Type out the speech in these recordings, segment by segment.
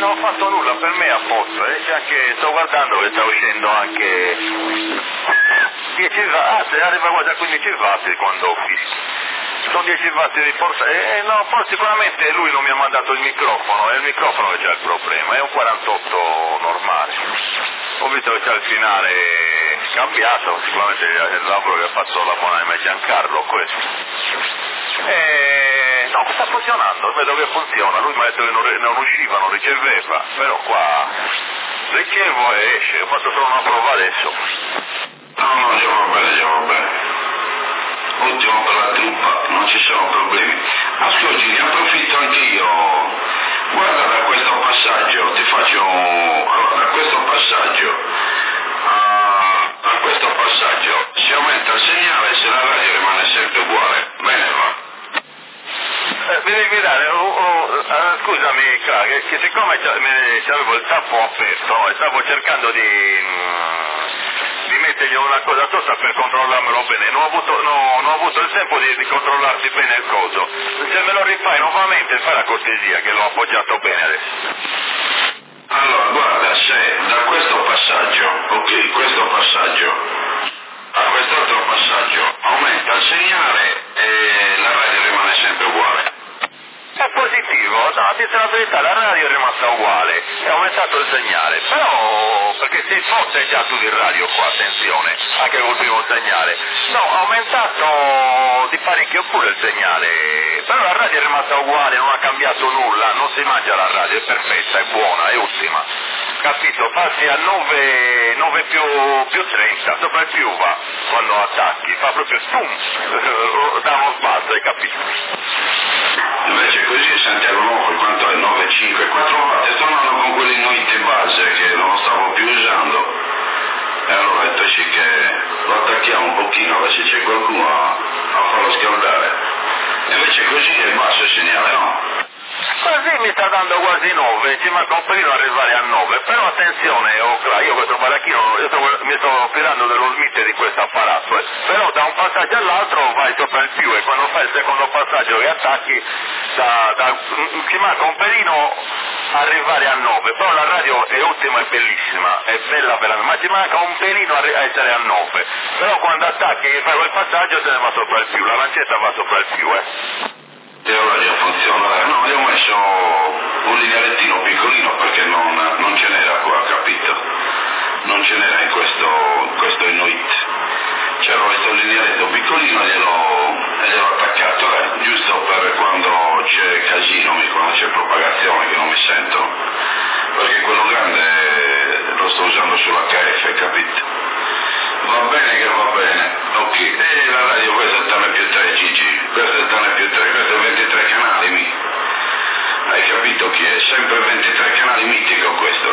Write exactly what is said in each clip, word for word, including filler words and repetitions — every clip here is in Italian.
ho fatto nulla, per me è a posto, e c'è anche, sto guardando che sta uscendo anche dieci watt, ah, se arriva quasi a quindici watt quando fischia. Sono dieci watt di forza, eh, no, poi sicuramente lui non mi ha mandato il microfono, è il microfono che c'è il problema, è un quarantotto normale. Ho visto che c'è il finale cambiato, sicuramente il lavoro che ha fatto la buona Giancarlo, questo. E no, sta funzionando, vedo che funziona, lui mi ha detto che non, non usciva, non riceveva, però qua ricevo e esce, ho fatto solo una prova adesso. No, no, andiamo bene, andiamo bene. Ottimo per la truppa, non ci sono problemi. Ascolti, ne approfitto anch'io. Guarda da questo passaggio, ti faccio un... Allora, da questo passaggio a, a questo passaggio si aumenta il segnale se la radio rimane sempre uguale. Bene, va? Eh, mi devi dare, oh, oh, uh, scusami, Cla, che, che siccome c'avevo il tappo aperto e stavo cercando di... Mm, di mettergli una cosa sotto per controllarmelo bene, non ho avuto, no, non ho avuto il tempo di, di controllarti bene il coso. Se me lo rifai nuovamente fai la cortesia che l'ho appoggiato bene adesso. Allora guarda, se da questo passaggio, ok, questo passaggio a quest'altro passaggio aumenta il segnale e la radio rimane sempre uguale. È positivo, no, a dire la verità, la radio è rimasta uguale, è aumentato il segnale, però perché sei forte già tu di radio qua, attenzione, anche col primo segnale. No, ha aumentato di parecchio pure il segnale, però la radio è rimasta uguale, non ha cambiato nulla, non si mangia la radio, è perfetta, è buona, è ottima. Capito? Passi a nove, nove più, più trenta, sopra il più va, quando attacchi, fa proprio spum, da uno sbalzo, hai capito? Invece così sentiamo nuovo, quanto è nove cinque, quattro volte sto andando con quelli noite base che non lo stavo più usando e allora ho detto sì che lo attacchiamo un pochino a vedere se c'è qualcuno a, a farlo scaldare. E invece così è basso il segnale, no? Così mi sta dando quasi nove, ci manca un pelino arrivare a nove, però attenzione, oh, io questo baracchino, io sto, mi sto fidando dello smith di questo apparato, eh. Però da un passaggio all'altro vai sopra il più e quando fai il secondo passaggio che attacchi, da, da, ci manca un pelino arrivare a nove, però la radio è ottima e bellissima, è bella veramente, ma ci manca un pelino a essere a nove, però quando attacchi e fai quel passaggio se ne va sopra il più, la lancetta va sopra il più, eh. E allora già funziona. No, io ho messo un linealettino piccolino perché non, non ce n'era qua, capito? Non ce n'era in questo, questo Inuit. C'era questo linealetto piccolino e gliel'ho, e gliel'ho attaccato, eh, giusto per quando c'è casino, quando c'è propagazione che non mi sentono. Perché quello grande lo sto usando sulla K F, capito? Va bene che va bene, ok. E la radio questa è T N più tre Gigi, questa è T N più tre, questo è ventitré canali, mi. Hai capito chi è? Sempre ventitré canali, mitico questo.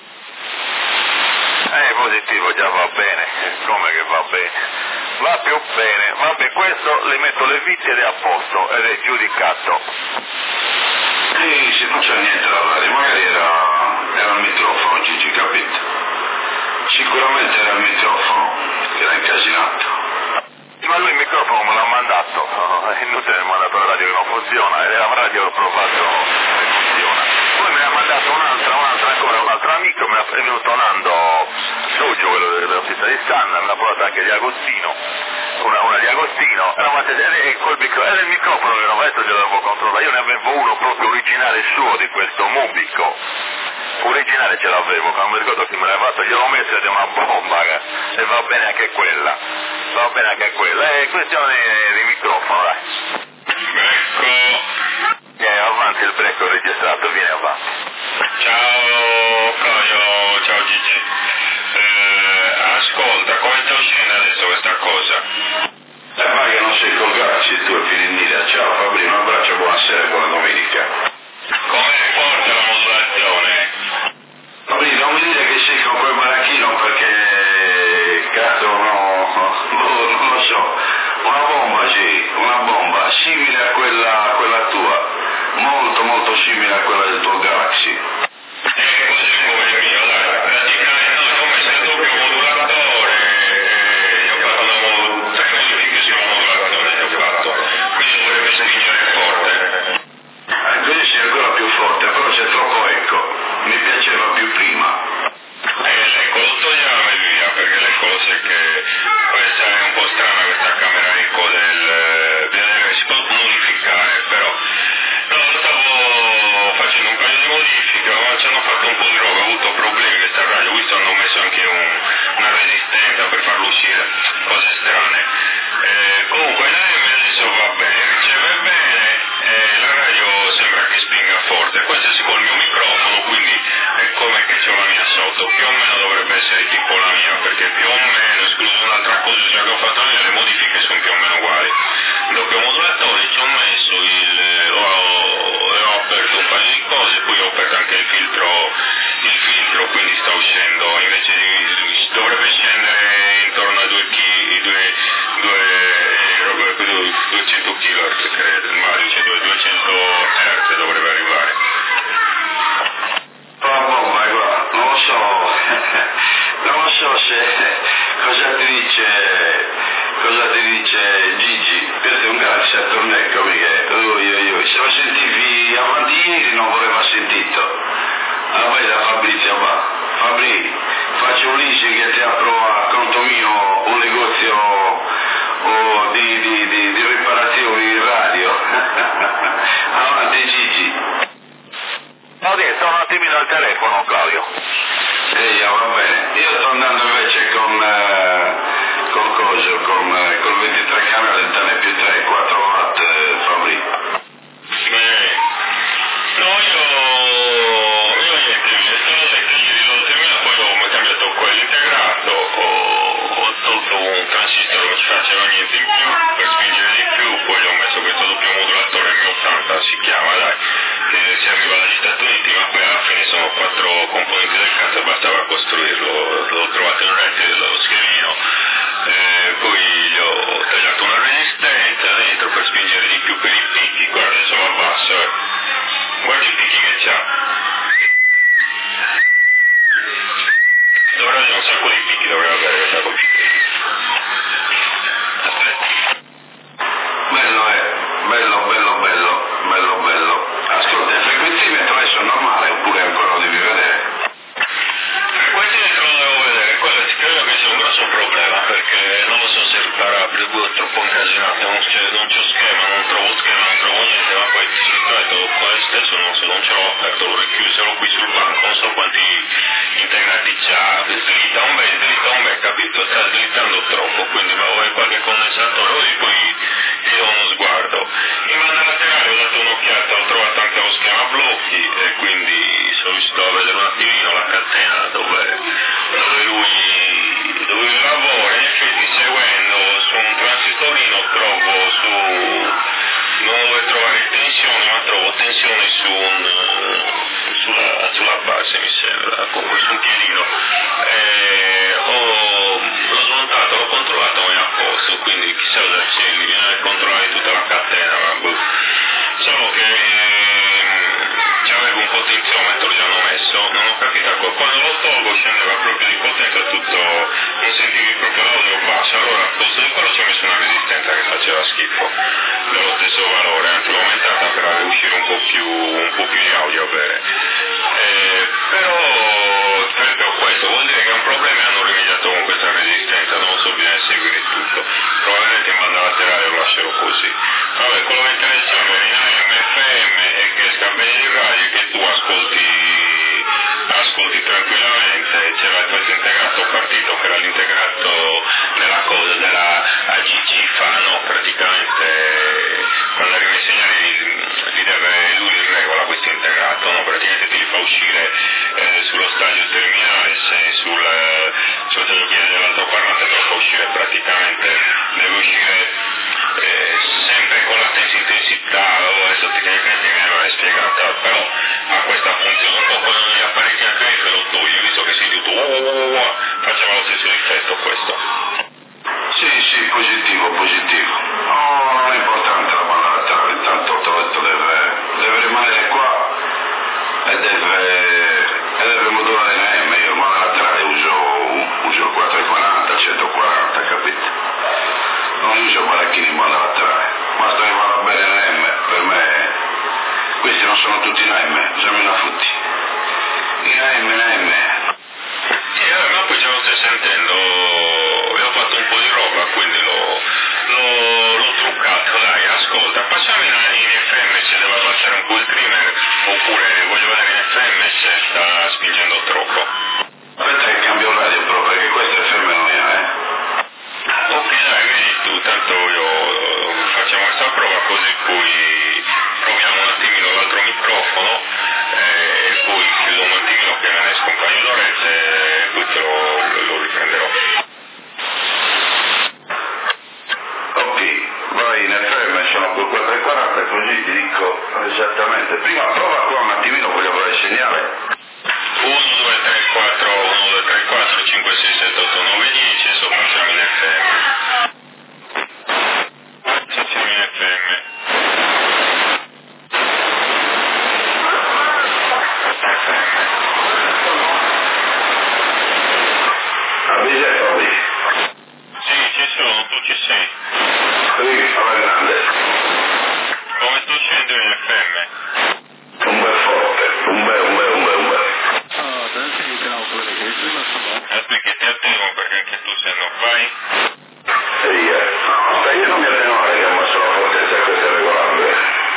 Eh, positivo, già va bene, come che va bene? Va più bene, vabbè, questo le metto le viti ed è a posto, ed è giudicato. Sì, sì, non c'è niente da radio, magari era, era il microfono Gigi, capito? Sicuramente era il microfono che era incasinato. Ma lui il microfono me l'ha mandato, no, è inutile mi ha mandato la radio che non funziona, e la radio l'ho provato che funziona. Poi me ne ha mandato un'altra, un'altra ancora, un altro amico, me è venuto Nando Soggio, quello dell'officina di Sanna, me l'ha portata anche di Agostino, una, una di Agostino, era, e col micro, era il microfono che non adesso glielo devo controllare, io ne avevo uno proprio originale suo di questo Mubico. Originale ce l'avevo, non mi ricordo chi me l'ha fatto, gliel'ho messo ed è una bomba, e va bene anche quella, va bene anche quella, è questione di microfono, dai. Brecco. Vieni avanti, il brecco è registrato, vieni avanti. Ciao Claudio, ciao Gigi. Eh, ascolta, come sta uscendo adesso questa cosa? Eh, vai che non sei col Galaxy, tu e Filinida. Ciao Fabrizio, un abbraccio, buonasera, buona domenica. Come si porta la modulazione? Fabrizio, non mi dire che sei con quel marachino perché, cazzo, no, no, non lo so, una bomba sì, una bomba, simile a quella, a quella tua, molto molto simile a quella del tuo Galaxy. Eh, così come il mio, dai, praticamente no, come se il doppio modulatore, eh, io ho fatto una mod- tre modificazioni modulatore, che ho fatto, quindi dovrebbe essere forte. Eh, così sei ancora più forte, però c'è troppo eco. facendo un paio di modifiche, ci hanno fatto un po' di roba, ho avuto problemi con questa radio, visto hanno messo anche un, una resistenza per farlo uscire, cose strane. Eh, comunque in A M adesso va bene, riceve bene, eh, la radio sembra che spinga forte, questo è col mio microfono, quindi è come che c'ho la mia sotto, più o meno dovrebbe essere tipo la mia, perché più o meno, escluso un'altra cosa già che ho fatto io, le modifiche sono più o meno uguali. Doppio modulatore ci ho messo il, ho, ho aperto un paio di cose, poi ho aperto anche il filtro, il filtro, quindi sta uscendo, invece di, dovrebbe scendere intorno a due chi, due, due, duecento kilohertz, credo, ma dice duecento hertz dovrebbe arrivare. Oh, ma guarda, non lo so, non lo so se cosa ti dice, cosa ti dice Gigi, questo è un Galaxy a Tornecco, mica, ui, ui, ui. Se lo sentivi avanti ieri non voleva sentito, ah vai da Fabrizio, va, Fabri, faccio un leasing che ti apro a conto mio un negozio oh, di, di, di, di riparazioni in radio, avanti Gigi. Claudio, sto un attimino al telefono, Claudio. Sì, va bene. Io sto andando invece con, eh, con coso, con, eh, col ventitré canale, interne più tre, quattro watt, eh, Fabri. Beh, no, io, io niente, ieri l'ho terminato, poi ho cambiato quello integrato, ho, ho tolto un transistor, non ci faceva niente in più, per spingere di più, poi ho messo questo doppio modulatore M ottanta, si chiama, dai. Che si arriva dagli Stati Uniti, ma poi alla fine sono quattro componenti del cazzo, bastava costruirlo, l'ho trovato in rete, lo schemino, eh, poi gli ho tagliato una resistenza dentro per spingere di più per i picchi, guarda adesso va basso, eh. Guarda i picchi che c'ha, dovrebbe avere un sacco di picchi, dovrebbe avere un sacco di picchi. Aspetta. Bello è, bello, bello, bello, bello, bello. Ascolta, il frequenzimetro adesso è normale oppure ancora lo devi vedere? Frequenzimetro lo devo vedere, quello credo che sia un grosso problema, perché non lo so se riparabile, è troppo incasinato, non c'è, non c'è schema, non trovo schema, non trovo niente, ma poi ti ripeto, quello stesso non so, non ce l'ho aperto, l'ho richiuso qui sul banco, non so quanti integrati c'ha, slitta un bel, slitta un bel, capito? Sta slittando troppo, quindi ma vuoi qualche condensatore, poi poi ti do uno sguardo. In banda laterale ho dato un'occhiata, ho trovato anche lo schema blocchi e quindi sono riuscito a vedere un attimino la catena dove, dove lui dove lui lavora, in effetti seguendo su un transistorino trovo su, non dove trovare tensione, ma trovo tensione su un, sulla, sulla base mi sembra, comunque su un piedino. Eh, ho, l'ho smontato, l'ho controllato ma è a posto, quindi chissà cosa c'è, bisogna controllare tutta la catena, ma boh. Solo che c'avevo un potenziometro già hanno messo, non ho capito, quando lo tolgo scendeva proprio di potenza tutto, non sentivi proprio l'audio basso, allora al posto di quello ci ho messo una resistenza che faceva schifo, dello stesso valore, anzi l'ho aumentata per fare uscire un po' più, un po' più di audio a bere. Eh, però per questo vuol dire che è un problema e hanno rimediato con questa resistenza, non so, bisogna seguire tutto, probabilmente in banda laterale lo lascerò così. Vabbè, quello che interessa in A M F M è che esca bene il radio e che tu ascolti, ascolti tranquillamente, c'era questo integrato partito che era l'integrato della cosa, della A G G fa, no? Praticamente quando arriva i segnali li deve, lui li regola questo integrato, no? Praticamente ti li fa uscire eh, sullo stadio terminale, se sul, sul stadio dell'altoparlante te lo fa uscire praticamente, deve uscire eh, sempre con la stessa intensità, adesso tecnicamente mi non è spiegata, però ha questa funzione, un po' come gli apparecchi H F lo togli, visto che sei tutto uh, uh, uh, faceva lo stesso effetto questo. Sì, sì, positivo, positivo. No, non è importante la banda laterale, intanto te l'ho detto deve, deve rimanere qua e deve, e deve modulare in A M. Io la banda laterale uso, uso il quattrocentoquaranta, centoquaranta, capito? Non uso parecchini in banda laterale, basta che vada bene in A M, per me questi non sono tutti in A M, usiamo una futti. In A M, in A M. Sì, eh, ma poi già lo stai sentendo, ho fatto un po' di roba, quindi l'ho, l'ho, l'ho truccato, dai, ascolta, passiamo in, in F M se deve abbassare un po' il trimmer, oppure vedere in F M se sta spingendo troppo. Aspetta che cambio radio però, perché questo F M non è, eh. Ok, dai, vedi tu, tanto io facciamo questa prova così poi proviamo un attimino l'altro microfono eh, e poi chiudo un attimino che me ne scompaio l'orecchio e poi te lo, lo, lo riprenderò. Ok, vai in F M, sono col quattro e quaranta, così ti dico esattamente. Prima prova qua un attimino, voglio fare il segnale. uno, due, tre, quattro, uno, due, tre, quattro, cinque, sei, sette, otto, nove, dieci, adesso facciamo in F M. Facciamo in F M. Avvisa e Fabi. Sì, ci sono, tu ci sei. Sì, alla grande. Come sto scendendo in F M? Un bel forte, un bel, un bel, un bel, un bel. Aspetta che ti attengo perché anche tu se non vai. Sì, eh. Aspetta, io non mi alleno, che ho messo la fortezza a queste regolabili.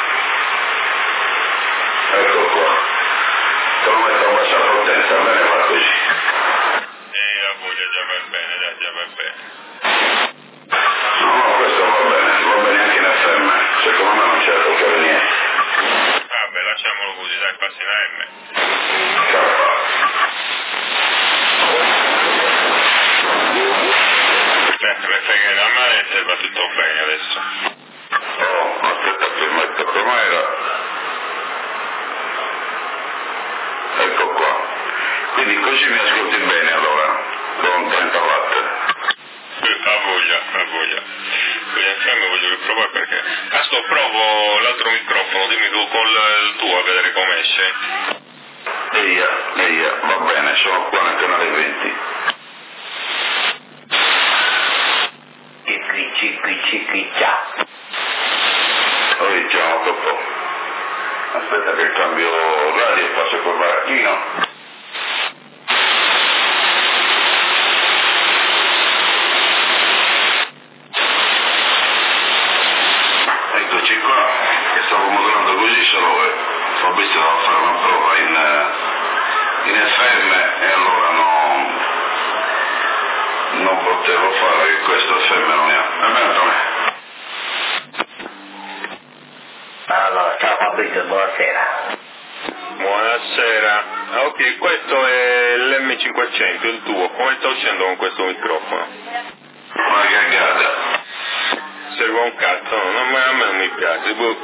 Ecco qua. Te lo metto a bassa potenza, a me ne va così. E la voglia già va bene, dai, già va bene. No, no, questo va bene, va bene anche in F M. Secondo me non c'è da toccare niente. Vabbè, lasciamolo così, dai, passi in A M. K. Beh, mi frega la manetta e va tutto bene adesso. Oh, aspetta che metto com'era. Ecco qua. Quindi così mi ascolti bene allora, con trenta watt. Ha voglia, ha voglia. Quindi F M voglio provare perché... Ah, sto provo l'altro microfono, dimmi tu con il tuo a vedere come esce. Eia, eia, va bene, sono qua nel canale venti. Cicli, cicli, cicli, già. Poi diciamo dopo. Aspetta che cambio radio e passo col barattino. Eccoci qua, che stavo modulando così, solo che ho visto da fare una prova in, in F M e allora non, non potevo fare, che questo F M non è. Va bene, Tony? Allora, ciao Fabrizio, buonasera. Buonasera. Ah, ok, questo è l'M cinquecento, il tuo. Come sta uscendo con questo microfono? Una cagata. Serve un cazzo, no, non, a me non mi piace. Boh.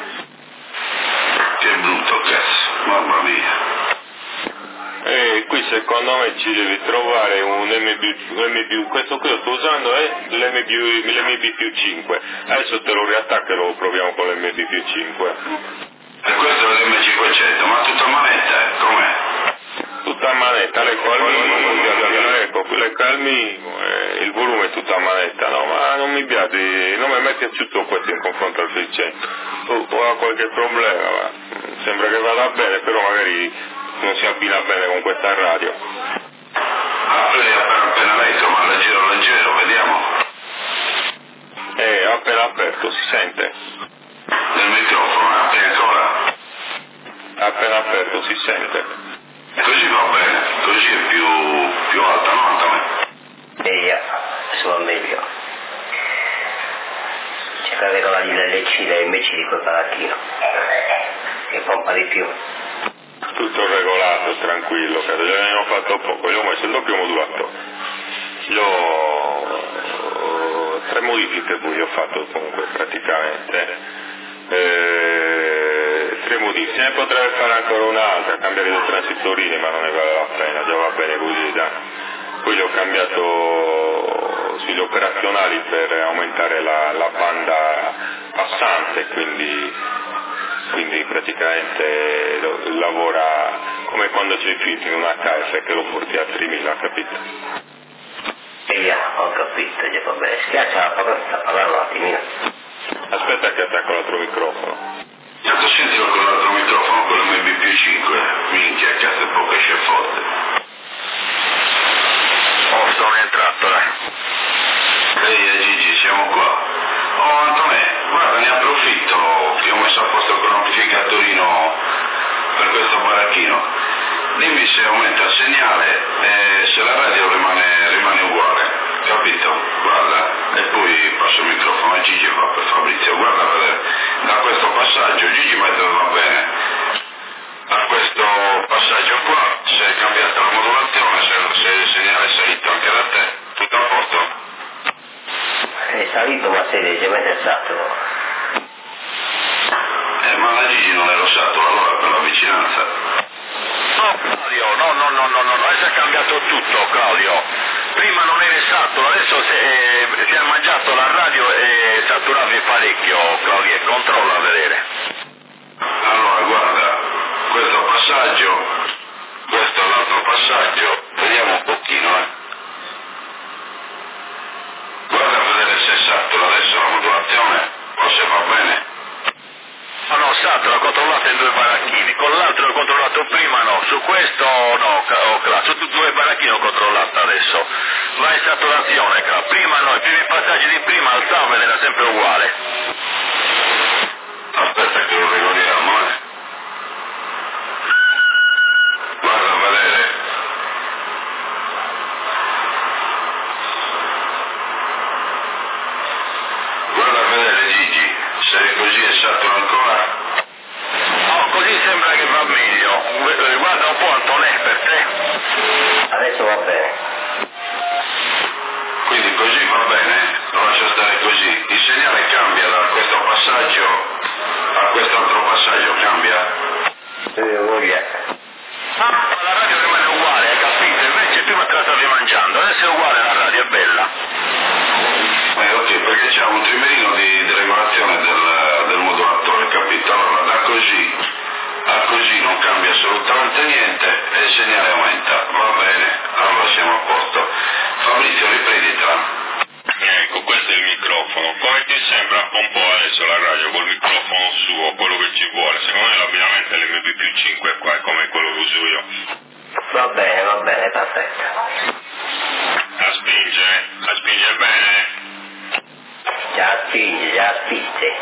Che brutto cazzo, mamma mia. E qui secondo me ci devi trovare un M B, M B, questo qui lo sto usando è l'M B più cinque. Adesso te lo riattacco e lo proviamo con l'M B più cinque. E questo è l'M cinquecento, ma tutta manetta, eh? Com'è? Tutta a manetta, lecco al minimo, ecco, lecco al minimo, eh, il volume è tutta a manetta, no, ma non mi piace, non mi è mai piaciuto questo in confronto al seicento. Tu oh, ha qualche problema, ma sembra che vada bene, però magari non si abbina bene con questa radio. Ah, vedi, appena appena letto, ma leggero leggero, vediamo. Eh, appena aperto, si sente? Nel microfono, apri ancora. Appena aperto, si sente? Così va bene, così è più, più alta, no Antonio? Eia, sono meglio. Cercate con la L C invece di quel barattino. Che pompa di più. Tutto regolato, tranquillo, credo, gliene ho fatto poco, gli ho messo il doppio modulato. Gli ho tre modifiche poi ho fatto comunque praticamente. Eh, tre modifiche, ne potrei fare ancora un'altra, cambiare due transistorini, ma non ne vale la pena, già va bene così, dai. Poi gli ho cambiato sugli operazionali per aumentare la, la banda passante, quindi, quindi praticamente lo, lavora come quando c'è il filtro in un H F che lo porti a tremila, capito? Eia, ho capito, già va bene. Schiaccia la parola, parlare un attimino. Aspetta che attacco l'altro microfono. Certo, sentilo con l'altro microfono, con l'M B più cinque, minchia, cazzo è poco esce forte. Oh, sono entrato, dai. Ehi, Gigi, siamo qua. Oh, Antonè, guarda, ne approfitto che ho messo a posto quell'amplificatorino per questo baracchino, dimmi se aumenta il segnale e se la radio rimane, rimane uguale, capito? Guarda, e poi passo il microfono a Gigi qua per Fabrizio, guarda a vedere, da questo passaggio, Gigi mi ha detto va bene, a questo passaggio qua, se è cambiata la modulazione, se, se il segnale è salito anche da te, tutto a posto? È salito ma sei leggermente saturo. Eh, ma la Gigi non ero saturo allora per la vicinanza. No, Claudio, no, no, no, no, no, adesso è cambiato tutto, Claudio. Prima non eri saturo, adesso si è, si è mangiato la radio e saturavi parecchio, Claudio, controlla a vedere. Allora, guarda, questo passaggio, questo è l'altro passaggio, vediamo un pochino, eh. Guarda a vedere se è satura adesso la modulazione o se va bene. No, no, satura, ho controllato in due baracchini, con l'altro ho controllato prima, no, su questo no, oh, su due baracchini ho controllato adesso, va in saturazione, Cla. Prima no, i primi passaggi di prima alzava ed era sempre uguale. Aspetta che lo regoliamo, eh. Guarda a vedere. Guarda a vedere Gigi, se così è saturo ancora. Oh, così sembra che va meglio. Guarda un po' Antonè per te. Adesso va bene. Quindi così va bene, lo lascio stare così. Il segnale cambia da questo passaggio a quest'altro passaggio, cambia? Sì, voglia. Ah, ma la radio rimane uguale, hai capito? Invece prima te la stavi mangiando, adesso è uguale, la radio è bella. Eh ok, perché c'è un trimerino di, di regolazione del, del modulatore, capito? Allora da così a così non cambia assolutamente niente e il segnale aumenta, va bene, allora siamo a posto. Fabrizio, riprenditela. Ecco, questo è il microfono. Come ti sembra un po' adesso la radio col microfono suo, quello che ci vuole? Secondo me l'abbinamento è l'M P più cinque qua, è come quello che uso io. Va bene, va bene, perfetto. La spinge? La spinge bene? Già spinge, già spinge.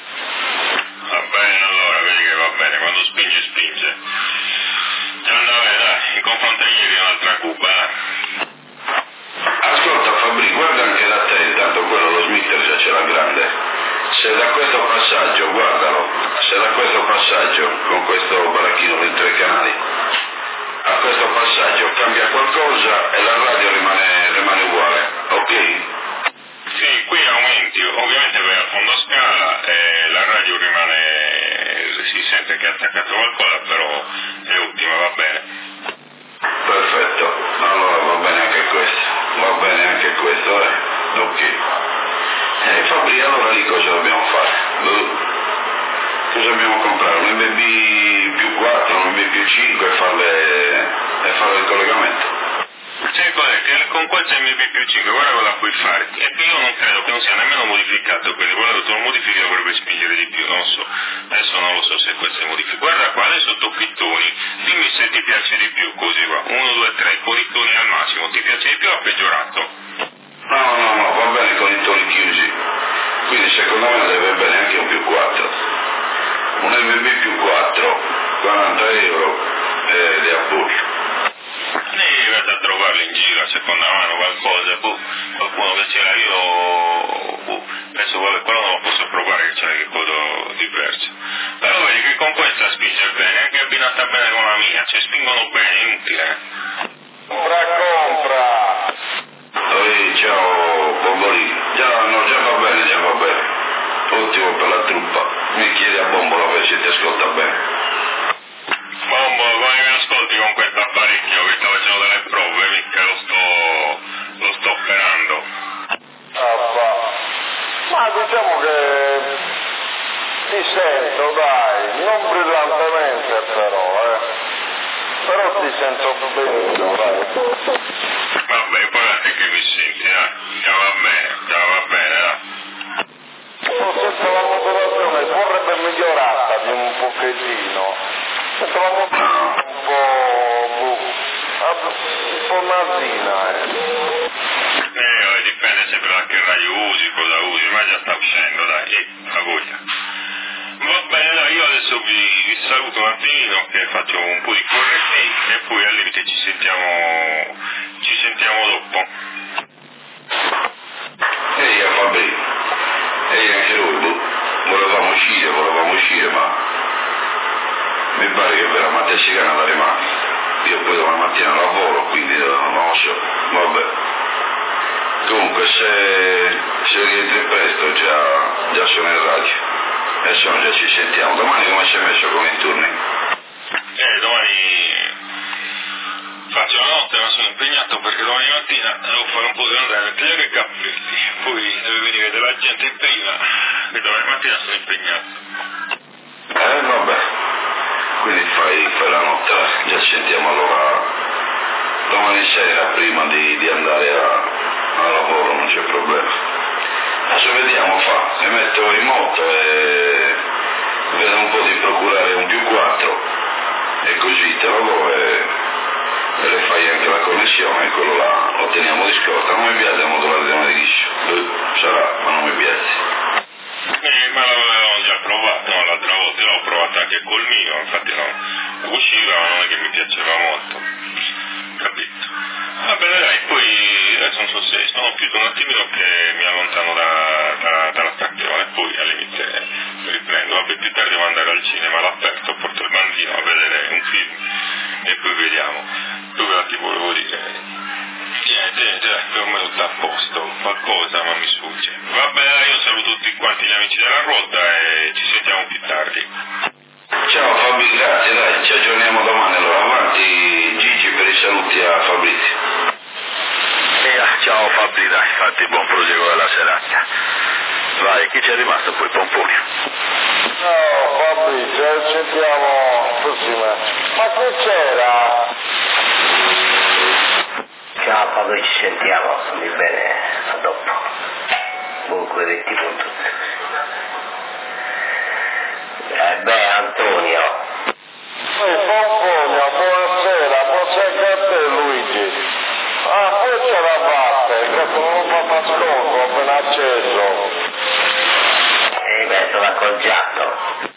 Va bene allora, vedi che va bene, quando spinge spinge. Già andava, dai, in confronto a ieri un'altra cuba, dai. Ascolta Fabri, guarda anche da te, intanto quello, lo smitter già ce l'ha grande. Se da questo passaggio, guardalo, se da questo passaggio, con questo baracchino di tre canali, a questo passaggio cambia qualcosa e la radio rimane, rimane uguale, ok? Sì, qui aumenti, ovviamente vai a fondo scala e la radio rimane, si sente che è attaccato qualcosa, però è ottima, va bene. Perfetto, allora va bene anche questo, va bene anche questo, eh? Ok. Eh, Fabri, allora lì cosa dobbiamo fare? Uh, cosa dobbiamo comprare? Un M B più quattro, un M B più cinque e farle, e fare il collegamento? C'è cos'è che con questo M P più cinque, guarda cosa puoi fare, e che io non credo che non sia nemmeno modificato quello, guarda che tu lo modifichi dovrebbe spingere di più, non so, adesso non lo so se questo è modificato, guarda qua, adesso tocco i toni, dimmi se ti piace di più, così qua, uno, due, tre, con i toni al massimo, ti piace di più o ha peggiorato? No, no, no, va bene con i toni chiusi, quindi secondo me deve bene anche un più quattro, un M B più quattro, quaranta euro ed è a push. Sì, vado a trovarlo in giro a seconda mano qualcosa, boh, qualcuno che ce l'ha io, boh, penso che quello non lo posso provare che c'è che codo diverso. Però vedi che con questa spinge bene, anche abbinata bene con la mia, cioè spingono bene, inutile. Compra, compra! Ehi, ciao Bombolì, già, no, già va bene, già va bene, ottimo per la truppa, mi chiedi a Bombola se ti ascolta bene. Bombo, come mi ascolti con questo apparecchio che sta facendo delle prove, mica lo sto, lo sto operando. Ah, ma diciamo che ti sento, dai, non brillantemente però, eh. Però ti sento benissimo, dai. Vabbè, poi a te che mi senti, dai, già va bene, già va bene, dai. Forse la motivazione vorrebbe migliorata di un pochettino. Sento la motivazione un po', un po' nasina, eh. Eh, dipende sempre da che radio usi, cosa usi, ma già sta uscendo, dai, eh, la voglia. Va bene, io adesso vi, vi saluto un attimino che faccio un po' di corretti e poi al limite ci sentiamo ci sentiamo dopo. Ehi a Fabri, ehi anche noi, boh, volevamo uscire, volevamo uscire, ma mi pare che per la mattina si cana dalle mani. Io poi domani mattina lavoro, quindi non lo so, vabbè. Comunque se, se rientri presto già, già sono in radio, adesso già ci sentiamo. Domani come si è messo con i turni? Eh, domani faccio la notte ma sono impegnato perché domani mattina devo fare un po' di andare a tagliare i capelli, poi deve venire della gente prima e domani mattina sono impegnato. Eh vabbè, quindi fai, fai la notte, già ci sentiamo allora domani sera prima di, di andare a, a lavoro, non c'è problema. Adesso vediamo, fa, mi metto in moto e vedo un po' di procurare un più quattro e così te lo do e, e le fai anche la connessione, quello là lo teniamo di scorta. Non mi piace la modulazione di liscio, sarà, ma non mi piace. Eh, ma l'avevo già provato, no? L'altra volta l'ho provato anche col mio, infatti no, usciva ma non è che mi piaceva molto, capito? Va bene dai, poi adesso non so se sono chiuso un attimino che mi allontano da, da, dalla stazione, poi al limite riprendo, vabbè più tardi devo andare al cinema all'aperto, porto il bambino a vedere un film e poi vediamo, dove ti volevo dire, niente, niente, per me tutto a posto, qualcosa ma mi sfugge. Va bene, io saluto tutti quanti gli amici della rotta e ci sentiamo più tardi. Ciao Fabi, grazie, dai, ci aggiorniamo domani allora. Avanti Gigi per i saluti a Fabrizio. Eh, ciao Fabri, dai, fatti buon proseguo della serata. Vai, chi c'è rimasto poi, Pomponio? No, Fabri, ci sentiamo prossima. Ma che c'era? Ciao Fabri, ci sentiamo, stammi bene, a dopo. Buon corretti con tutti. Eh beh, Antonio. Ehi, Pomponio, buonasera, buonasera a te Luigi. Ah, poi c'è la parte, che non fa ascolto, appena acceso. Eh beh, sono accoggiato.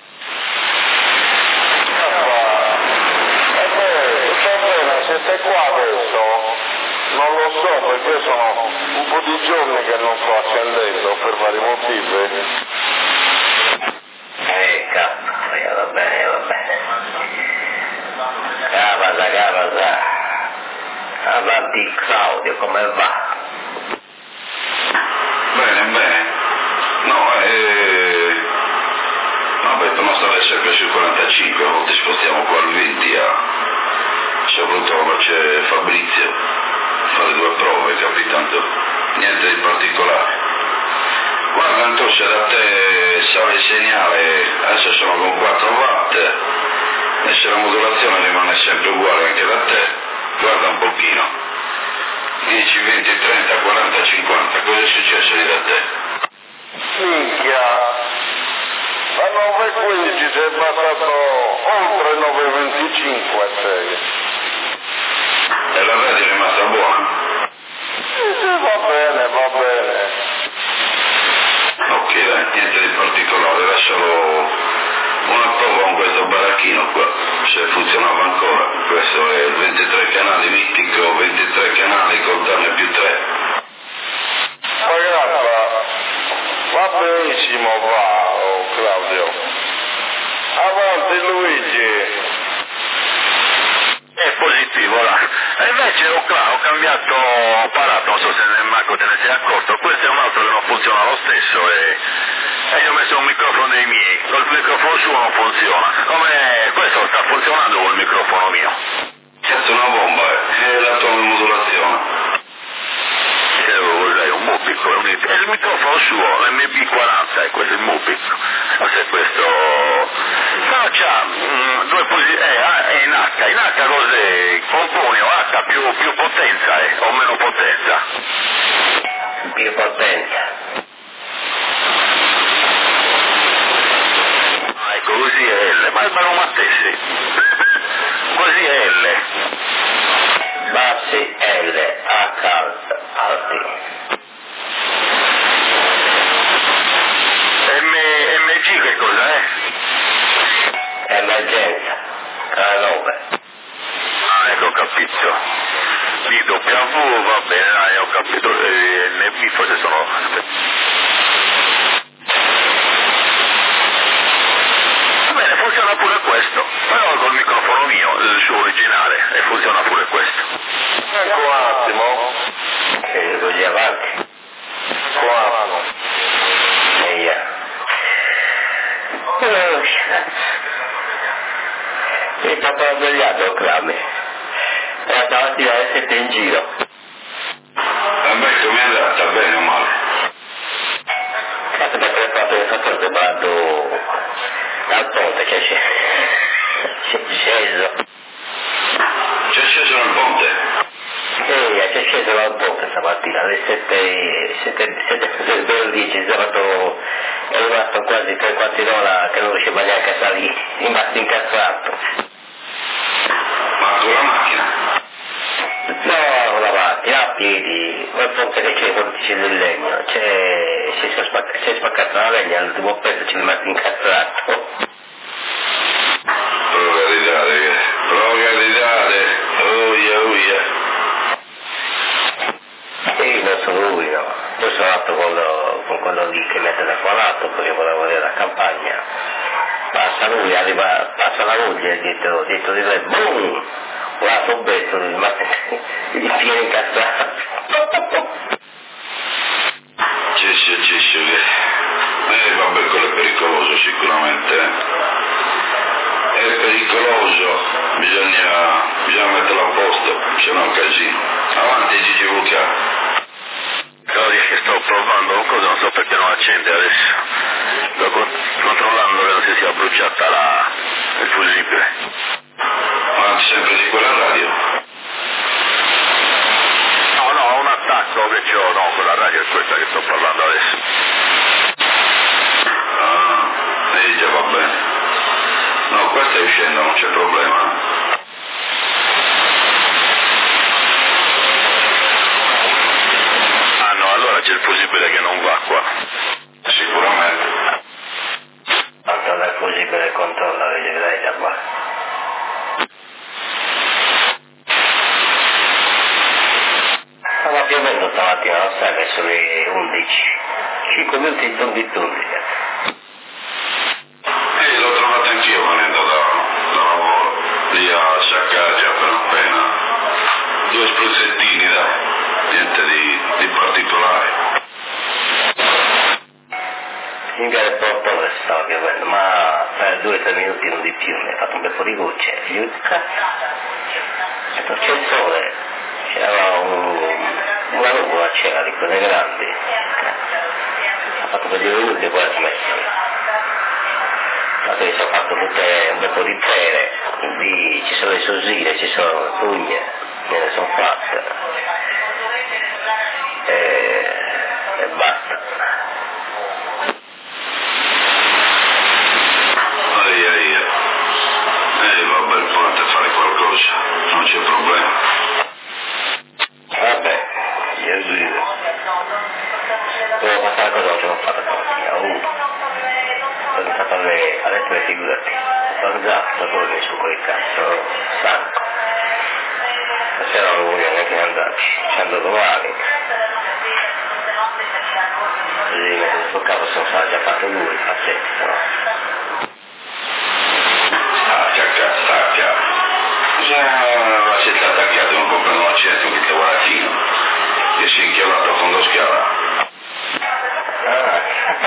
E beh, tutto bene, siete qua adesso? Non lo so, perché sono un po' di giorni che non sto accendendo per vari motivi. Eh, cazzo, va bene, va bene. Cavasa, cavasa. Avanti Claudio, come va? Bene, bene. No, eh... vabbè, per non stare sempre sul quarantacinque, a volte spostiamo qua al venti a... soprattutto c'è Fabrizio, fare due prove, capitando, niente di particolare. Guarda Antonio, se da te sale il segnale, adesso sono con quattro watt, e se la modulazione rimane sempre uguale anche da te, guarda un pochino, dieci, venti, trenta, quaranta, cinquanta, cosa è successo lì da te? Minchia, a nove e quindici sei passato oltre nove e venticinque a te. E la radio è rimasta buona? Sì, sì, va bene, va bene. Ok, dai, niente di particolare, era solo una prova con questo baracchino qua, se funzionava ancora. Questo è il ventitré canali mitico, ventitré canali col danno più tre. Ragazza, va benissimo, va, oh, Claudio. Avanti Luigi. È positivo là. E invece ho, ho cambiato apparato, non so se ne, Marco te ne sei accorto, questo è un altro che non funziona lo stesso e, e io ho messo un microfono dei miei, col microfono suo non funziona, come questo sta funzionando col microfono mio. Cazzo, una bomba, eh. È la tua modulazione. Che cos'è? Un Mobic, è il microfono suo, l'M B quaranta, è questo il Mobic. Ma se questo... No, c'ha mm, due posizioni, eh, è in H, in H cos'è? Pomponio, H più, più potenza, eh, o meno potenza? Più potenza. Ah, ecco, così è L, ma ma non mattessi. Così è L. Bassi L, H alta, alti. M, M G che cosa è? D W va bene, dai, ho capito, eh, N B forse sono... Va bene, funziona pure questo, però col microfono mio, il suo originale, e funziona pure questo. Ecco un attimo. E così avanti. Ecco un attimo. E via. Mi sta svegliato il clammi. Era stamattina alle sette in giro. A me come è andata? Bene o male? Cazzo da tre fatto che fatto preparato dal ponte che c'è. C'è sceso. C'è sceso nel ponte? Sì, c'è sceso dal ponte stamattina alle sette, sette, sette per dieci, sabato è rimasto quasi tre quarti d'ora che non riusciva neanche a salire, rimasto incazzato. Ma con la macchina? No, con la macchina, a piedi, quel ponte che c'è quattordici del legno, c'è, si è spaccato, si è spaccato la legna, all'ultimo pezzo ci è rimasto incazzato. Procaridate, procaridate, uia uia. Sì, non sono lui, no. Poi sono andato con, lo, con quello lì che mi ha telefonato perché volevo vedere la campagna. Passa lui, arriva, passa la moglie dietro, dietro di me, boom! Un altro bezzo, ma gli viene incazzato. Cesce, cesce, che... Eh, vabbè, quello è pericoloso sicuramente. È pericoloso, bisogna, bisogna metterlo a posto, se no è un casino. Avanti Gigi Luca. Claudia, che sto provando un cosa, non so perché non accende adesso. Sto con- controllando che non si sia bruciata la, il fusibile. Avanti sempre di quella radio. No, no, ho un attacco che ho, no, quella radio è questa che sto parlando adesso. Ah, vedi già va bene. No, questa è uscendo, non c'è problema. Ah no, allora c'è il fusibile che non va qua. Sicuramente. Controlla il fusibile, controlla, vedi, vedrai da qua. Stava piovendo stamattina, non sai che sono le undici. cinque minuti di tondi tondi. Eh, l'ho trovato anch'io venendo da, da lavoro, lì a Sciaccagia appena appena. Due spruzzettini, dai, niente di, di particolare. In via del portone si stava piovendo, ma per due o tre minuti non di più, mi ha fatto un bel po' di gocce. E io, cazzo, e poi c'è il sole, c'era un, una nuvola, c'era di quelle grandi. Ha fatto per due minuti e poi ha smesso. Infatti mi sono fatto tutte un bel po' di pere, lì ci sono le sosine, ci sono le pugne, me ne sono fatte. E, e basta. Ai ai ai. Eh, vabbè, il ponte a fare qualcosa, non c'è problema. Vabbè, io guido. Devo passare cosa oggi, non ho fatto stamattina. Uh, sono stato alle, alle tre figurati. Sono già stato messo quel cazzo stanco. Stasera non voglio neanche andarci, ci ando domani. Così mi ha toccato se non sarà già fatto lui, pazienza, no? Stacca, stacca. Bisogna siete attaccati, non comprano un accento che te guardatino. Che si è inchiavato a fondo scala. Ah.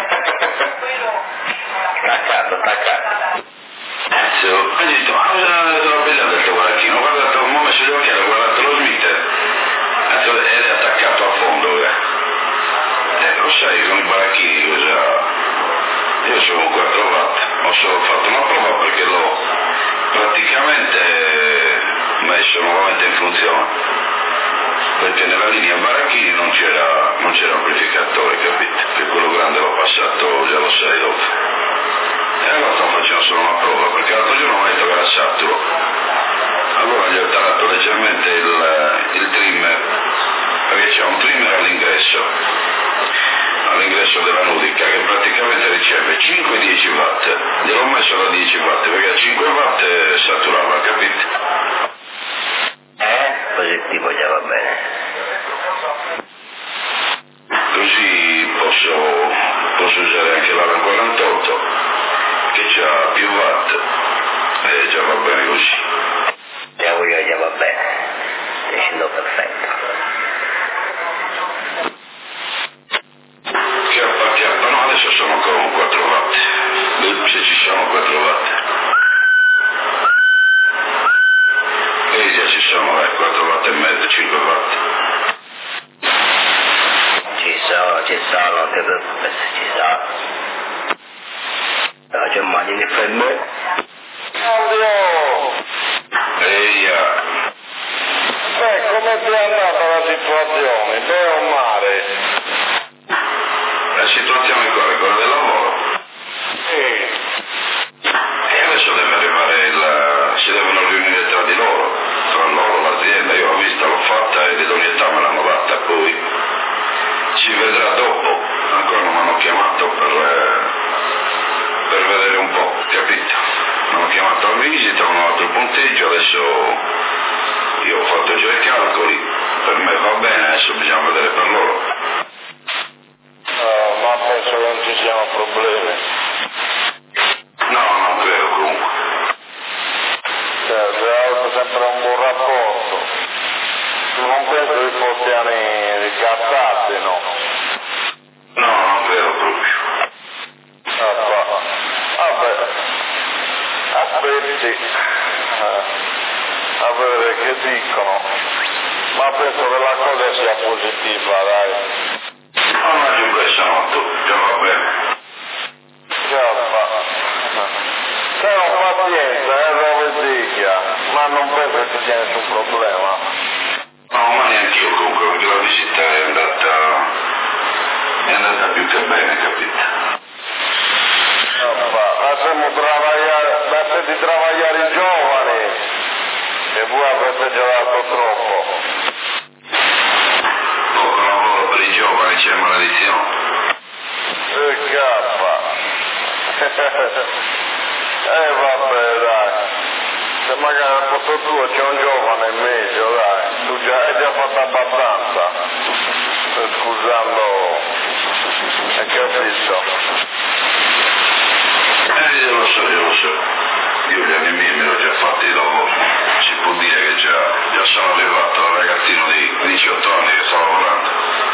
Staccato, staccato. Cazzo, ho detto, ma cosa te l'ho pensato il tuo guardatino? Ho guardato, ho messo gli occhiali, ho guardato lo Smith. Cazzo, ed è attaccato a fondo, eh. Eh, lo sai, con i baracchini cosa... Io sono un quattro watt, ho solo fatto una prova perché l'ho praticamente messo nuovamente in funzione, perché nella linea baracchini non c'era, non c'era amplificatore, capito? Che quello grande l'ho passato, già lo sai dopo. E allora sto facendo solo una prova, perché l'altro giorno ho detto che era saturo. Allora gli ho tarato leggermente il, il trimmer, perché c'è un trimmer all'ingresso. all'ingresso della Nudica che praticamente riceve cinque dieci watt, gliel'ho messo da dieci watt perché a cinque watt saturava, capito? Eh, positivo già va bene. ci sono, dai, quattro watt e mezzo, cinque watt. Ci sono, ci sono, non ti preoccupare, ci sono. No, c'è mani di ferme. Claudio! Eia! Beh, come ti è andata la situazione? Bene o male? La situazione quale? Quella del lavoro? Sì. E adesso deve arrivare il... si devono riunire tra di loro, tra loro l'azienda, io l'ho vista, l'ho fatta e l'idoneità me l'hanno data, poi si vedrà dopo, ancora non mi hanno chiamato per, eh, per vedere un po', capito? Mi hanno chiamato a visita, mi hanno dato il punteggio, adesso io ho fatto già i calcoli, per me va bene, adesso bisogna vedere per loro. Uh, ma penso che non ci siano problemi. No, non credo comunque. Cioè, abbiamo sempre un buon rapporto. Non penso che possiano ricattarsi, no? No, non credo proprio. Ah, va. Vabbè, aspetti eh, a vedere che dicono, ma penso che la cosa sia positiva, dai. Non ho più questo noto, già va bene. Già va. Però pazienza, eh, dove dica, ma non penso che ci sia nessun problema. No, ma neanche io comunque, perché la visita è andata, è andata più che bene, capito? Lasciamo travagliare, lasciate travagliare i giovani e voi avete già dato troppo. Poco lavoro per i giovani, c'è maledizione. E cappa. Eh vabbè dai, se magari al posto tuo c'è un giovane meglio dai, tu già hai già fatto abbastanza, scusando, hai capito? Eh, io lo so, io lo so. Io gli anni miei me l'ho già fatti di lavoro. Si può dire che già, già sono arrivato da ragazzino di diciotto anni che sto lavorando.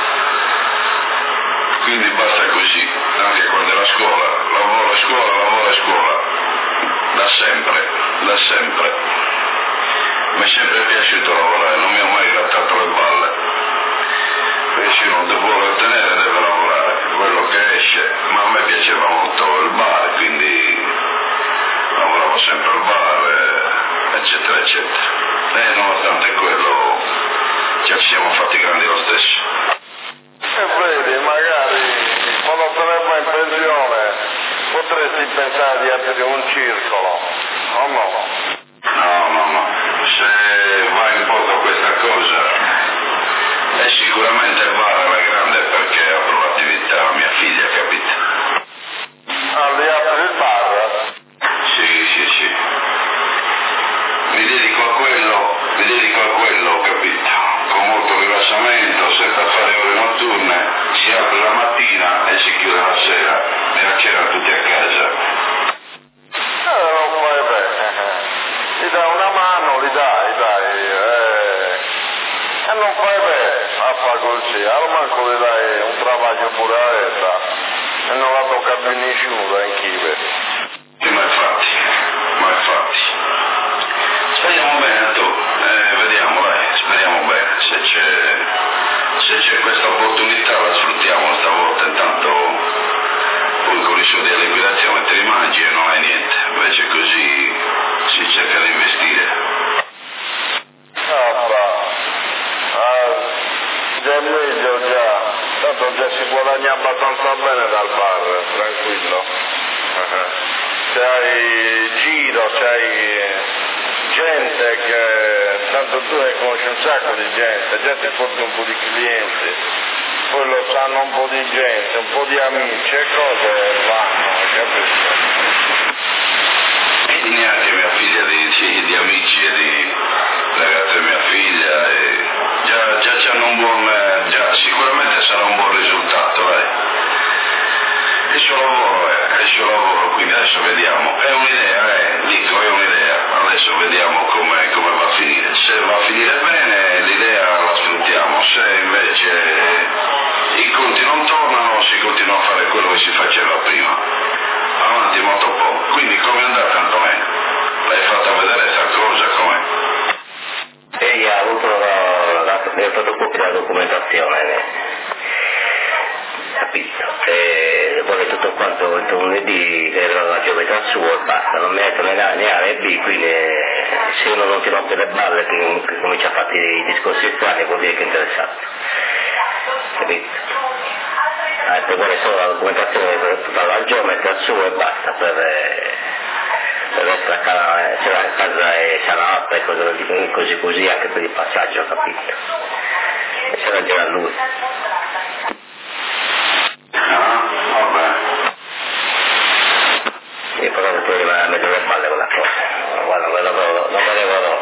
Quindi basta così, anche quando era a scuola. Lavoro e scuola, lavoro e scuola. Da sempre, da sempre. Mi è sempre piaciuto lavorare, non mi ho mai grattato le balle. Perché se uno vuole ottenere deve lavorare, quello che esce. Ma a me piaceva molto il bar, quindi lavoravo sempre al bar, eccetera, eccetera. E nonostante quello ci siamo fatti grandi lo stesso. E vedi, magari quando saremo in pensione potresti pensare di aprire un circolo, o no? No, no, no. Se va in porto questa cosa, è sicuramente il bar alla grande perché apro l'attività a mia figlia, capito? Ah, li apri il bar? Sì, sì, sì. Mi dedico a quello, mi dedico a quello, capito? Con molto rilassamento, senza fare ore notturne, si apre la mattina e si chiude la sera, e la cena tutti a casa. Eh, non fai bene. Gli dai una mano, li dai, dai, eh. E non fai bene a fare così, al manco gli dai un travaglio pure a retta e non la tocca più nessuno da in chive. Sì, ma infatti, ma infatti. Speriamo bene tu, eh, vediamo dai, speriamo bene, se c'è, se c'è questa opportunità la sfruttiamo stavolta, intanto poi con i soldi a liquidazione te li mangi e non hai niente, invece così si cerca di investire. Ah, va. Ah, già è meglio già, tanto già si guadagna abbastanza bene dal bar, tranquillo. C'hai giro, c'hai gente che, tanto tu ne conosci un sacco di gente, già ti porti un po' di clienti, poi lo sanno un po' di gente, un po' di amici e cose vanno, capito? E neanche mia figlia di, sì, di amici e di ragazze mia figlia, e già, già c'hanno un buon, già sicuramente sarà un buon risultato, dai. È il suo lavoro, eh, è il suo lavoro, quindi adesso vediamo, è un'idea, eh, dico, è un'idea, adesso vediamo come, come va a finire, se va a finire bene l'idea la sfruttiamo, se invece i conti non tornano si continua a fare quello che si faceva prima, avanti molto poco, quindi come è andata Antonella? L'hai fatta vedere questa cosa, com'è? il lunedì era la geometria sua e basta, non mi metto né A né A né B, quindi se uno non ti rompe le balle che, che comincia a fare i discorsi strani vuol dire che è interessato, capito? Ha detto guarda solo la documentazione per tutta la geometria sua e basta, per, per il resto la casa, se la casa è sanata e così, così così anche per il passaggio, capito? E se la gira a lui. Io però che tu rimane a mezzo le balle quella cosa, guarda, non me ne vado,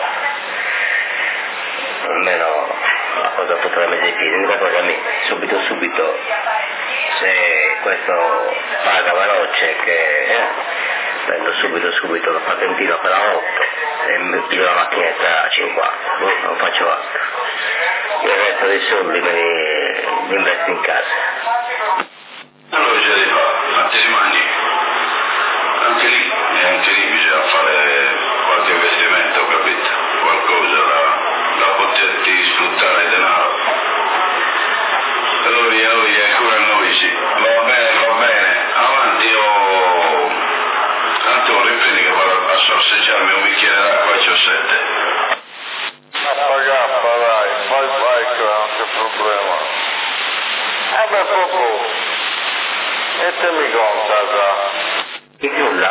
almeno la cosa tutta la mezza ai piedi, l'unica cosa a me, subito subito, se questo paga veloce che eh, prendo subito subito lo patentino per la otto e mi piglio la macchinetta a cinquanta, non faccio altro, il resto dei soldi me li, li investo in casa. Allora c'è di fare, fatti rimani. Anche lì, e anche lì bisogna fare qualche investimento, capito? Qualcosa da, da poterti sfruttare il denaro. Allora, allora, ancora a noi sì. Va bene, va bene. Avanti, io... Tanto riprendi che vado a sorseggiarmi un bicchiere d'acqua e c'ho sette. Kappa kappa, dai, vai, vai, che non c'è problema. Eh beh, proprio, mettemi conta, già. Di nulla,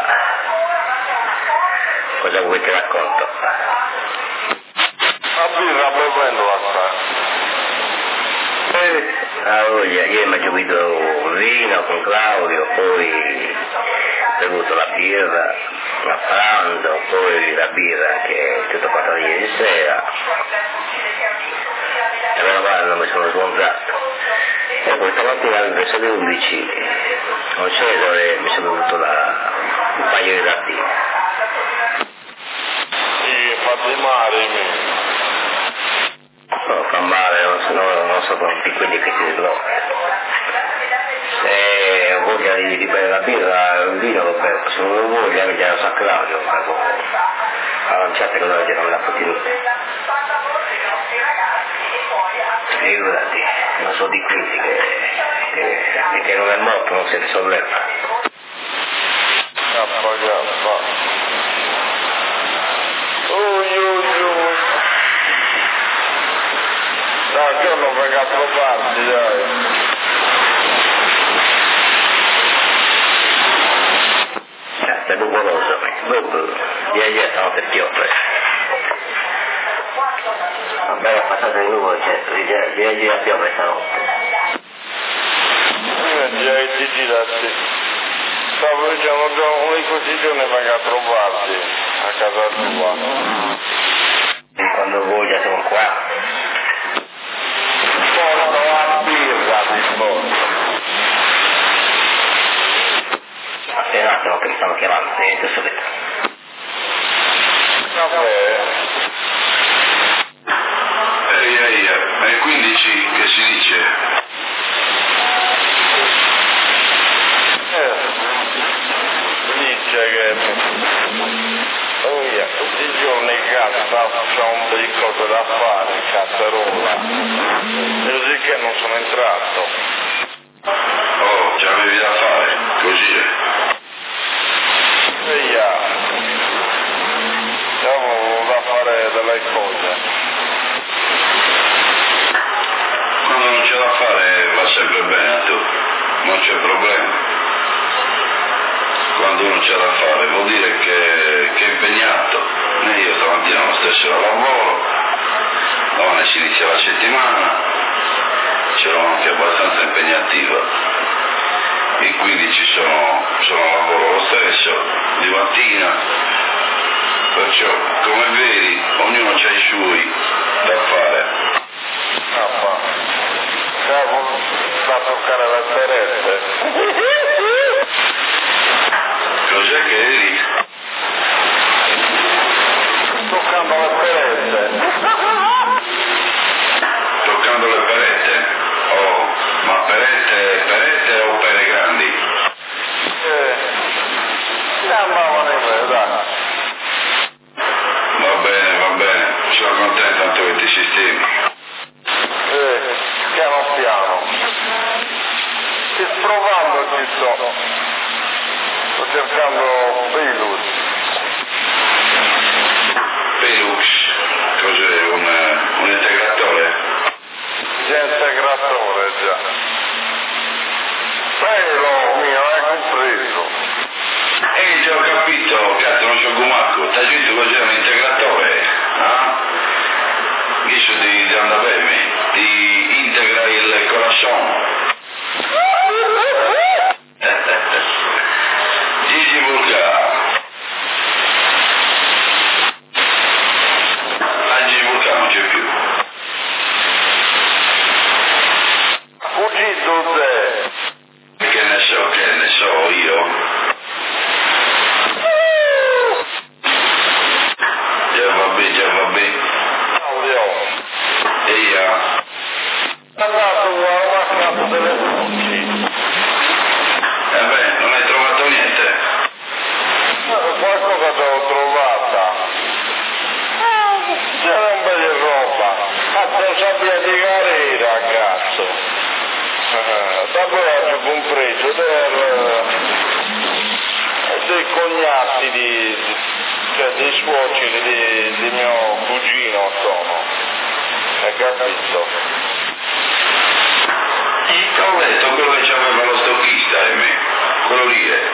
cosa vuoi ti racconto? La birra bevendo assai. Eh, ah, voglia, ieri mi ho giovuto un vino con Claudio, poi ho bevuto la birra a pranzo, poi la birra anche tutto quanto di ieri sera. E meno male non mi sono sgonzato. E poi stamattina alle alle undici ho sceso e mi sono bevuto la, un paio di lattine. Sì, fatti male, mi. No, fa male, non so, non, non so quanti quelli che si sblocca. Se ho voglia di, di bere la birra, il vino lo bevo, se non ho voglia mi chiamo San Claudio, bevo aranciate con la gente non me la fotte. Figurati, non so di quelli che, che, che non è morto, non se ne solleva. Kappa kappa. Ui ui ui. Dai, un giorno venga a trovarti, dai. Eh, sei bubboloso, ieri è stanotte piove. Vabbè, è passato di nuvole, cioè, ieri a piove stanotte. Io direi di girarti. Stavo dicendo già un così giorni venga a trovarti a casa tua. Quando voglia sono qua. Porto la birra di porto. Aspetta un attimo che mi stanno chiamando, niente subito. Vabbè. Ehi, ehi, è quindici che si dice? Eh, dice che oh yeah, tutti i giorni in casa c'è un po' di cose da fare, cazzarola. Così che non sono entrato. Oh, ce l'avevi da fare, così è. E yeah. Avevo da fare delle cose. Quando non c'è da fare va sempre bene a tu, non c'è problema. Quando uno c'è da fare vuol dire che, che è impegnato. E io stamattina lo stesso ero a lavoro, domani si inizia la settimana, c'era anche abbastanza impegnativa. I quindici sono, sono a lavoro lo stesso, di mattina, perciò come vedi ognuno ha i suoi da fare. Papà, devo da toccare le perette. Cos'è che eri? Toccando le perette. Toccando le perette? Oh, ma perette, perette o pere grandi? Eh, andavano in me, dai. Va bene, va bene, integratore già. Però mio è compreso. E già ho capito, cazzo non c'ho gumacco, ti hai visto cos'è un integratore? Ah? Dice di, di andare di integra il corazon. Gigi Vulca. Ah, Gigi Vulca non c'è più. Fuggito te. Che ne so, che ne so io? Già vabbè, già vabbè. Claudio. E io? Andato a una casa delle luci. Eh beh, non hai trovato niente? Qualcosa te l'ho trovata. C'era un bel di roba. Cazzo sappia di carriera, cazzo. Da poi ho compreso del, dei cognati di, cioè dei suoceri di, di mio cugino sono. Hai capito? Ti ho detto quello che c'aveva lo stocchista e me, quello lì è.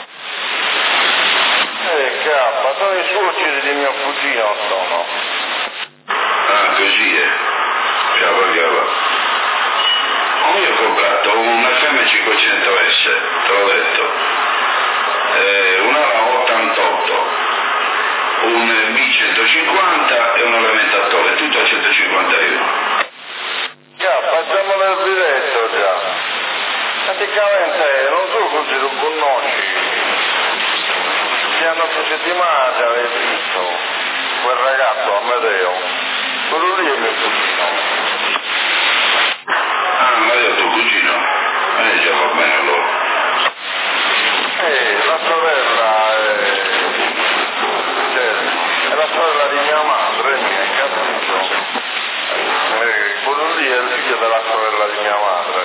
Eh cappa, sono i suoceri di mio cugino sono. Ah, così è. Cava, cava. Io ho comprato un F M cinquecento S, te l'ho detto, eh, un A ottantotto, un B centocinquanta e un alimentatore, tutto a centocinquanta euro. Già, facciamo del diretto già. Praticamente non so così lo conosci. Gli hanno settimana già avevi visto quel ragazzo Amedeo. Quello lì è mio cugino. Ah, ma io tuo cugino? Eh già va bene allora. Eh, la sorella è... Cioè, è la sorella di mia madre, mi hai capito? Eh, quello lì è il figlio della sorella di mia madre.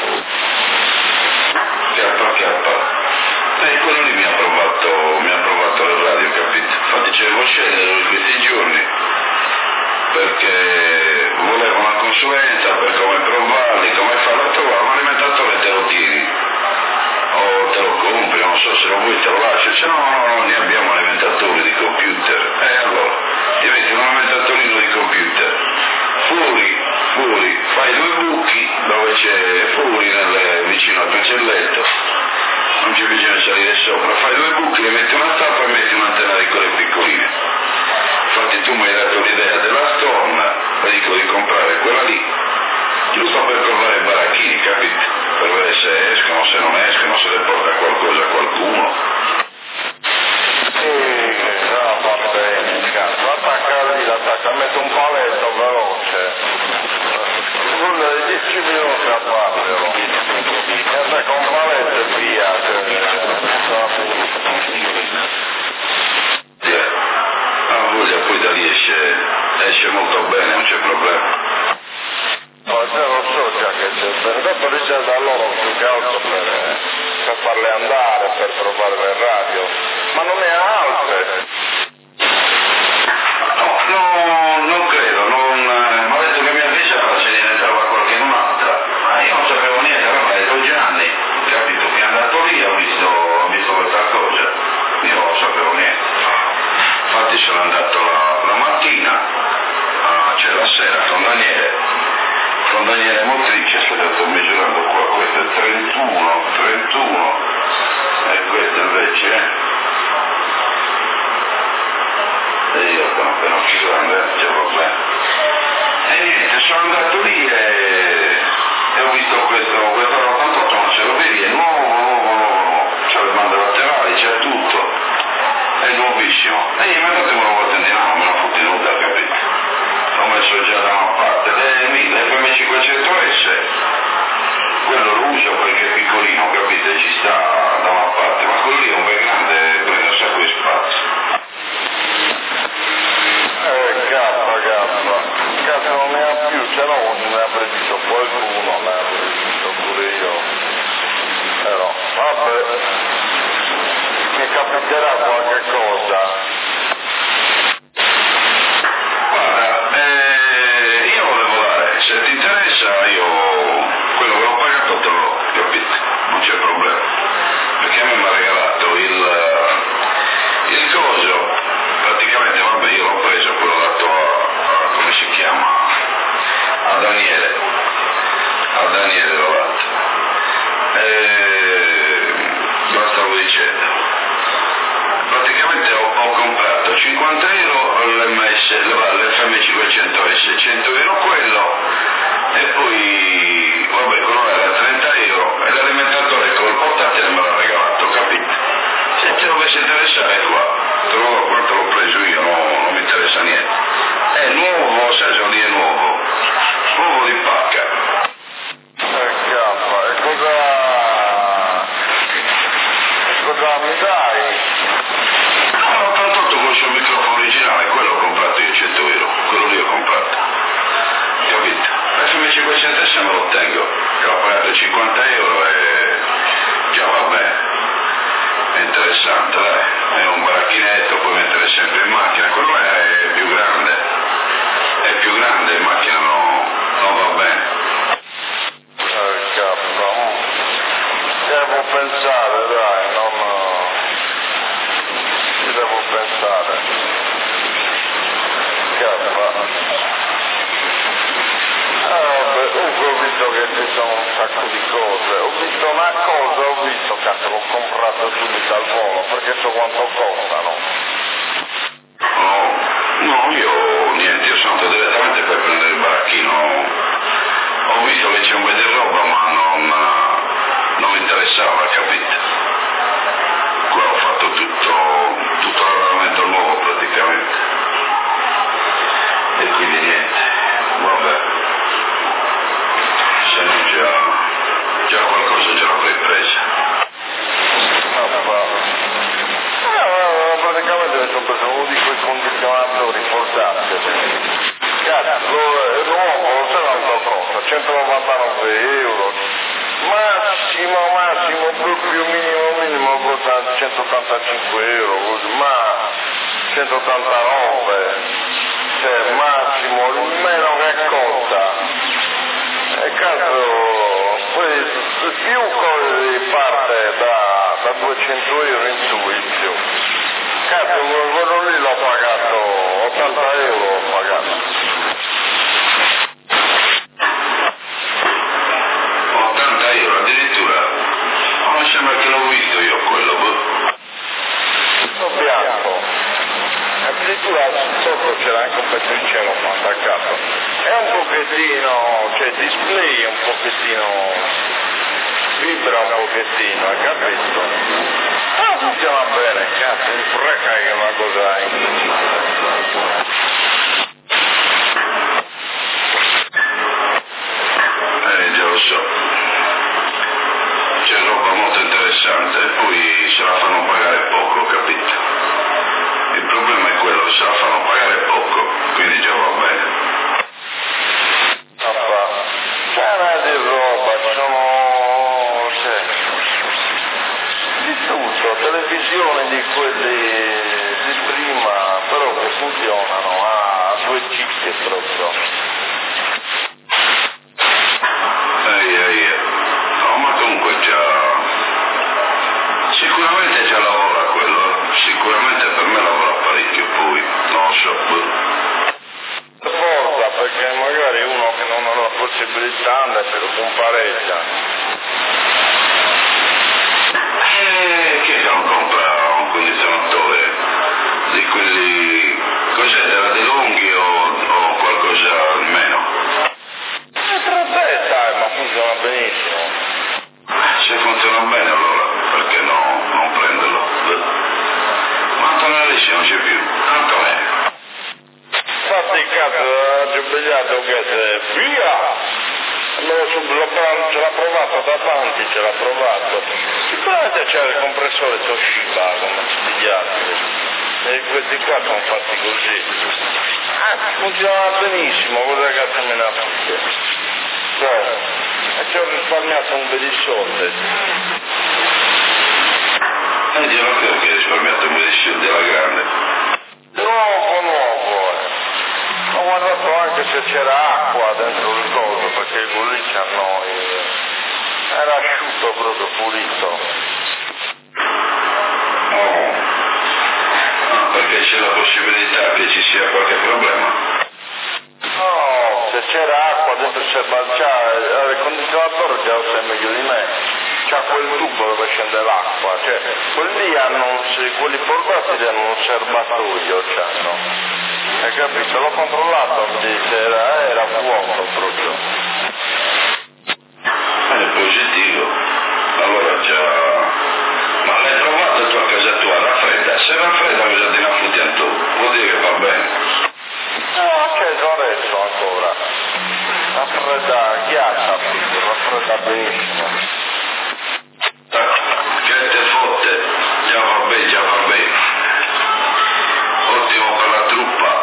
Chiappa, chiappa. E quello lì mi ha provato, mi ha provato la radio, capito? Infatti ci devo scendere in questi giorni perché volevo una consulenza per come provarli, come farlo a trovare, un alimentatore te lo tiri o te lo compri, non so se lo vuoi te lo lascio, se no no no ne abbiamo alimentatori di computer, e eh, allora ti metti un alimentatorino di computer, fuori, fuori, fai due buchi dove c'è fuori nelle, vicino al cancelletto, non c'è bisogno di salire sopra, fai due buchi, le metti una tappa e metti un'antenna di quelle piccoline. Infatti tu mi hai dato l'idea della Storm, dico di comprare quella lì, giusto per provare i baracchini, capito? Per vedere se escono, se non escono, se le porta qualcosa a qualcuno. Sì, no, va bene, cazzo, attacca lì, attacca, metto un paletto veloce. Nulla di dieci minuti a farlo. E attacca un paletto e via, poi da lì esce, esce molto bene, non c'è problema. No, già lo so già che c'è bene, dopo dice da loro più che altro per, per farle andare, per provare le radio, ma non ne ha altre. No, no, non credo, non, mi ha detto che mi avvisava se ne entrava qualche un'altra, ma io non sapevo niente, allora è due anni, capito, che è andato lì, ho visto, ho visto questa cosa, io non sapevo niente. Infatti sono andato la, la mattina, ah, cioè la sera con Daniele, con Daniele Motrice, aspetta, sto misurando qua, questo è trentuno, trentuno, e questo invece è, e io sono appena più grande, c'è problema. E niente, sono andato lì e, e ho visto questo, questo ottantotto, ma ce lo vedi, è nuovo, nuovo, nuovo, nuovo, c'è le bande laterali, c'è tutto. È nuovissimo, e io mi ha dato una volta in dinamo, me l'ho fottuto nuda, capito? L'ho messo già da una parte, l'F M cinquecento S, quello lo uso perché è piccolino, capite? Ci sta da una parte, ma quello lì è un bel grande, prende un sacco di spazio. Eh, cappa, cappa, cazzo non ne ha più, se no ne ha preso qualcuno, ne ha preso pure io, però, vabbè. Mi capiterà qualche cosa. Guarda, eh, io volevo dare, se ti interessa io interessante, dai. È un baracchinetto, puoi mettere sempre in macchina, quello è più grande, è più grande, in macchina no, non va bene. Eh, cazzo, devo pensare, dai, non... ci devo pensare. Cazzo. Ah, beh, comunque ho visto che ci sono un sacco di cose, ho visto una cosa, ho visto, cazzo, l'ho comprato subito al volo, perché so quanto costano. No, no, io niente, io sono andato direttamente per prendere il baracchino, ho visto che c'è un bel di roba ma non, non mi interessava, capito? Qua ho fatto tutto, tutto l'arredamento nuovo praticamente, e quindi niente, vabbè. Se non già, già qualcosa già l'avrei presa. Ah, praticamente mi sono preso uno di quei condizionatori portatili. Cazzo, è nuovo, se non so cosa, centonovantanove euro. Massimo, massimo, proprio minimo, minimo, costa centottantacinque euro, ma centottantanove, cioè massimo, il meno che costa. E cazzo, poi più cose parte da, da duecento euro in su, in più. Cazzo, quello lì l'ho pagato, ottanta euro l'ho pagato. ottanta euro addirittura? Ma mi sembra che l'ho visto io quello, boh. Tutto bianco. Addirittura sotto c'era anche un pezzoncino attaccato. È un pochettino, cioè il display è un pochettino, vibra un pochettino, hai capito? Ah, funziona bene, cazzo, il freca è una cosa incredibile. Eh, già lo so. C'è roba molto interessante, poi se la fanno pagare poco, capito? Il problema è quello, se la fanno pagare poco, quindi già va bene. C'è una di roba, sono cioè, di tutto, televisioni di quelli di prima, però che funzionano a due cicche proprio. Ehi, ehi, no, ma comunque già, sicuramente già lavora quello, sicuramente per me lavora parecchio, poi, non lo so. Forza, perché magari uno che non ha la possibilità anda se lo compareggia. Eh, chi non compra un condizionatore di quelli, cos'è, della De Longhi o, o qualcosa meno? E tra te, sai, ma funziona benissimo. Se funziona bene allora, perché no, non prenderlo? Ma Antonelli non c'è più, Antonelli. Infatti cazzo, ha giubilato che se via! Allora ce l'ha provato davanti, ce l'ha provato. Sicuramente c'era il compressore Toshiba come tutti gli altri. E questi qua sono fatti così. Ah, funziona benissimo, cosa cazzo me ne ha fatto? Cioè, e ci ho risparmiato un bel di soldi. E Dio lo credo che hai risparmiato un bel di soldi alla grande. Nuovo, nuovo, eh. Ho guardato anche se c'era acqua dentro il coso, perché il bolliciere a noi era asciutto proprio pulito. Oh. Ah, perché c'è la possibilità che ci sia qualche problema? No, se c'era acqua dentro il serbacciaio, il condizionatore già lo sai meglio di me, c'ha quel tubo dove scende l'acqua, cioè quelli hanno, quelli portatili hanno un serbatoio, c'hanno. Hai capito? L'ho controllato, era, era vuoto proprio. È positivo. Allora già... Ma l'hai provato tu a casa tua, raffredda? Se raffredda bisogna di una futti tu, vuol dire che va bene. No, acceso adesso ancora. Raffredda, ghiaccia, raffredda benissimo. Che te fotte? Già va bene, già va bene. Ottimo per la truppa.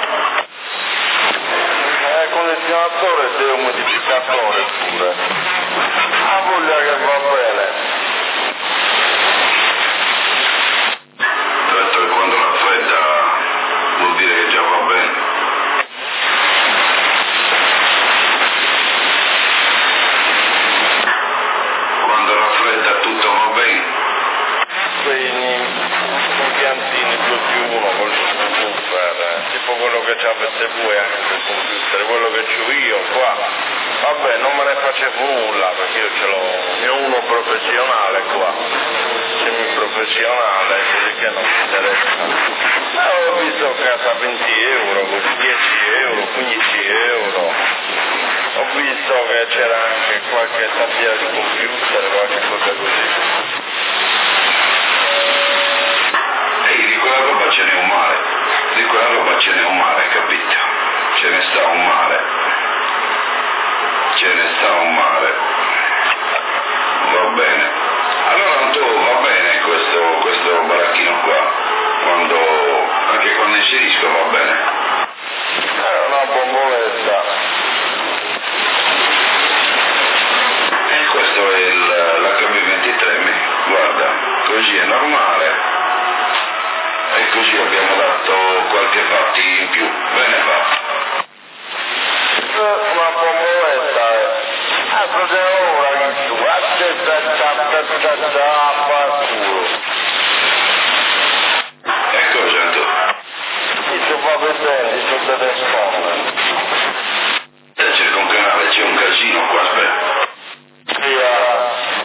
Eh, condizionatore e deumidificatore pure. Ha voglia che va bene. computer, quello che c'ho io qua. Vabbè, non me ne facevo nulla perché io ce l'ho, ne ho uno professionale qua, semiprofessionale, così che non mi interessa. Ma ho visto che a venti euro, così dieci euro, quindici euro. Ho visto che c'era anche qualche tastiera di computer, qualche cosa così. E di quella roba ce n'è un mare, di quella roba ce n'è un mare, capito? Ce ne sta un mare, ce ne sta un mare, va bene. Allora tu va bene questo, questo baracchino qua, quando, anche quando inserisco va bene. È una bomboletta. E questo è l'H B ventitré, guarda, così è normale. E così abbiamo dato qualche fatti in più, bene va. Una bomboletta, eh, cosa ora che tu, guarda, da da da culo. E cosa tu? Dice va vedere, dice delle sponde. C'è un canale, c'è un casino qua, aspetta. Sì, ah.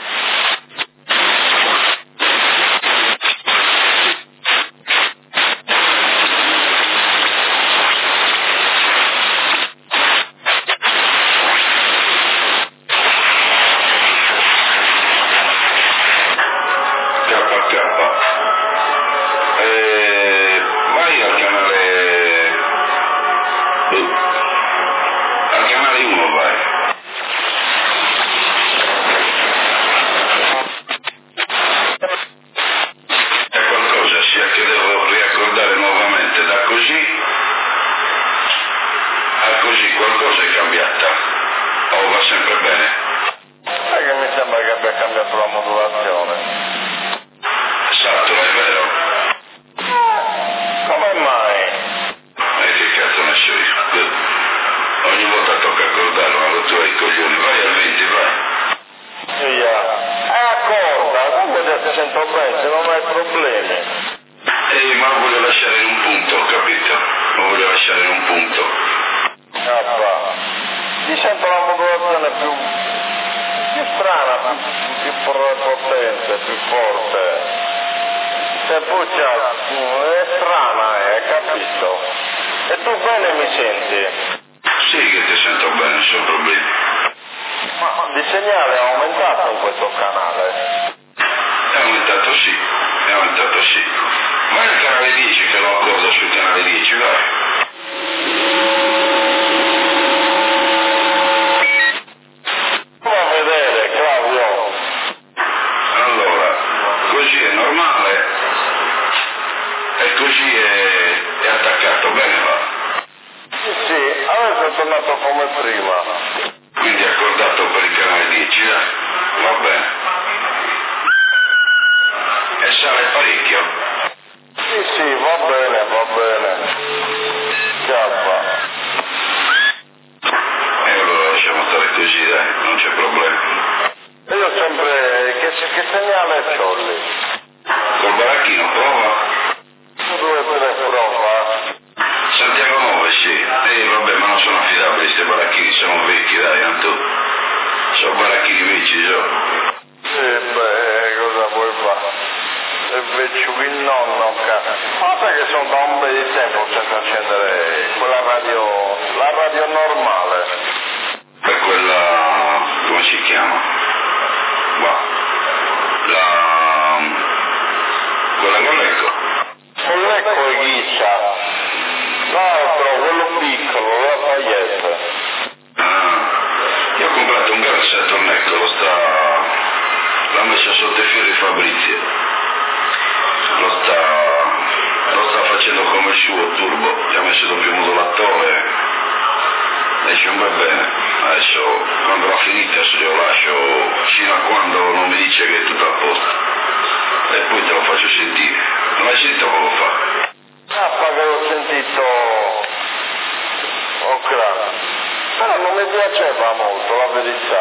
Però non mi piaceva molto, la verità,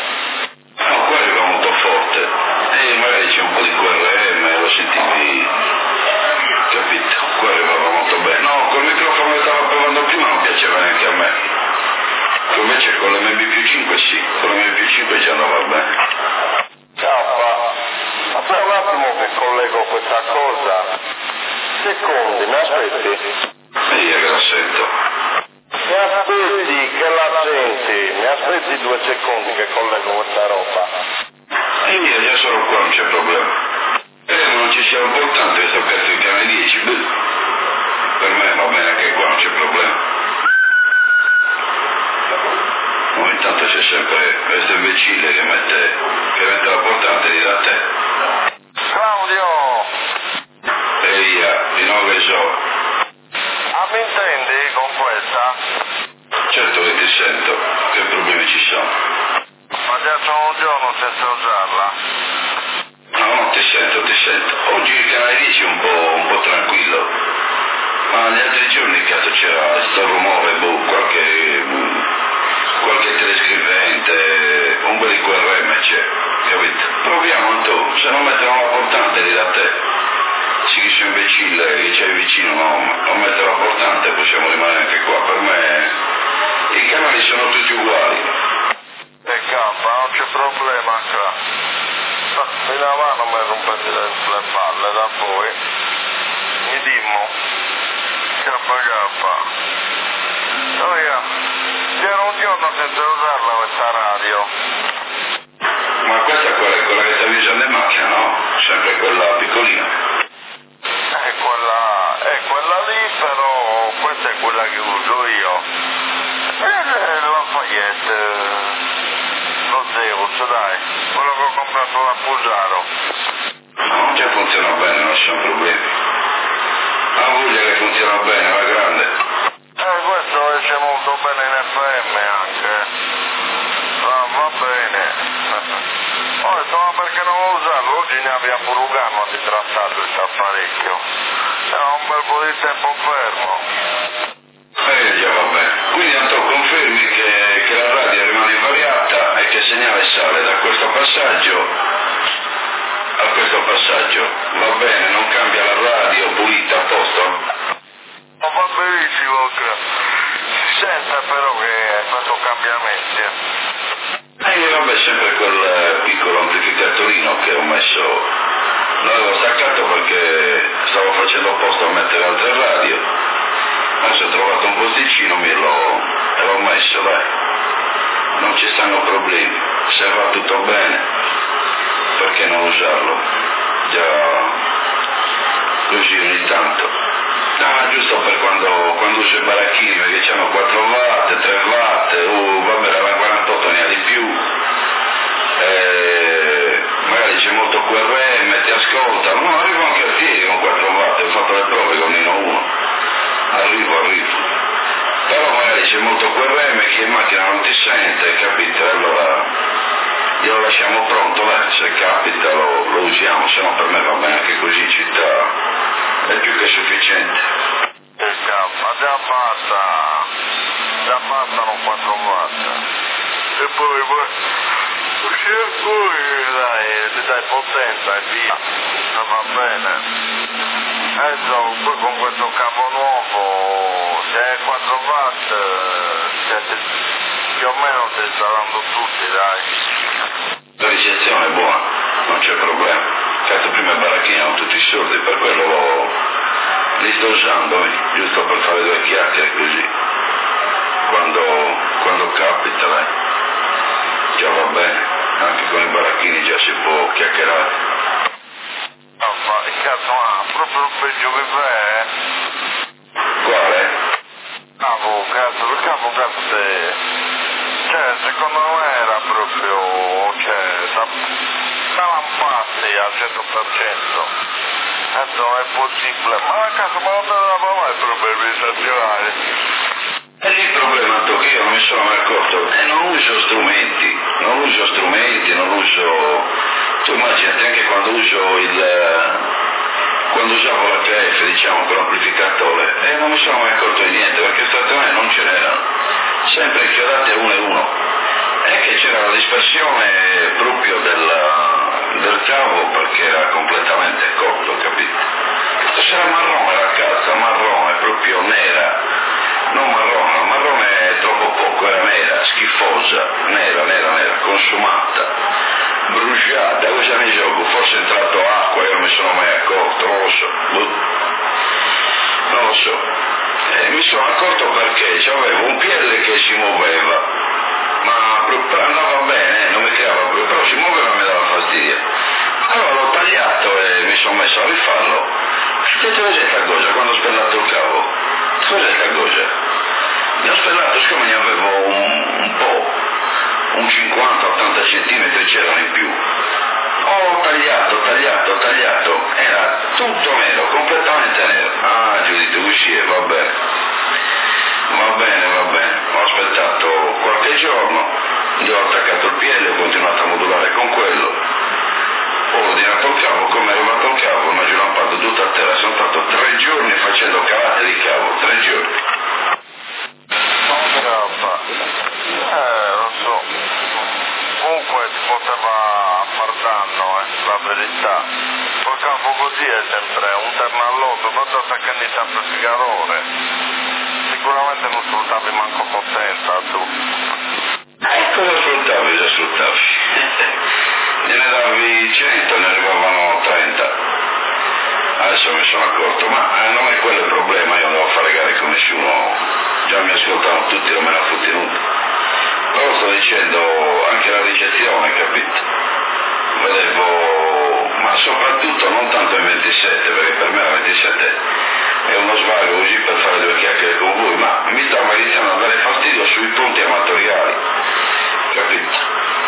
eh. No, quello era molto forte. E magari c'è un po' di Q R M, lo sentivi capito? Quello va molto bene. No, col microfono che stavo provando prima non piaceva neanche a me. Invece con l'M B più cinque sì, con l'M B più cinque ci andava bene. Cappa, aspetta un attimo che collego questa cosa. Secondi, mi aspetti? E io che la sento. Mi aspetti che la senti, mi aspetti due secondi che collego questa roba. E io già sono qua, non c'è problema. Credo non ci sia importante che sto perso il canale dieci, beh. Per me va bene anche qua, non c'è problema. Ogni tanto c'è sempre questo imbecille che mette, che mette la portante lì da te. Claudio! E via, di nuovo che so. Ah, mi intendi con questa? Certo che ti sento, che problemi ci sono? Ma già sono un giorno senza usarla. No, no, ti sento, ti sento. Oggi il canale dieci è un po', un po' tranquillo, ma gli altri giorni cazzo c'era sto rumore, boh, qualche, qualche telescrivente, un bel Q R M c'è, capito? Proviamo tu, se non mettono la portante lì da te, si dice imbecille che c'hai vicino, no, non mettere la portante possiamo rimanere anche qua, per me i canali sono tutti uguali. E campa, non c'è problema qua. Mi la mano mi rompete le palle da poi. Mi dimmo. Kappa kappa. Oh yeah. C'era un giorno senza usarla questa radio. Ma questa è quella, quella che stavi usando in macchina, no? Sempre quella piccolina. È quella, è quella lì, però questa è quella che uso io. Eh, Lafayette, lo Zeus, dai, quello che ho comprato da Pusaro. No, già funziona bene, non ci sono problemi. Ha voglia che funziona bene, alla grande. Eh, questo esce molto bene in F M anche. Ah, va bene. Oh, insomma, perché non usarlo? Oggi ne abbiamo pure un anno di trattato questo apparecchio. Era un bel po' di tempo fermo. Eh, già va bene. Quindi Antonio confermi che, che la radio rimane invariata e che il segnale sale da questo passaggio a questo passaggio. Va bene, non cambia la radio, pulita, a posto? Ma va benissimo, si sente però che hai fatto cambiamenti. E vabbè, sempre quel piccolo amplificatorino che ho messo, l'avevo staccato perché stavo facendo apposta a mettere altre radio. Adesso ho trovato un posticino e l'ho, e l'ho messo, dai. Non ci stanno problemi. Se va tutto bene, perché non usarlo? Già così ogni tanto. Ah, giusto per quando, quando uso i baracchini, perché hanno quattro watt, tre watt, uh, vabbè, la quarantotto ne ha di più. Eh, magari c'è molto Q R M, ti ascoltano. No, arrivo anche a piedi con quattro watt, ho fatto le prove con Nino uno. Arrivo, arrivo. Però magari c'è molto Q R M che in macchina non ti sente, capite? Allora glielo lasciamo pronto, eh? Se capita lo, lo usiamo, se no per me va bene anche così in città, è più che sufficiente. Che campa, già basta, già bastano quattro watt. E poi, poi, e poi dai, ti dai potenza e via, non va bene. Adesso poi con questo cavo nuovo, se è quattro watt, siete, più o meno ti sta dando tutti, dai. La ricezione è buona, non c'è problema. Cazzo, prima i baracchini erano tutti sordi, per quello lo, li sto usando, giusto per fare due chiacchiere così. Quando, quando capita, dai. Già va bene, anche con i baracchini già si può chiacchierare. Ma cazzo, ma proprio il peggio che è? Quale? Cavo, cazzo, il cavo cazzo è... Cioè, secondo me era proprio... Cioè, stavano fatti al cento per cento. Cazzo, non è possibile. Ma cazzo, ma non te la fa mai problemi stazionari? E lì il problema è che io non mi sono mai accorto, e non uso strumenti, non uso strumenti, non uso... Tu immaginati anche quando uso il... quando usavo l'H F, diciamo, con l'amplificatore, e non mi sono mai accorto di niente, perché stazionari non ce n'erano, sempre inchiodate uno e uno. E che c'era la dispersione proprio del... del cavo perché era completamente cotto, capito? Se era marrone la calza, marrone, proprio nera, non marrone, il marrone è troppo poco, era nera, schifosa, nera, nera, nera, consumata, bruciata, cosa ne gioco, forse è entrato acqua, io non mi sono mai accorto, non lo so, non lo so, eh, mi sono accorto perché avevo un piede che si muoveva, ma andava bene, non mi creava, però si muoveva e mi dava fastidio, allora l'ho tagliato e mi sono messo a rifarlo. Che te lo sei questa cosa quando ho spellato il cavo? Cos'è questa cosa? Mi ho spellato, siccome ne avevo un, un po', un cinquanta ottanta centimetri c'erano in più. Ho tagliato, tagliato, tagliato, era tutto nero, completamente nero. Ah, giudito, uscì, va bene. Va bene, va bene. Ho aspettato qualche giorno, gli ho attaccato il piede, ho continuato a modulare con quello. Ho ordinato il cavo, come è arrivato il cavo, mi ha giurampato tutto a terra, sono stato tre giorni facendo calate di cavo, tre giorni. Non grappa, eh, lo so, comunque ti poteva far danno, eh, la verità. Col cavo così è sempre un terno all'otto, tanto attaccando sempre il figarone. Sicuramente non sfruttavi manco potenza tu. Cosa sfruttavi, già sfruttavi? Ne davi cento, ne arrivavano trenta. Adesso mi sono accorto, ma eh, non è quello il problema, io non devo fare gare con nessuno, già mi ascoltavano tutti, non me ne ha fottenuto. Però sto dicendo anche la ricezione, capito? Vedevo, ma soprattutto non tanto in ventisette, perché per me la ventisette è uno svago così per fare due chiacchiere con voi, ma mi stava iniziando a dare fastidio sui ponti amatoriali, capito?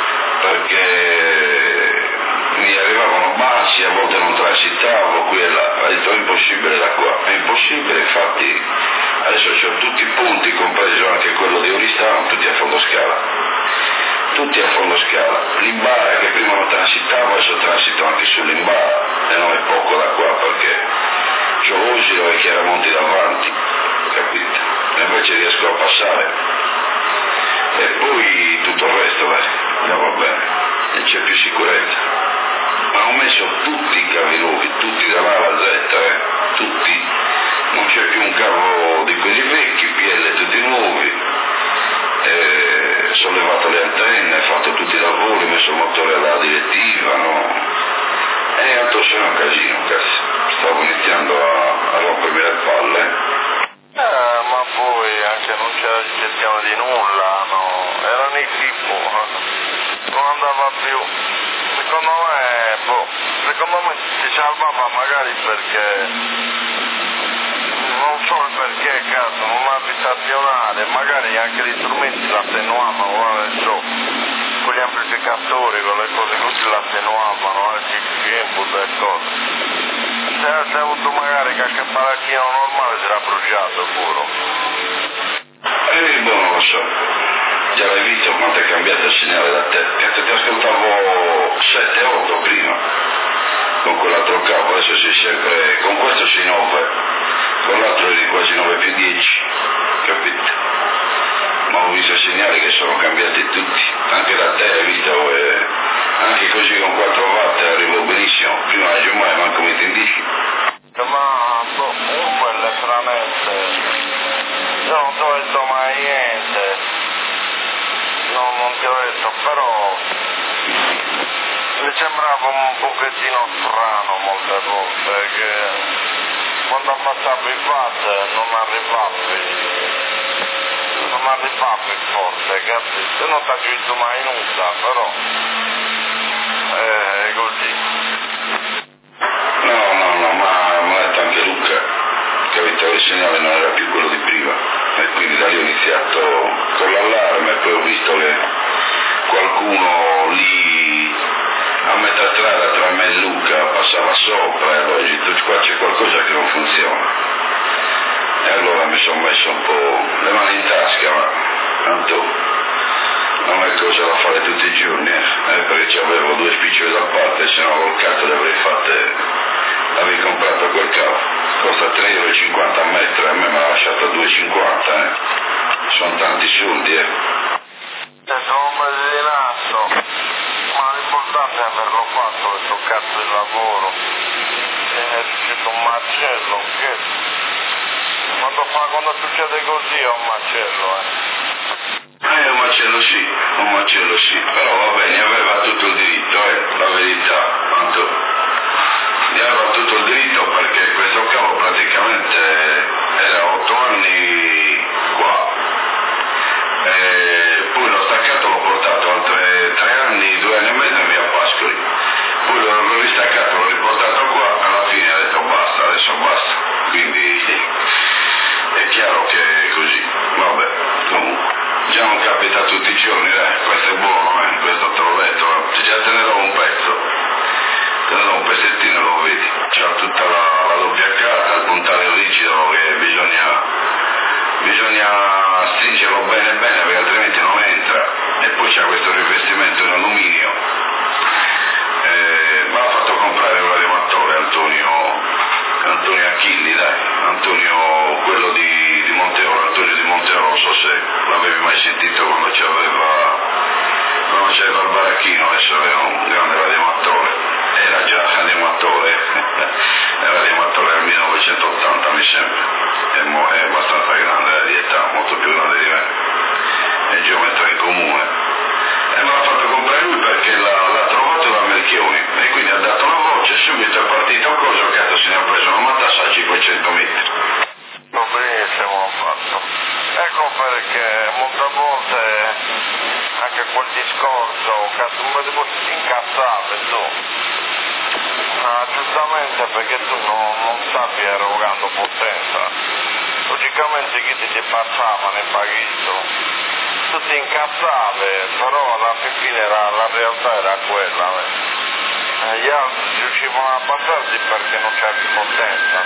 Perché mi arrivavano bassi, a volte non transitavo, qui e là, ho detto è impossibile da qua, è impossibile, infatti adesso ho tutti i punti, compreso anche quello di Oristano, tutti a fondo scala, tutti a fondo scala, l'Imbara che prima non transitavo, adesso transito anche sull'Imbara, e non è poco da qua perché c'ho l'Osilo e Chiaramonti davanti, capite? E invece riesco a passare, e poi tutto il resto, beh. No, va bene, e c'è più sicurezza. Ma ho messo tutti i cavi nuovi, tutti dalla A alla Z, eh, tutti. Non c'è più un cavo di quelli vecchi, P L tutti nuovi. Eh, sollevato le antenne, fatto tutti i lavori, messo il motore alla direttiva, no? E addosso era un casino, cazzo. Stavo iniziando a, a rompermi le palle. Eh, ma poi anche non c'era ricezione di nulla, no? Era un equipo. Non andava più, secondo me, boh, secondo me si salvava magari perché, non so il perché, cazzo, non abitazionale, magari anche gli strumenti l'attenuavano, non ne so, con gli amplificatori, con le cose così l'attenuavano, anche il input e cose. Se avesse avuto magari qualche baracchino normale si era bruciato puro. Eh, boh, non lo so. Già l'hai visto quanto è cambiato il segnale da te? Cazzo, ti ascoltavo sette otto prima, con quell'altro cavo, adesso sei sempre, con questo sei nove, con l'altro eri quasi nove più dieci, capito? Ma ho visto segnali che sono cambiati tutti, anche da te hai visto, eh, anche così con quattro watt arrivo benissimo, prima non c'è mai, manco mi tindisci. Ma boh, comunque letteralmente, io non ti ho detto mai niente. No, non ti ho detto, però mi sembrava un pochettino strano molte volte, perché quando abbassavi il watt non arrivavi, non arrivavi forte, capito? Non ti ho visto mai nulla, però è così. No, no, no, ma mi ha detto anche Luca, capito? Il segnale non era più quello di prima. E quindi da lì ho iniziato con l'allarme e poi ho visto che qualcuno lì a metà strada tra me e Luca passava sopra e allora ho detto qua c'è qualcosa che non funziona. E allora mi sono messo un po' le mani in tasca, ma tanto non è cosa da fare tutti i giorni, eh, perché avevo due spiccioli da parte, se no col cazzo le avrei fatte, avevi comprato quel cavo. Costa tre euro e cinquanta a metro, a me mi ha lasciato due e cinquanta, eh. Sono tanti soldi, eh. Sono un bel di naso, ma l'importante l'importante è averlo fatto questo cazzo di lavoro. E è riuscito un macello, che quando, fa, quando succede così è un macello, eh. Eh, un macello sì, un macello sì, però va bene, aveva tutto il diritto, eh, la verità, tanto ne aveva tutto il diritto perché questo cavo praticamente era otto anni qua, e poi l'ho staccato, l'ho portato altre tre anni, due anni e mezzo in via Pascoli, poi l'ho, l'ho ristaccato, l'ho riportato qua, alla fine ho detto basta, adesso basta, quindi è chiaro che è così, vabbè, comunque. Già non capita tutti i giorni, eh, questo è buono, eh, questo te l'ho detto, eh. Già te ne do un pezzo, te ne do un pezzettino e lo vedi, c'ha tutta la, la doppia carta, il puntale rigido che bisogna, bisogna stringerlo bene bene perché altrimenti non entra, e poi c'ha questo rivestimento in alluminio, eh, mi ha fatto comprare un radioamattore Antonio, Antonio Achilli, dai, Antonio quello di, di Monteoro, Antonio di Monteoro, non so se l'avevi mai sentito quando c'aveva, quando c'aveva il baracchino, adesso era un grande radioamattore, era già radioamattore, era radioamattore del millenovecentottanta mi sembra, è, mo, è abbastanza grande di età, molto più grande di me, è geometra in comune, e me l'ha fatto comprare lui perché l'ha, l'ha trovato da Melchioni, e quindi ha dato una voce, subito è partito un coso, cazzo se ne ha preso una matassa a cinquecento metri. Benissimo ho fatto. Ecco perché molte volte anche quel discorso, cazzo, un po' ti incazzavi tu. Ah, giustamente perché tu non, non stavi erogando potenza. Logicamente chi ti passava ne paghi tu. Tu ti incazzavi, però alla fine la, la realtà era quella. Eh. Gli altri riuscivano a passarsi perché non c'era potenza.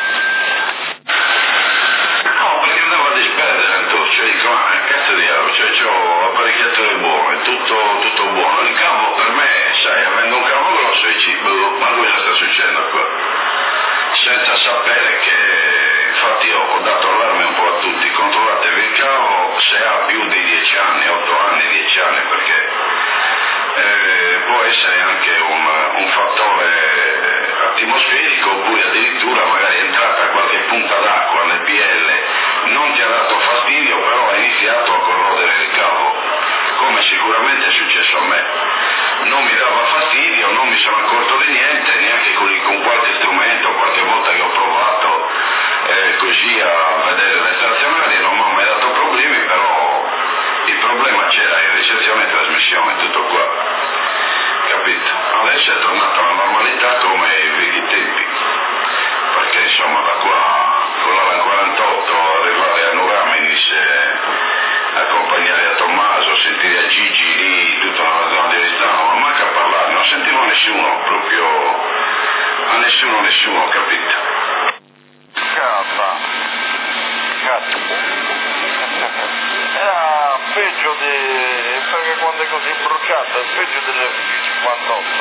No, perché andavo a disperdere Antonio, cioè dico, ma che cazzo di euro, cioè c'ho l'apparecchiatore buono, è tutto, tutto buono, il cavo per me, sai, avendo un cavo grosso dici, ma cosa sta succedendo qua? Senza sapere che, infatti io ho dato allarme un po' a tutti, controllatevi il cavo se ha più di dieci anni, otto anni, dieci anni, perché eh, può essere anche un, un fattore atmosferico, oppure addirittura magari è entrata qualche punta d'acqua nel P L, non ti ha dato fastidio, però ha iniziato a corrodere il cavo, come sicuramente è successo a me. Non mi dava fastidio, non mi sono accorto di niente, neanche con, con qualche strumento, qualche volta che ho provato eh, così a vedere le stazionarie, non mi ha mai dato problemi, però il problema c'era in ricezione e trasmissione, tutto qua, capito? Adesso è tornata alla normalità come i vecchi tempi, perché insomma da qua con la quarantotto arrivare a Nuraminis, eh, accompagnare a Tommaso, sentire a Gigi lì, tutta la zona di Ristano, ma manca a parlare, non sentivo nessuno, proprio a nessuno, nessuno, capito? Cazzo, cazzo, era peggio di, perché quando è così bruciata, è peggio delle cinquantotto.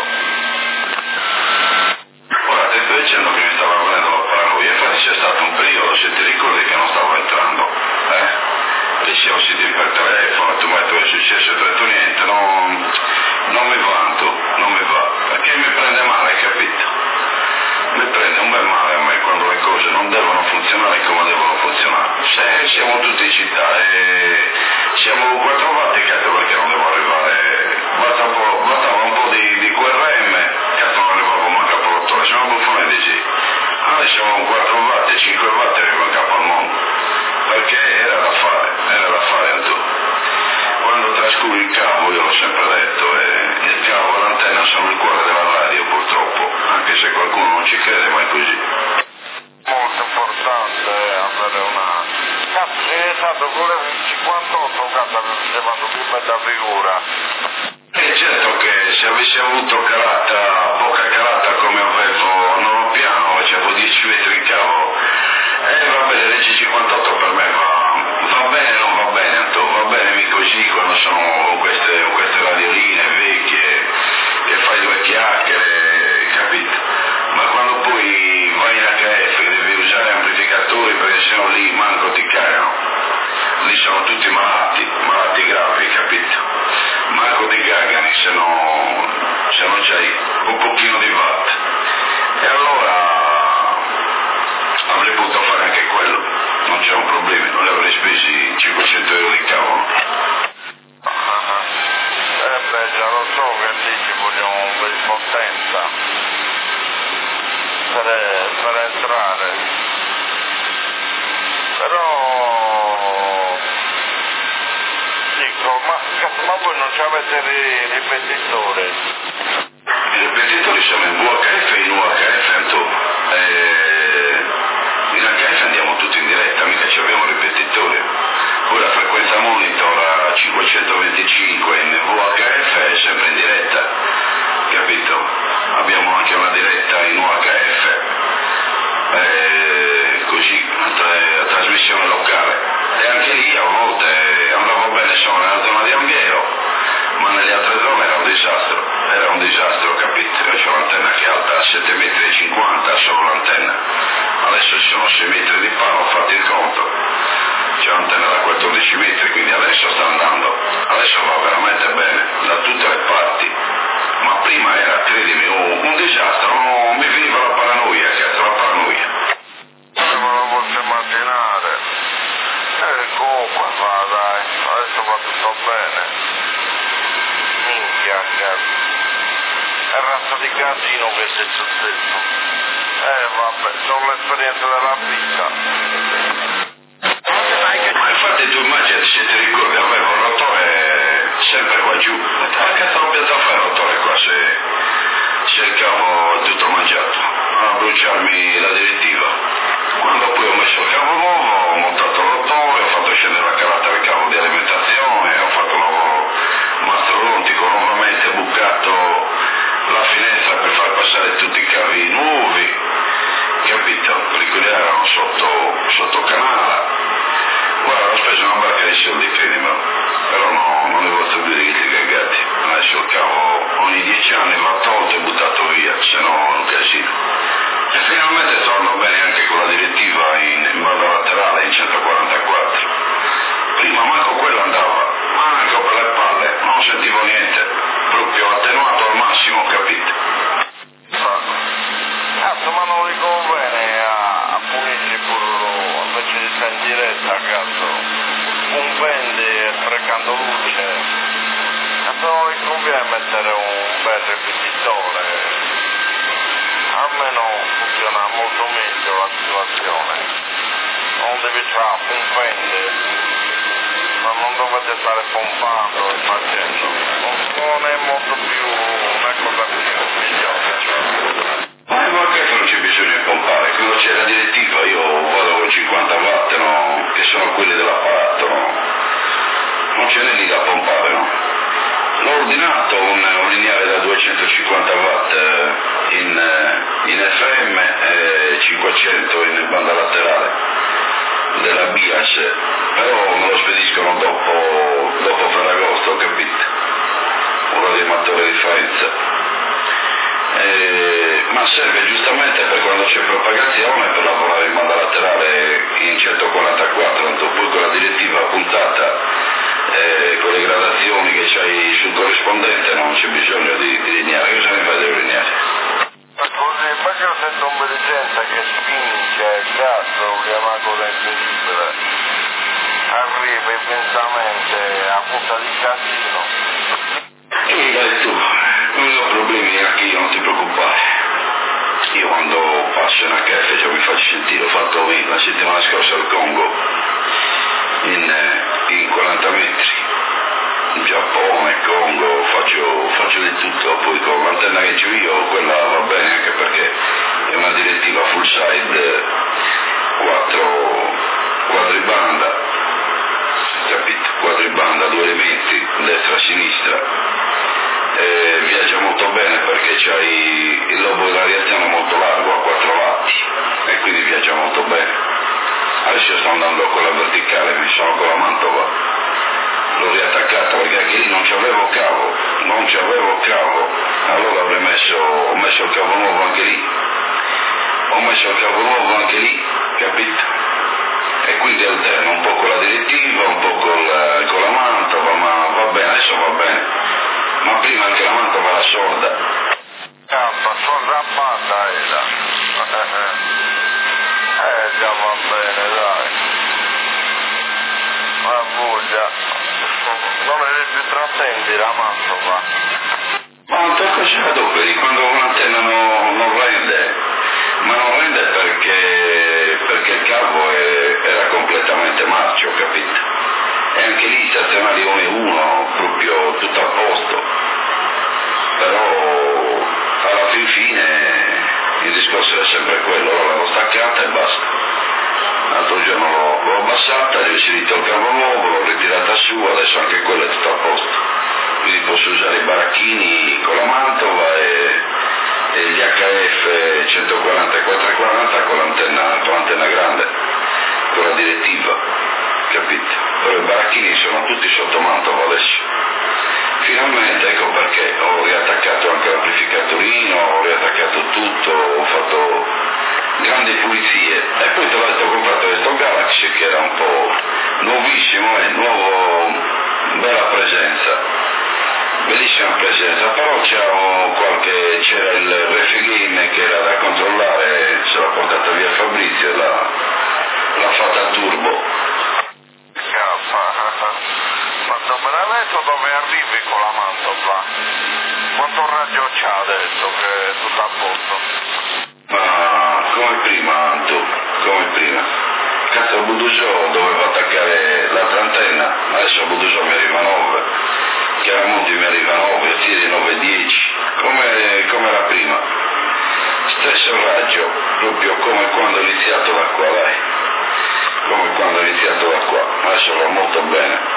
Ora ti sto dicendo che mi stava venendo la paranoia, infatti c'è stato un periodo, se ti ricordi, che non stavo entrando, eh? Ti siamo sentiti per telefono, tu mi hai detto che è successo, ho detto niente, non, non mi vanto, non mi va, perché mi prende male, capito? Mi prende un bel male a me quando le cose non devono funzionare come devono funzionare. Se siamo tutti in città e siamo quattro vatti, cazzo, perché non devo arrivare, basta un po', bastava un po' di, di Q R M, cazzo non arrivavo manca per l'otto ore, siamo bufonetici. Adesso siamo quattro vatti, cinque vatti, arrivo in capo al mondo, perché era da fare, era da fare Antonio. Quando trascuri il cavo, io l'ho sempre detto, eh, il cavo e l'antenna sono il cuore della radio purtroppo, anche se qualcuno non ci crede, ma è così. Molto importante avere una... Cazzo, sei stato con le cinquantotto, cazzo, avevo levato più bella figura. E certo che se avessi avuto calata, poca calata come avevo a nono piano, facevo dieci metri in cavo, eh va bene, le C cinquantotto per me va, va bene, non va bene, Antonio, va bene mi così quando sono queste, queste radioline vecchie, che fai due chiacchiere, capito? Ma quando poi vai in H F e devi usare amplificatori perché sennò lì manco ti cagano, lì sono tutti malati, malati gravi, capito? Manco ti cagano se, no, se non c'hai ma, ma voi non avete i ripetitori? I ripetitori sono in V H F e in U H F, Antonio. Eh, in H F andiamo tutti in diretta, mica ci abbiamo ripetitori. Poi la frequenza monitor a cinquecentoventicinque in V H F è sempre in diretta, capito? Abbiamo anche una diretta in U H F, eh, così, a, tra- a trasmissione locale. E anche lì a volte andavo bene solo nella zona di Ambiero, ma nelle altre zone era un disastro, era un disastro, capito? C'è un'antenna che è alta sette metri e cinquanta, solo l'antenna. Adesso ci sono sei metri di palo, fate il conto. C'è un'antenna da quattordici metri, quindi adesso sta andando. Adesso va veramente bene, da tutte le parti. Ma prima era, credimi, un, un disastro, no, mi finiva la paranoia, cazzo, la paranoia. Non me lo posso immaginare. E comunque va, dai, adesso va tutto bene. Minchia, cazzo. È razza di casino che sei successo. Eh vabbè, sono l'esperienza della vita. Ma infatti tu immagini, se ti ricordi, avevo il rotore sempre qua giù. Ma cazzo non piazza a fare il rotore qua se, se il cavo è tutto mangiato? A bruciarmi la direttiva. Quando poi ho messo il cavo nuovo, ho montato il rotore, ho fatto scendere la carata del cavo di alimentazione, ho fatto un lavoro mastrodontico, nuovamente bucato la finestra per far passare tutti i cavi nuovi, capito? Quelli che erano sotto, sotto canale. Guarda, ho speso una barca di soldi, credimelo, però no, non ne posso più di questi cagati. Adesso il cavo ogni dieci anni va tolto e buttato via, se no è un casino. E finalmente sto andando bene anche con la direttiva in, in banda laterale in centoquarantaquattro. Prima manco quello andava, manco per le palle, non sentivo niente, proprio attenuato al massimo, capito? Cazzo, ma non li conviene a, a punirci pure invece di stare in diretta, cazzo. Un vende sprecando luce. Cazzo, non gli conviene mettere un bel ripetitore. Almeno funziona molto meglio la situazione. Non devi fare un vende, ma non dovete stare pompando e facendo. Non, non è molto più una cosa più migliore. Ma in qualche non c'è bisogno di pompare, quando c'è la direttiva io vado con cinquanta watt, no? Che sono quelli dell'apparato, no? Non ce n'è lì da pompare, no? L'ho ordinato un, un lineare da duecentocinquanta watt in, in F M e cinquecento in banda laterale della B I A S, però me lo spediscono dopo, dopo Ferragosto, capito? Un radioamatore di Faenza. Eh, ma serve giustamente per quando c'è propagazione, per lavorare in banda laterale in centoquarantaquattro, tanto poi con la direttiva puntata, eh, con le gradazioni che c'hai sul corrispondente non c'è bisogno di, di lineare. Cosa ne fai del lineare? Ma così, perché io sento un dirigente che spinge, cazzo, chiamato dentro libera, arriva immensamente a punta di casino. E mi dai tu, non ho problemi neanche io, non ti preoccupare. Io quando passo in H F già mi faccio sentire, ho fatto la settimana scorsa al Congo, in, in quaranta metri, in Giappone, Congo, faccio, faccio di tutto, poi con l'antenna che ho io, quella va bene anche perché è una direttiva full side, quattro quadribanda, capito? Quadribanda, due elementi, destra e sinistra. Eh, viaggia molto bene perché c'hai il lobo di radiazione molto largo a quattro watt e quindi viaggia molto bene. Adesso sto andando con la verticale, mi sono con la Mantova, l'ho riattaccata perché anche lì non c'avevo cavo, non c'avevo cavo, allora avrei messo, ho messo il cavo nuovo anche lì, ho messo il cavo nuovo anche lì, capito? E quindi alterno un po' con la direttiva, un po' con la, con la Mantova, ma va bene, adesso va bene. Ma prima anche la Mantova era sorda. Cazzo, sorda a banda era. Eh, già va bene, dai. Ma voglia. Non eri più trattenti la Mantova. Ma per cosa adoperi? Quando un'antenna non, non rende, ma non rende perché, perché il cavo è, era completamente marcio, capito? e anche lì stazionali uno e uno, proprio tutto a posto, però alla fin fine il discorso è sempre quello, ora l'ho staccata e basta. L'altro giorno l'ho, l'ho abbassata, gli ho inserito il cavo nuovo, l'ho ritirata su, adesso anche quello è tutto a posto, quindi posso usare i baracchini con la mantova e, e gli H F centoquaranta e quattrocentoquaranta con l'antenna, con l'antenna grande, con la direttiva, capito? Però i baracchini sono tutti sotto mantova adesso. Finalmente, ecco perché ho riattaccato anche l'amplificatorino, ho riattaccato tutto, ho fatto grandi pulizie e poi tra l'altro ho comprato questo Galaxy che era un po' nuovissimo e nuovo, bella presenza, bellissima presenza, però c'era qualche, c'era il ref game che era da controllare, se l'ha portata via Fabrizio e l'ha, l'ha fatta a turbo. Ma me l'ha detto dove arrivi con la mantova? Quanto raggio c'ha adesso che è tutto a posto? Ma come prima, Anto, come prima. Cazzo, a Budusò dovevo attaccare l'altra antenna, adesso a Budusò mi arriva nove, Chiaramonti mi arriva nove, tiri nove dieci, come, come era prima. Stesso raggio, proprio come quando ho iniziato da qua, dai. Come quando ho iniziato da qua, adesso va molto bene.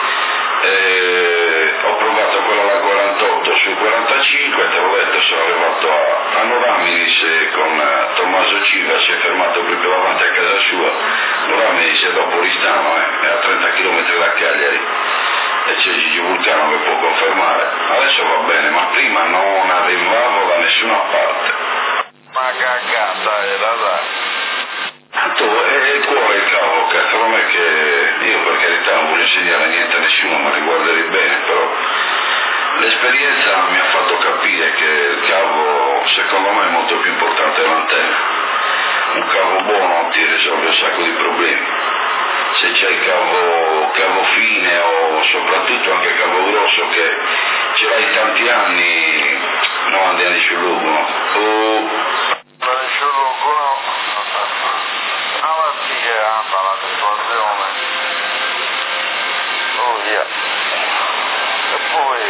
E ho provato quella da quarantotto sul quarantacinque, te l'ho detto, sono arrivato a, a Noraminis con uh, Tommaso Civa, si è fermato proprio davanti a casa sua. Noraminis è dopo Oristano, eh, è a trenta chilometri da Cagliari e c'è Gigi Vulcano che può confermare. Adesso va bene, ma prima non arrivavo da nessuna parte. Ma cagata era, dai. Tanto è il cuore il cavo, cazzo, non è che io per carità non voglio insegnare niente a nessuno, ma riguarderei bene, però l'esperienza mi ha fatto capire che il cavo secondo me è molto più importante dell'antenna. Un cavo buono ti risolve un sacco di problemi. Se c'è il cavo, cavo fine o soprattutto anche cavo grosso che ce l'hai tanti anni, non andiamo sul luogo, o la situazione, oh yeah. E poi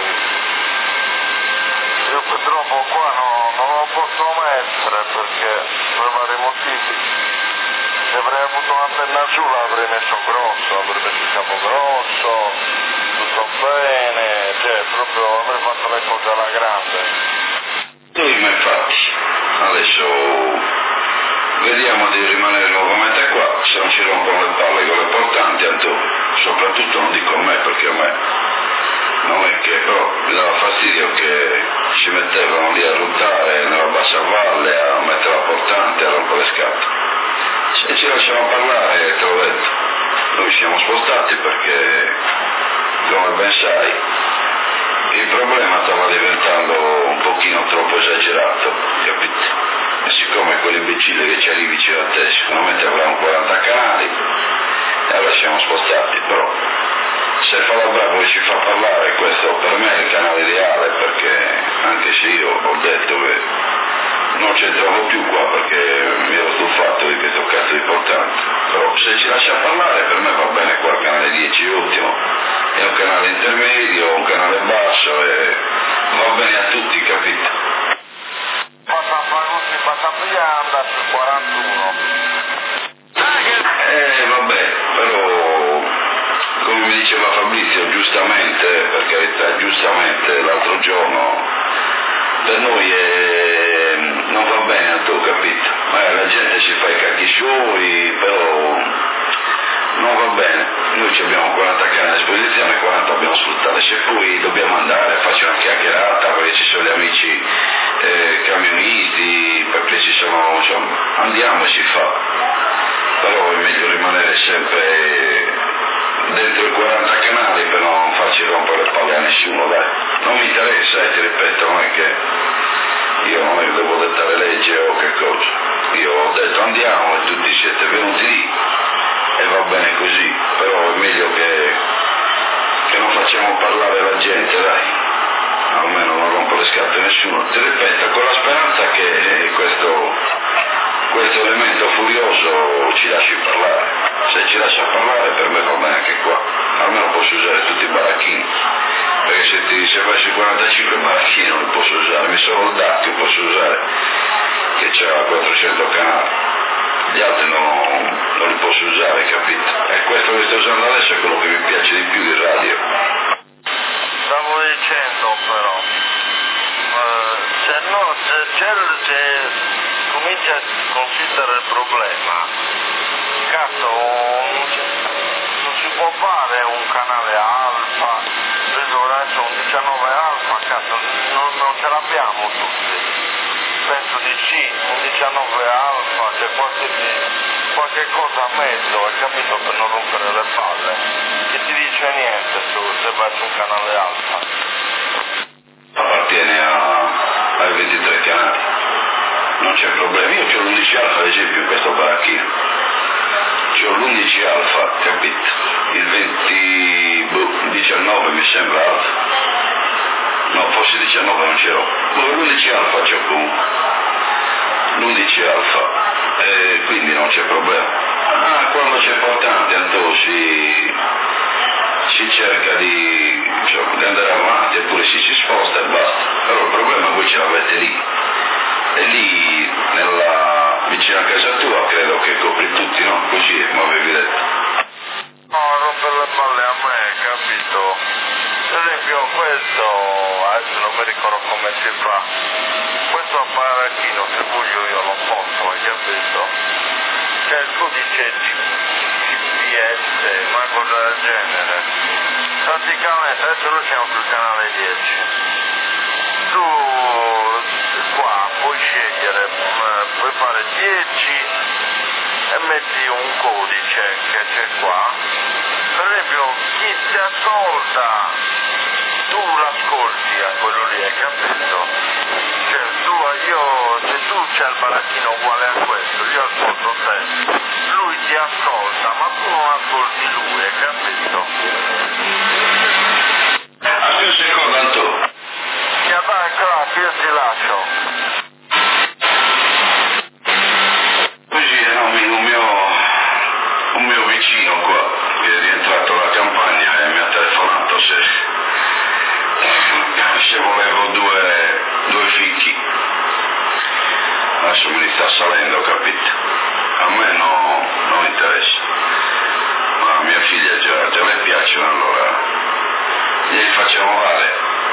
io purtroppo qua no, non lo posso mettere perché per vari motivi. Se avrei avuto un'antenna giù l'avrei messo grosso, avrei messo il capo grosso, tutto bene, cioè proprio avrei fatto le cose alla grande. Sì, ma infatti adesso vediamo di rimanere nuovamente qua, se non ci rompono le palle con le portanti, tanto soprattutto non dico a me perché a me non è che, però mi dava fastidio che ci mettevano lì a ruttare nella bassa valle, a mettere la portante, a rompere le scatole. Se ci lasciamo parlare, te l'ho detto, noi siamo spostati perché, come ben sai, il problema stava diventando un pochino troppo esagerato, capito? E siccome quell'imbecille che ci arrivi vicino a te, sicuramente avrà un quaranta canali, e allora siamo spostati, però se fa la bravo e ci fa parlare, questo per me è il canale ideale, perché anche se io ho detto che non c'entravo più qua perché mi ero stufato di questo cazzo di portante, però se ci lascia parlare per me va bene qua, il canale dieci è ottimo, è un canale intermedio, un canale basso e va bene a tutti, capito? Passa Fagusti, passa Brianda sul quarantuno. Eh vabbè, però come mi diceva Fabrizio giustamente, per carità, giustamente l'altro giorno, per noi è, non va bene a tu, capito? Ma la gente si fa i cacchi suoi, però non va bene. Noi abbiamo quaranta canali a disposizione, quaranta dobbiamo sfruttare. Se poi dobbiamo andare, faccio una chiacchierata perché ci sono gli amici eh, camionisti, perché ci sono, insomma, andiamo e si fa. Però è meglio rimanere sempre dentro i quaranta canali per non farci rompere le palle a nessuno, dai. Non mi interessa, eh, ti ripeto, non è che io non è che devo dettare legge o che cosa. Io ho detto andiamo e tutti siete venuti lì e va bene così, però è meglio che, che non facciamo parlare la gente, dai. Almeno non rompo le scatole a nessuno. Ti ripeto, con la speranza che questo, questo elemento furioso ci lasci parlare. Se ci lascia parlare per me va bene anche qua. almeno posso usare tutti i baracchini, perché se, ti, se faccio quarantacinque baracchini non li posso usare, mi solo il Dacchio posso usare, che c'ha quattrocento canali, gli altri non, non li posso usare, capito? E questo che sto usando adesso è quello che mi piace di più di radio. Stavo dicendo però, uh, se no, se, se, se comincia a considerare il problema, cazzo, non, non si può fare un canale alfa, vedo adesso un diciannove alfa, cazzo, non, non ce l'abbiamo tutti, penso di sì, un diciannove alfa, c'è qualche, qualche cosa a mezzo, hai capito, per non rompere le palle, che ti dice niente su se vai su un canale alfa. Appartiene a, ai ventitré canali, non c'è problema, io c'ho l'undici alfa ad esempio in questo baracchino, c'ho l'undici alfa, capito, il venti, boh, diciannove mi sembra alfa, no forse diciannove non ce l'ho, boh, l'undici alfa c'ho comunque, l'undici alfa, e quindi non c'è problema. Ah, quando c'è portante Antonio si, si cerca di, cioè, di andare avanti, eppure si si sposta e basta. Però il problema è che voi ce l'avete lì, e lì nella, vicino a casa tua credo che copri tutti, no? Così come avevi detto. No, rompere le palle a me, capito? Per esempio questo, adesso non mi ricordo come si fa, questo baracchino se voglio io lo posso, hai capito? C'è il codice G P S, una cosa del genere. Praticamente adesso noi siamo sul canale dieci. Tu qua puoi scegliere, puoi fare dieci e metti un codice che c'è qua. Per esempio chi ti ascolta, tu l'ascolti a quello lì, hai capito? Cioè tu, io, se tu c'è il baracchino uguale a questo, io ascolto te, lui ti ascolta, ma tu non ascolti lui, hai capito? Aspetti un secondo Antonio. Ya dai, grazie, io ti lascio. Così era un mio, un mio, un mio vicino qua, che è rientrato alla campagna e mi ha telefonato se, se volevo due, due fichi. Adesso me li sta salendo, capito? A me no, non interessa, ma a mia figlia già, già le piacciono, allora glieli facciamo fare.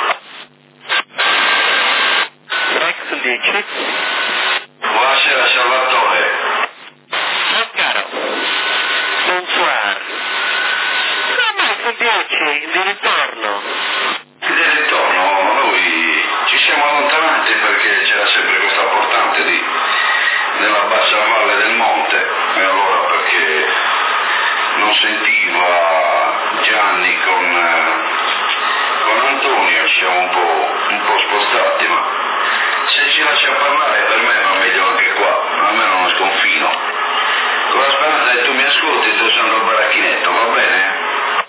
Rex dici? Buonasera Salvatore. Oh caro, bonsoir. No, ma il dieci di ritorno. Di ritorno, noi ci siamo allontanati perché c'era sempre questa portante lì, nella bassa valle del monte, e allora perché non sentiva Gianni con, con Antonio, ci siamo un po', un po' spostati, ma se ci lascia parlare per me va meglio anche qua, almeno non sconfino. Con la speranza che tu mi ascolti, sto usando il baracchinetto, va bene?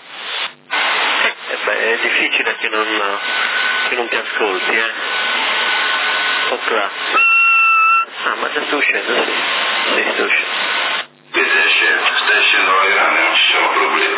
Eh beh, è difficile che non, che non ti ascolti, eh. Potrà. Ah, ma già sto uscendo, sì. Sì, sto uscendo. Che stai scendo? Stai scendo alla grande, non ci sono problemi.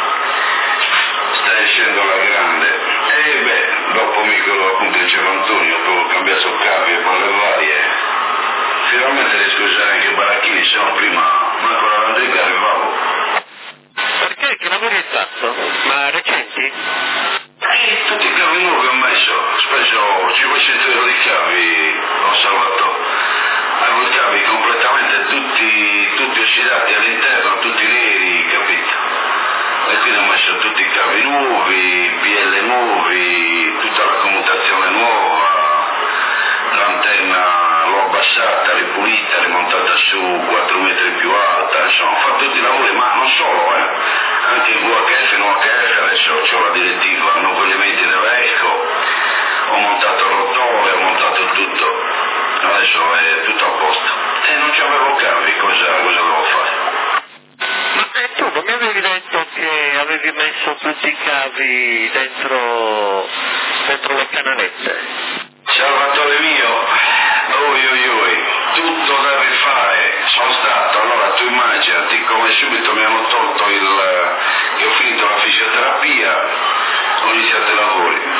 Stai scendo alla grande. E beh, dopo Micolo appunto diceva Antonio, poi ho cambiato capi e palle varie. Finalmente riesco a usare anche i baracchini, se no prima manco la landriga arrivavo. Perché? Che lavori hai fatto? Ma recenti? E tutti i cavi nuovi ho messo, ho speso cinquecento euro di cavi, ho salvato. Avevo i cavi completamente tutti, tutti ossidati all'interno, tutti neri, capito? E quindi ho messo tutti i cavi nuovi, P L nuovi, tutta la commutazione nuova, l'antenna l'ho abbassata, ripulita, rimontata su quattro metri più alta, insomma ho fatto tutti i lavori, ma non solo, eh, anche il V H F e non H F, adesso ho la direttiva, non con gli elementi dell'Eco, ho montato il rotore, ho montato tutto, adesso è tutto a posto. E non c'avevo cavi, cosa, cosa devo fare? Ma eh, tu non mi avevi detto che avevi messo tutti i cavi dentro, dentro le canalette? Salvatore mio, oi oi oi, tutto da rifare, sono stato, allora tu immaginati come subito mi hanno tolto il, che ho finito la fisioterapia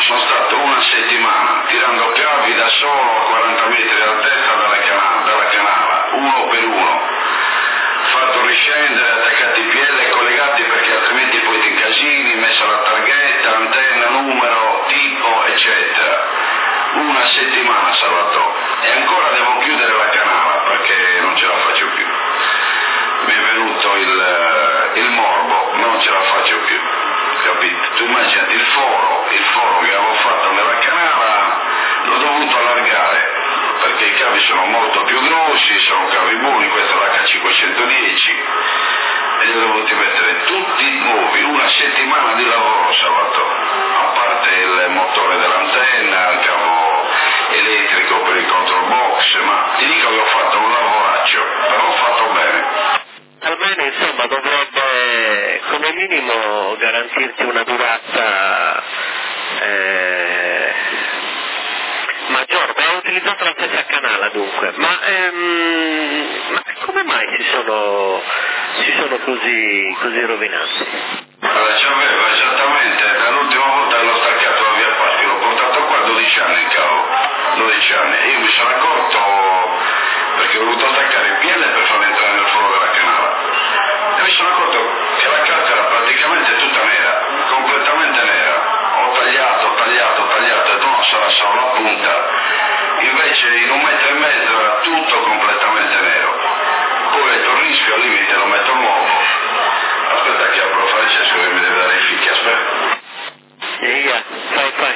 sono stato una settimana tirando cavi da solo a quaranta metri di altezza dalla canala, dalla canala, uno per uno, fatto riscendere, attaccati i piedi e collegati perché altrimenti poi ti incasini, messa la targhetta, antenna, numero, tipo, eccetera. Una settimana, Salvatore, e ancora devo chiudere la canala perché non ce la faccio più. Mi è venuto il, il morbo, non ce la faccio più, capito? Tu immaginati il foro, il foro che avevo fatto nella canala, l'ho dovuto allargare perché i cavi sono molto più grossi, sono cavi buoni, questo è l'H cinquecentodieci, e li ho dovuti mettere tutti nuovi, una settimana di lavoro, Salvatore, a parte il motore dell'antenna, il cavo elettrico per il control box, ma ti dico che ho fatto un lavoraccio, però ho fatto bene. Almeno insomma dovrebbe come minimo garantirti una durata eh, maggiore. Abbiamo utilizzato la stessa canala dunque, ma, ehm, ma come mai si sono, si sono così, così rovinati? Allora, c'aveva esattamente, dall'ultima volta che l'ho staccato da via Paschi, l'ho portato qua dodici anni il cavo, dodici anni, e io mi sono accorto perché ho voluto staccare il piede per farlo entrare nel foro della canala, e mi sono accorto che la carta era praticamente tutta nera, completamente nera. Ho tagliato, ho tagliato, ho tagliato, e no, sarà solo la punta, invece in un metro e mezzo era tutto completamente nero. Poi ho detto rischio, al limite lo metto nuovo. Aspetta che apro Francesco che mi deve dare i fichi, aspetta. Eia, fai, fai.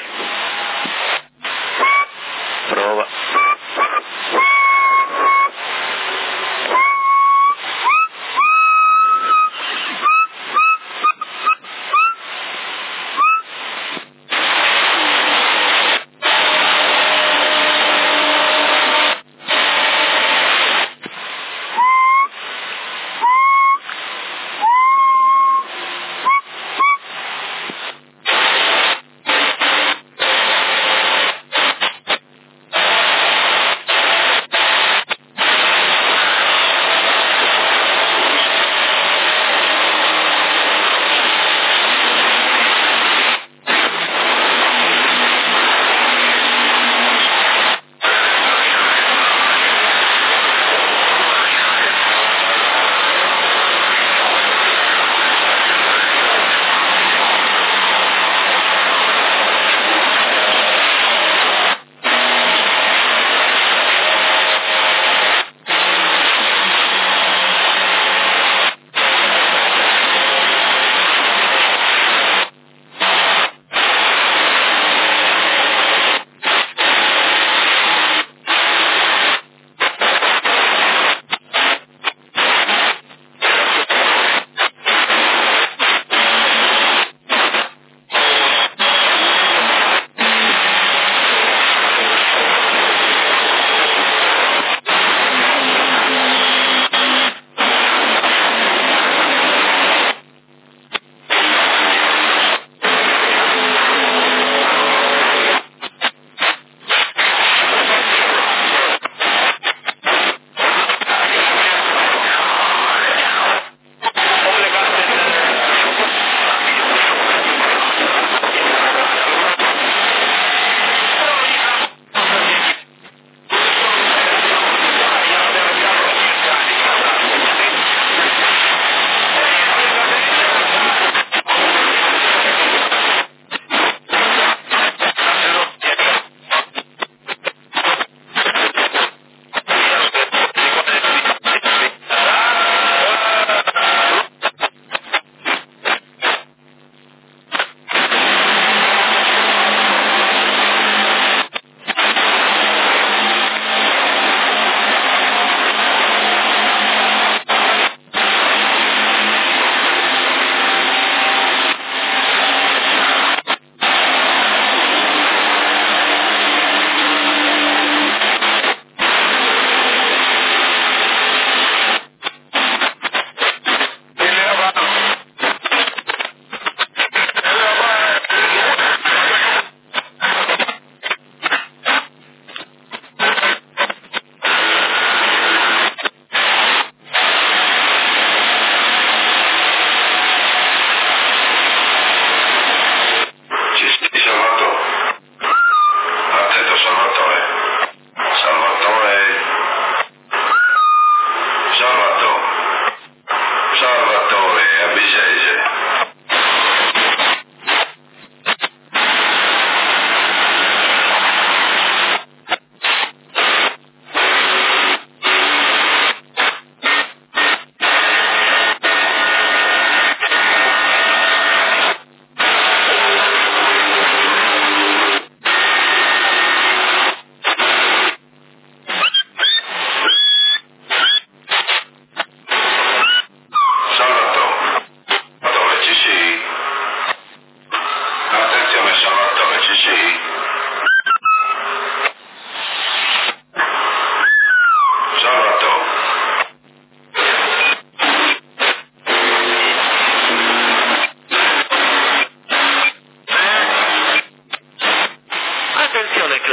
Prova.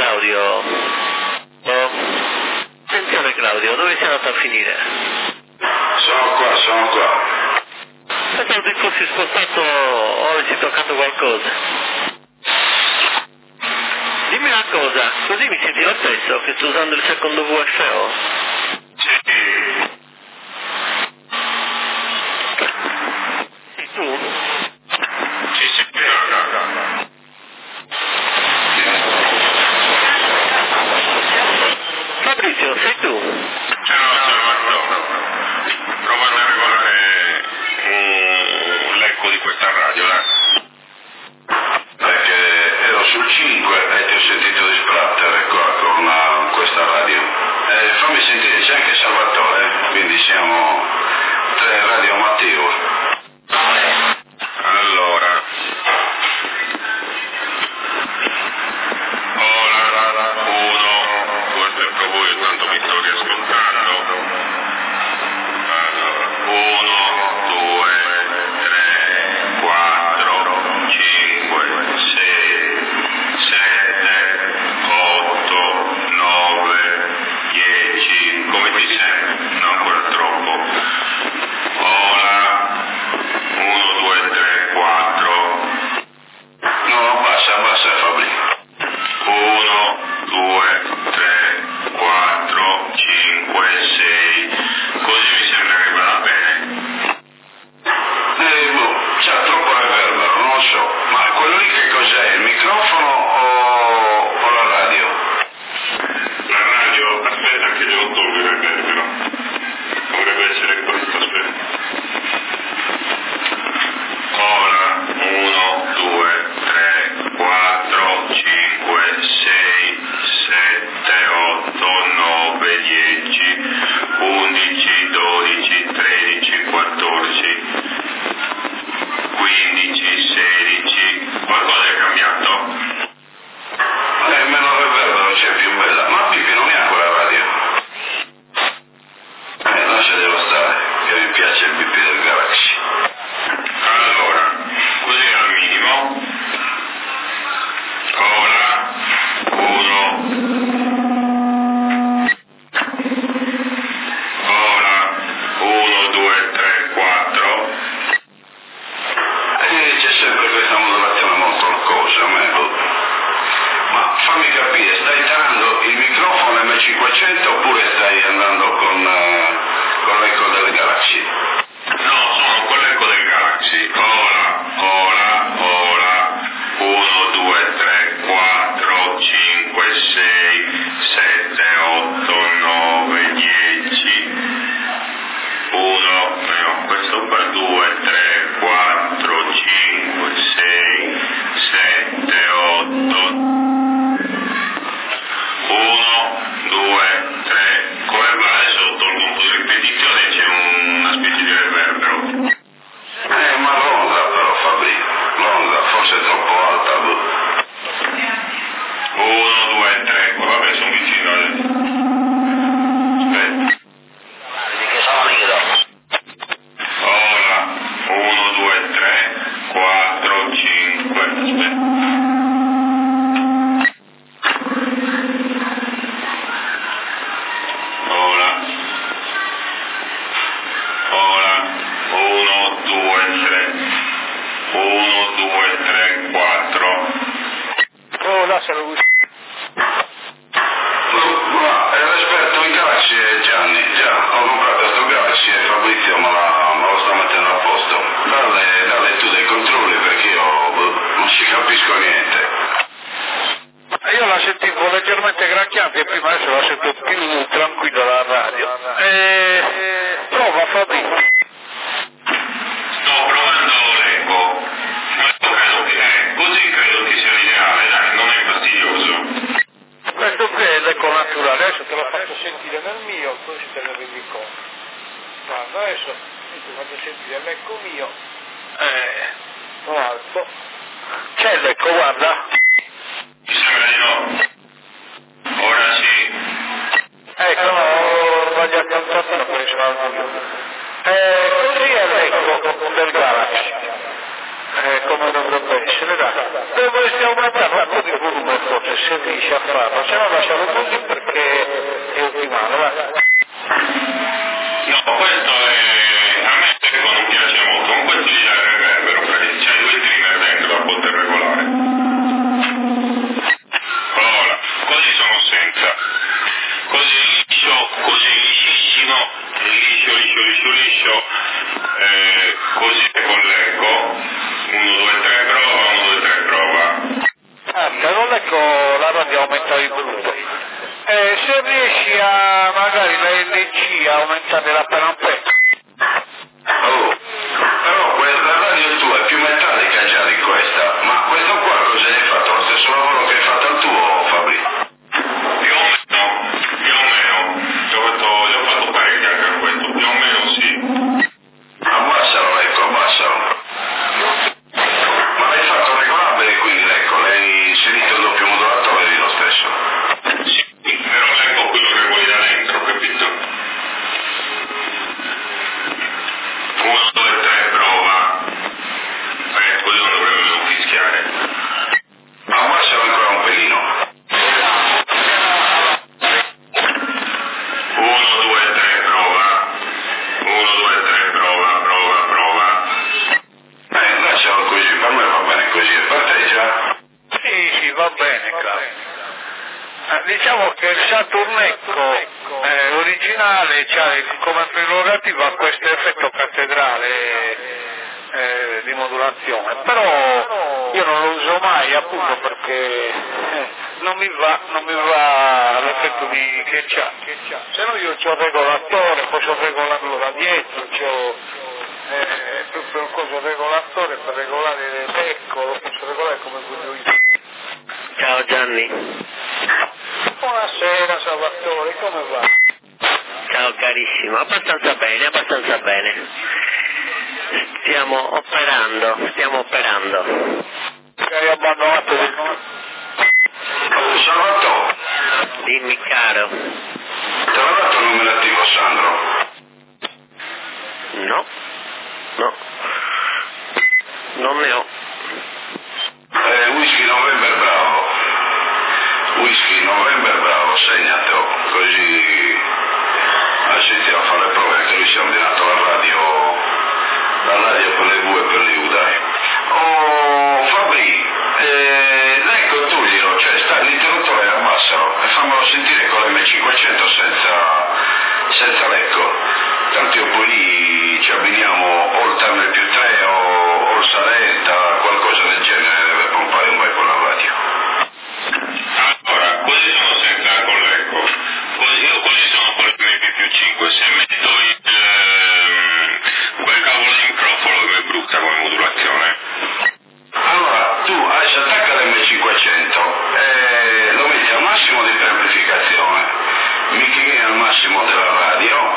Claudio. Oh. Attenzione Claudio, dove sei andato a finire? Sono qua, sono qua. Pensavo ti fossi spostato o avessi toccato qualcosa. Dimmi una cosa, così mi senti lo stesso che sto usando il secondo V F O? Sì. Sì, tu? Sì, sì, no. Fabrizio, sei tu? Ciao, sono Antonio. Provando a regolare un l'eco di questa radio, dai. Perché ero sul cinque e ti ho sentito disprattere qua con uh, questa radio. Eh, fammi sentire, c'è anche Salvatore, quindi siamo tre radio Matteo. Allora. Ora, uno, due, tre, provo io, tanto mi sto riascoltando. Allora, uno, due, tre, quattro, cinque, sei, sette, otto, nove, dieci, come ti senti? Non ancora troppo. Ora, uno, due, tre, quattro. No, basta, basta Fabri. uno, due, tre, quattro, cinque, sei. Così mi sembra che vada bene. Eh, boh, c'è troppo reverbero, non lo so. Ma quello lì che cos'è? Il microfono o, o la radio? La radio, aspetta che devo togliere il reverbero. Dovrebbe essere questo, aspetta. Ora, uno, due, tre, quattro, cinque, sei, sette, otto, nove, dieci, undici, dodici, tredici, quattordici, quindici, sedici. Qualcosa è cambiato? Eh, meno reverbero, c'è più bella. Ma Pippi non è a quella radio? Eh, non ci devo stare, che mi piace il Pippi del Galaxy. Allora, così al minimo. Ora, uno. Ora, uno, due, tre, quattro. E c'è sempre questa modulazione molto roccosa, a me, boh. Ma fammi capire, stai tenendo il microfono M cinquecento oppure stai andando con, uh, con l'eco del Galaxy? No, sono con l'eco del Galaxy. Ora, ora, ora. uno, due, tre, quattro, cinque, sei, sette, otto, nove, dieci. uno, no, questo qua, due, tre, quattro, cinque, sei, sette, otto. uno, due, tre. Come va? Adesso tolgo un po' di ripetizione, c'è una specie di reverbero. Eh, ma l'onda però, Fabri, l'onda forse è troppo alta, boh. uno, due, tre, vabbè, sono vicino adesso. Aspetta. Ora, uno, due, tre, quattro, cinque, aspetta. Ora, ora, uno, due, tre, uno, due, tre, quattro. Oh, lascialo lui. Ma eh, l'esperto in Galaxy è Gianni, già, ho comprato questo Galaxy e Fabrizio me, la, me lo sta mettendo a posto. Dalle, dalle tu dei controlli perché io boh, non ci capisco niente. Io la sentivo leggermente gracchiante prima, adesso la sento più tranquilla la radio. Eh, prova Fabrizio. Sto provando l'eco, ma io credo che eh, così credo che sia l'ideale, dai, non è fastidioso. Questo qui è l'eco naturale, adesso te lo faccio sentire nel mio, così te ne rendi conto. Guarda, adesso ti faccio sentire l'eco mio. Eh, lo alzo. C'è l'eco, guarda. Mi sembra di no. Ora sì. Ecco, no, ho sbagliato un po', non puoi sbagliare. Eh, così è l'eco del Galaxy. Eh, come dovrebbe essere, dai. Dovresti aumentare un po' di volume forse, se riesci a farlo, se no lascialo così perché è ottimale, va. No, questo è... a me ecco, non piace molto, con questo gli dai il reverbero, perché c'hai due trimmer dentro da poter regolare. Ora, così sono senza. Così liscio, così liscissimo, liscio, liscio, liscio, liscio, eh, così con l'eco, uno, due, tre, prova, uno, due, tre, prova. Ah, però l'eco la radio aumenta di brutto. Eh, se riesci a magari la L C a aumentare la per ampere. Oh, però quella radio tua è più metallica già di questa, ma questo qua cosa hai fatto? Lo stesso lavoro che hai fatto al tuo, Fabri? Più o meno, più o meno, ci ho fatto, ci ho fatto parecchio anche a questo, più o meno sì. Abbassalo, ecco, abbassalo. Ma l'hai fatto regolabile quindi, ecco, l'hai inserito il doppio modulatore di lo stesso? Sì, però l'eco qui lo regoli da dentro, capito? Uno, due, tre, prova. Eh, così non dovrebbe non fischiare. Abbassalo ancora un pelino. Uno, due, tre, prova. Uno, due, tre, prova, prova, prova. Eh, lascialo così, per me va bene così, e per te già? Sì, sì, va bene, caro. Eh, diciamo che il Saturn Echo eh, originale c'ha come prerogativa questo effetto cattedrale eh, di modulazione, però io non lo uso mai appunto perché eh, non mi va, non mi va l'effetto di, che c'ha, se no io c'ho il regolatore, posso regolarlo da dietro, c'ho eh, proprio il coso regolatore per regolare l'eco, lo posso regolare come voglio io. Ciao Gianni. Buonasera Salvatore, come va? Ciao carissimo, abbastanza bene, abbastanza bene. Stiamo operando, stiamo operando. Che hai abbandonato il... Oh, Salvatore, Dimmi caro. te l'ha dato il numerativo Sandro? No, no, non ne ho. Eh, Whisky November Bravo. Whisky November Bravo, segnatelo, così assistiamo a fare le prove, anche lui si è ordinato la radio, la radio per le V e per le U, dai. Oh, Fabri, eh, ecco toglilo, cioè sta l'interruttore, abbassalo e fammelo sentire con l'M cinquecento senza, senza l'eco, tanto io poi lì ci abbiniamo o il Turner più tre o, o il Saletta, qualcosa del genere, deve pompare un bel po' la radio. Allora, così sono senza con l'eco, così, io così sono con il M P più cinque, se metto il, ehm, quel cavolo di microfono che mi brutta come modulazione. Allora, tu adesso attacca l'M cinquecento e lo metti al massimo di preamplificazione, micchini al massimo della radio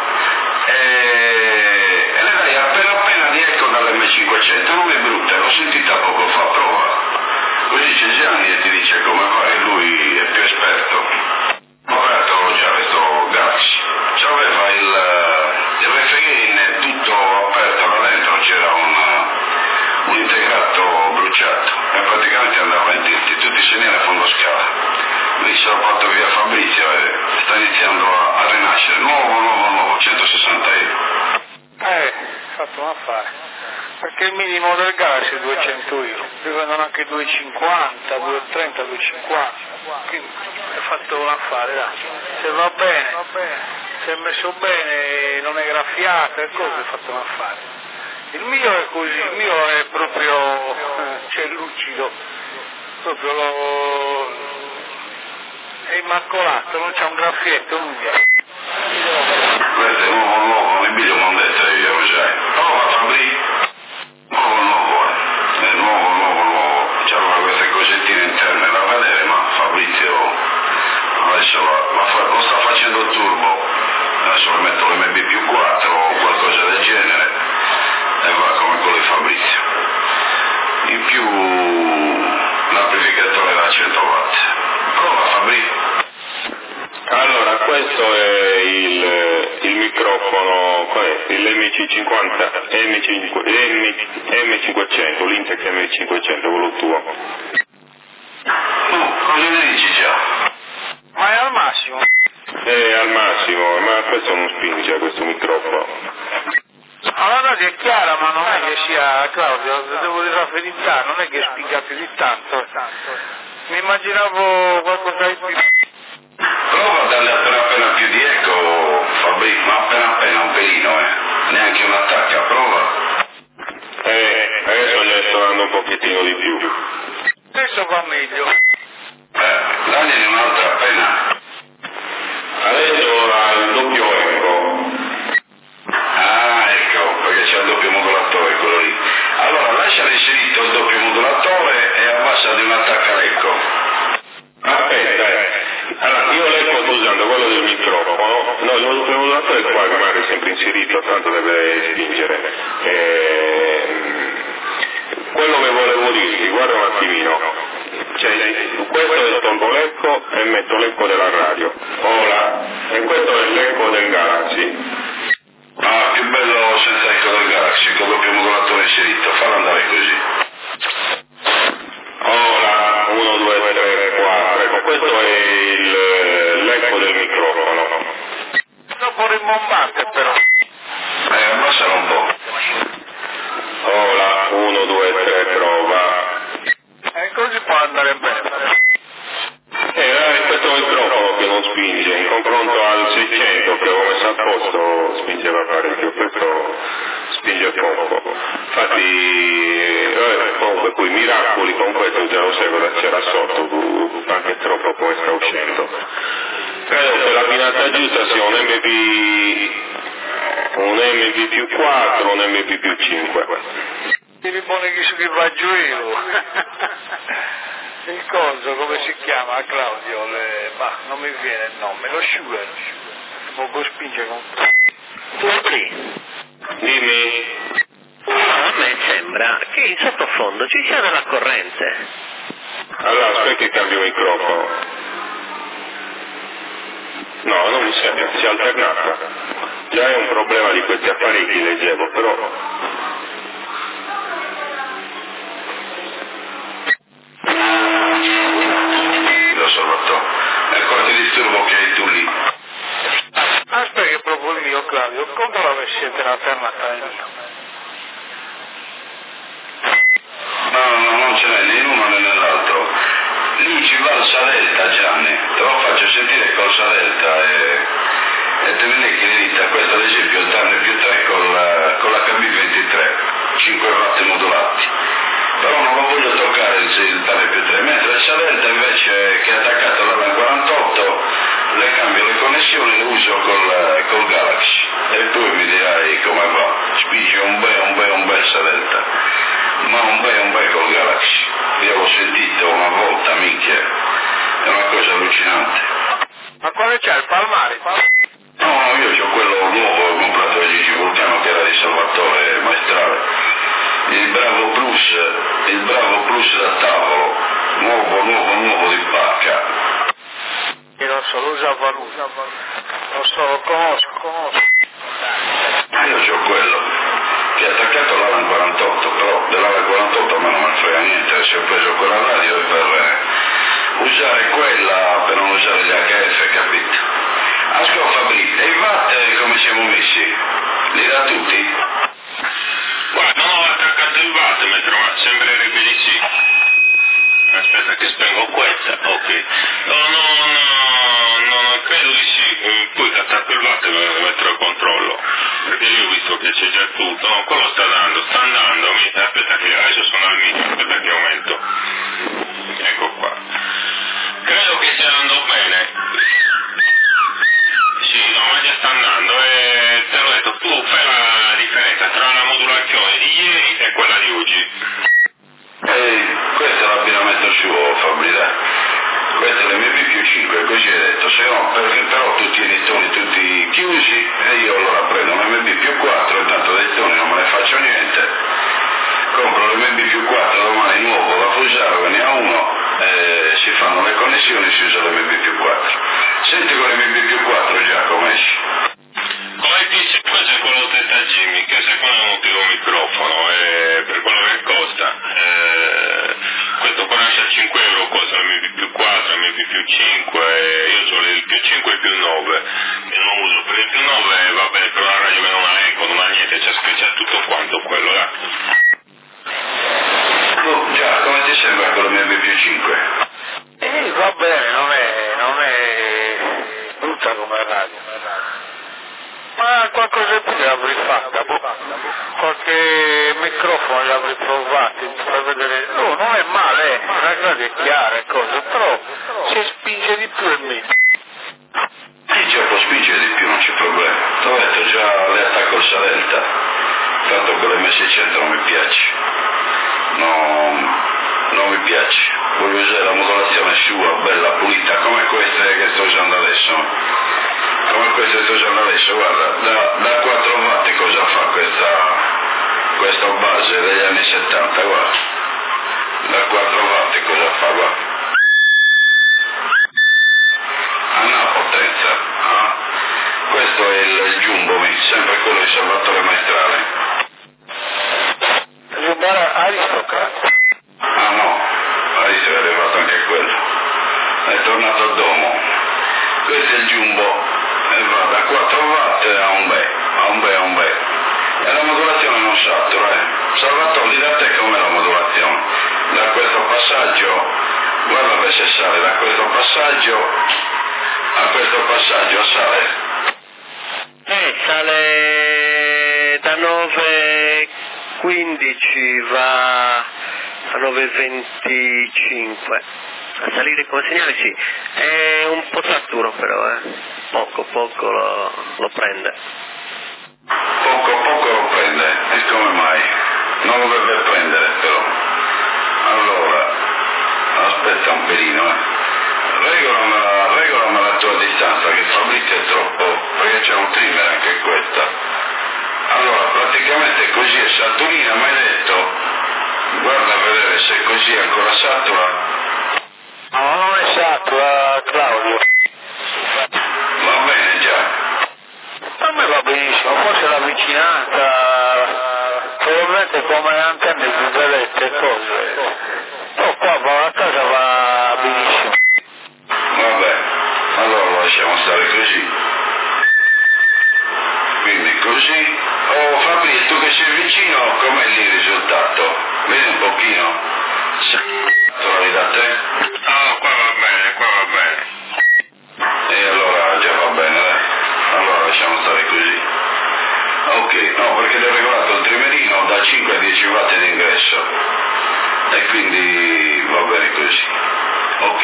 e, e le dai appena appena di eco dall'M cinquecento, non è brutta, l'ho sentita poco fa, prova. Così c'è Gianni e ti dice come fare, lui è più esperto. Ho aperto già questo Galaxy, c'aveva il, il refrain tutto aperto da dentro, c'era un, un integrato bruciato e praticamente andava in tutti, tutti i segnali a fondo scala. Lì se l'ho fatto via Fabrizio e sta iniziando a, a rinascere, nuovo, nuovo, nuovo, centosessanta euro. Eh, fatto un affare. Perché il minimo del Galaxy è duecento euro, si vendono anche duecentocinquanta, duecentotrenta, duecentocinquanta, quindi è fatto un affare, dai. Se va bene, se è messo bene, non è graffiato e cose, è fatto un affare. Il mio è così, il mio è proprio, eh, cioè lucido, proprio lo, è immacolato, non c'è un graffietto, nulla. Questo è nuovo, nuovo, Emilio mi hanno detto io, lo sai. Prova Fabri. Nuovo, nuovo, è nuovo, nuovo, nuovo, c'erano queste cosettine interne da vedere, ma Fabrizio adesso va, va fa, lo sta facendo il turbo, adesso lo metto l'M B più quattro o qualcosa del genere e va come quello di Fabrizio. In più l'amplificatore da cento watt. Prova Fabri. Allora, questo è il, il microfono, qual è? Il M C cinquanta, M cinquecento, l'Intex M cinquecento, quello tuo. Tu, cosa ne dici già? massimo? Eh, al massimo, ma questo non spinge questo microfono. Ah, la radio è chiara, ma non è che sia, Claudio, devo raffermare, non è che spinga più di tanto. Mi immaginavo qualcosa di più. Prova a darle appena appena più di eco, Fabrizio, ma appena appena un pelino, eh. Neanche un attacco, prova. Eh, adesso ne sto dando un pochettino di più. Adesso va meglio. Eh, dagliene un'altra appena. Adesso ha il doppio eco. Ah, ecco, perché c'è il doppio modulatore, quello lì. Allora, lasciare inserito il doppio modulatore e abbassa di un attacco all'eco. Aspetta, eh. Allora, io l'eco sto usando quello del microfono. No, il doppio modulatore qua rimane sempre inserito, tanto deve spingere. Ehm, quello che volevo dirti, guarda un attimino. Cioè, questo è il tolgo l'eco e metto l'eco della radio. Ora, e questo è l'eco del Galaxy. Ah, più bello senza eco del Galaxy, con il doppio modulatore inserito, fallo andare così. Ora, uno, due, tre, quattro, ecco, questo è il, l'eco del microfono. Dopo rimbombante però. Eh, abbassalo un po'. Ora, uno, due, tre, prova. E così può andare bene. Eh, è questo microfono che non spinge, in confronto al seicento che avevo messo a posto spingeva parecchio, questo spinge poco. Infatti, eh, comunque quei miracoli con questo già lo sai cosa c'era sotto, anche troppo poi sta uscendo. Credo che l'abbinata giusta sia un M P, un M P più quattro, un M P più cinque. Ti ripone chi su che va giù io. Il coso, come si chiama, Claudio? Le... Ma non mi viene il nome, lo sugar. Non può spingere con... Sì. Dimmi. A me sembra che in sottofondo ci sia della corrente. Allora, aspetta che cambio microfono. No, non mi sembra, si è alternata. Già è un problema di questi apparecchi, leggevo, però... Lo Salvatore, è qualche disturbo che hai tu lì. Aspetta che proprio il mio, Claudio, controlla se siete alternata nel mio. No, no, non ce n'è né in uno né nell'altro. Lì ci va il Sadelta, Gianni. Te lo faccio sentire col Sadelta e, e te ne che inizia. Questo ad esempio è il Turner più tre col, con l'H B ventitré, cinque watt modulati. Però non lo voglio toccare il, il Turner più tre, mentre il Sadelta invece che è attaccato all'Alan quarantotto le cambio le connessioni, le uso col, col Galaxy. E tu mi dirai come va. Spinge un bel, un bel, un bel Sadelta. Ma un bel, un bel col Galaxy. Io l'ho sentito una volta, minchia, è una cosa allucinante. Ma quale c'è? Il Palmari? No, no, io ho quello nuovo, ho comprato da Gigi Vulcano che era di Salvatore Maestrale. Il Bravo Plus, il Bravo Plus da tavolo, nuovo, nuovo, nuovo di pacca. Io non so, lo usava lui. Lo so, lo conosco, conosco. Io ho quello, che è attaccato all'Alan quarantotto, però dell'Alan quarantotto a me non me ne frega niente, se ho preso quella radio è per eh, usare quella, per non usare gli H F, capito? Ascolta Fabrizio, e i watt come siamo messi? Li dà tutti? Guarda, non ho attaccato il watt, ma sembrerebbe di sì. Aspetta che spengo questa, ok. No, no, no, no, credo di sì, poi che attacco il watt lo metterò a controllo, perché io ho visto che c'è già tutto, no, quello sta dando, sta andando, mi, aspetta che adesso sono al minimo, aspetta che aumento. Ecco qua. Credo che stia andando bene. Sì, no, ma già sta andando, e te l'ho detto, tu fai la differenza tra la modulazione di ieri e quella di oggi. Ehi, questo è l'abbinamento suo, Fabrizio. Questo è l'M P più cinque, così hai detto, se no, perché però tu tieni i toni tutti chiusi e io allora prendo un M B più quattro, intanto dei toni non me ne faccio niente, compro l'M B più quattro domani nuovo da Fusaro, ne ha uno, e si fanno le connessioni e si usa l'M B più quattro. Senti con l'M B più quattro Giacomo esci. Come dice, questo è quello del Jimmy, che secondo me è un utile microfono, e per quello che costa. Eh, questo quarantacinque euro costa l'M B più quattro, quattro, M P più cinque, io ho il più cinque e più nove, e non uso per il più nove, va bene, però la radio che non ha eco, non ha niente, c'è, c'è tutto quanto quello, là. Oh, già, come ti sembra quello M P più cinque? Eh, va bene, non è, non è brutta come radio. Ma qualcosa in più l'avrei fatta, boh. Qualche microfono l'avrei provato per vedere. No, non è male, eh. La radio è chiara e cose, però se spinge di più è meglio. Sì, già può spingere di più, non c'è problema. Ti ho detto, già le attacco il Salenta, tanto quell'M seicento non mi piace. No, non mi piace. Voglio usare la modulazione sua, bella, pulita, come queste che sto usando adesso. Come queste che sto usando adesso, guarda, da, da quattro watt cosa fa questa, questa base degli anni settanta, guarda. Da quattro watt cosa fa, guarda. A una potenza, ah? Questo è il, il Jumbo Mix, sempre quello di Salvatore Maestrale. Jumbo Aristocrat? Ah no, adesso è arrivato anche quello. È tornato al domo. Questo è il Jumbo e va da quattro watt a un bel, a un bel, a un bel. E la modulazione non satura, eh. Salvatore, da te com'è la modulazione? Da questo passaggio, guarda se sale da questo passaggio a questo passaggio, sale. Eh, sale da nove quindici va a nove venticinque. A salire come segnale sì, è un po' saturo però, eh. Poco poco lo, lo prende. Poco poco lo prende, e come mai? Non lo dovrebbe prendere però. Allora, aspetta un pelino, eh. Regolamela, regolamela la tua distanza, che Fabrizio è troppo, perché c'è un trimmer anche questa. Allora, praticamente così è saturina, mi hai detto, guarda a vedere se così è ancora satura. No, non è satura, Claudio. Va bene già. A me va benissimo, forse la vicinanza, probabilmente come antenne di delette e cose. No, qua va, a casa va benissimo. Vabbè, allora lo lasciamo stare così. Quindi così. Oh Fabri, tu che sei vicino, com'è lì il risultato? Vedi un pochino. Se trovi da te? Ah, qua va bene, qua va bene. E allora già va bene, dai. Allora lasciamo stare così. Ok, no, perché l'ho regolato il trimerino da cinque a dieci watt di ingresso. E quindi va bene così. Ok.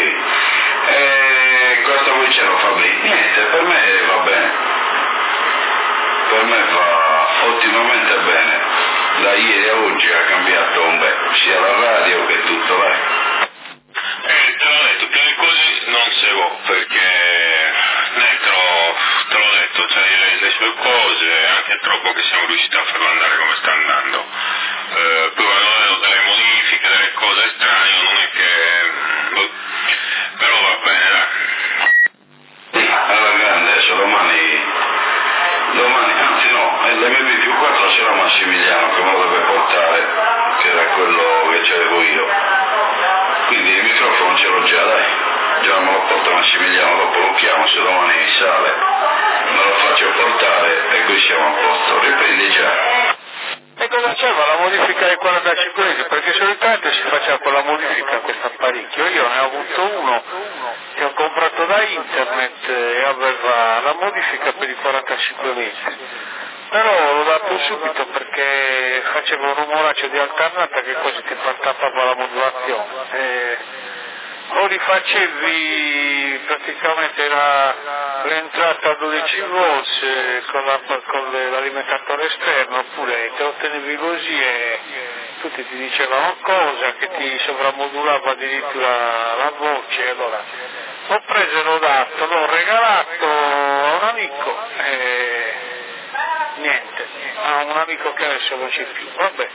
E cosa vuoi c'era Fabri? Niente, per me va bene. Per me va ottimamente bene. Da ieri a oggi ha cambiato un bel, sia la radio che tutto, vai. Eh, te l'ho detto, più di così non se può, perché dentro, te l'ho detto, c'hai le, le sue cose, anche troppo che siamo riusciti a farlo andare come sta andando. Eh, poi avevo delle modifiche, delle cose strane, non è che... però va bene, dai. Alla grande, adesso domani, domani, anzi no, l'M P più quattro c'era Massimiliano che me lo deve portare, che era quello che c'avevo io. Quindi il microfono ce l'ho già, dai. Già me lo porta Massimiliano, dopo lo chiamo, se domani sale, me lo faccio portare e qui siamo a posto. Riprendi già. E cosa c'era la modifica ai quarantacinque metri? Perché solitamente si faceva con la modifica a questo apparecchio. Io ne ho avuto uno che ho comprato da internet e aveva la modifica per i quarantacinque metri. Però l'ho dato subito perché faceva un rumoraccio di alternata che quasi ti tappava la modulazione. E o rifacevi praticamente la, l'entrata a dodici volt con, la, con l'alimentatore esterno, oppure te lo tenevi così e tutti ti dicevano cosa che ti sovramodulava addirittura la voce. Allora l'ho preso e l'ho dato, l'ho regalato a un amico e niente, a un amico che adesso non c'è più. Vabbè,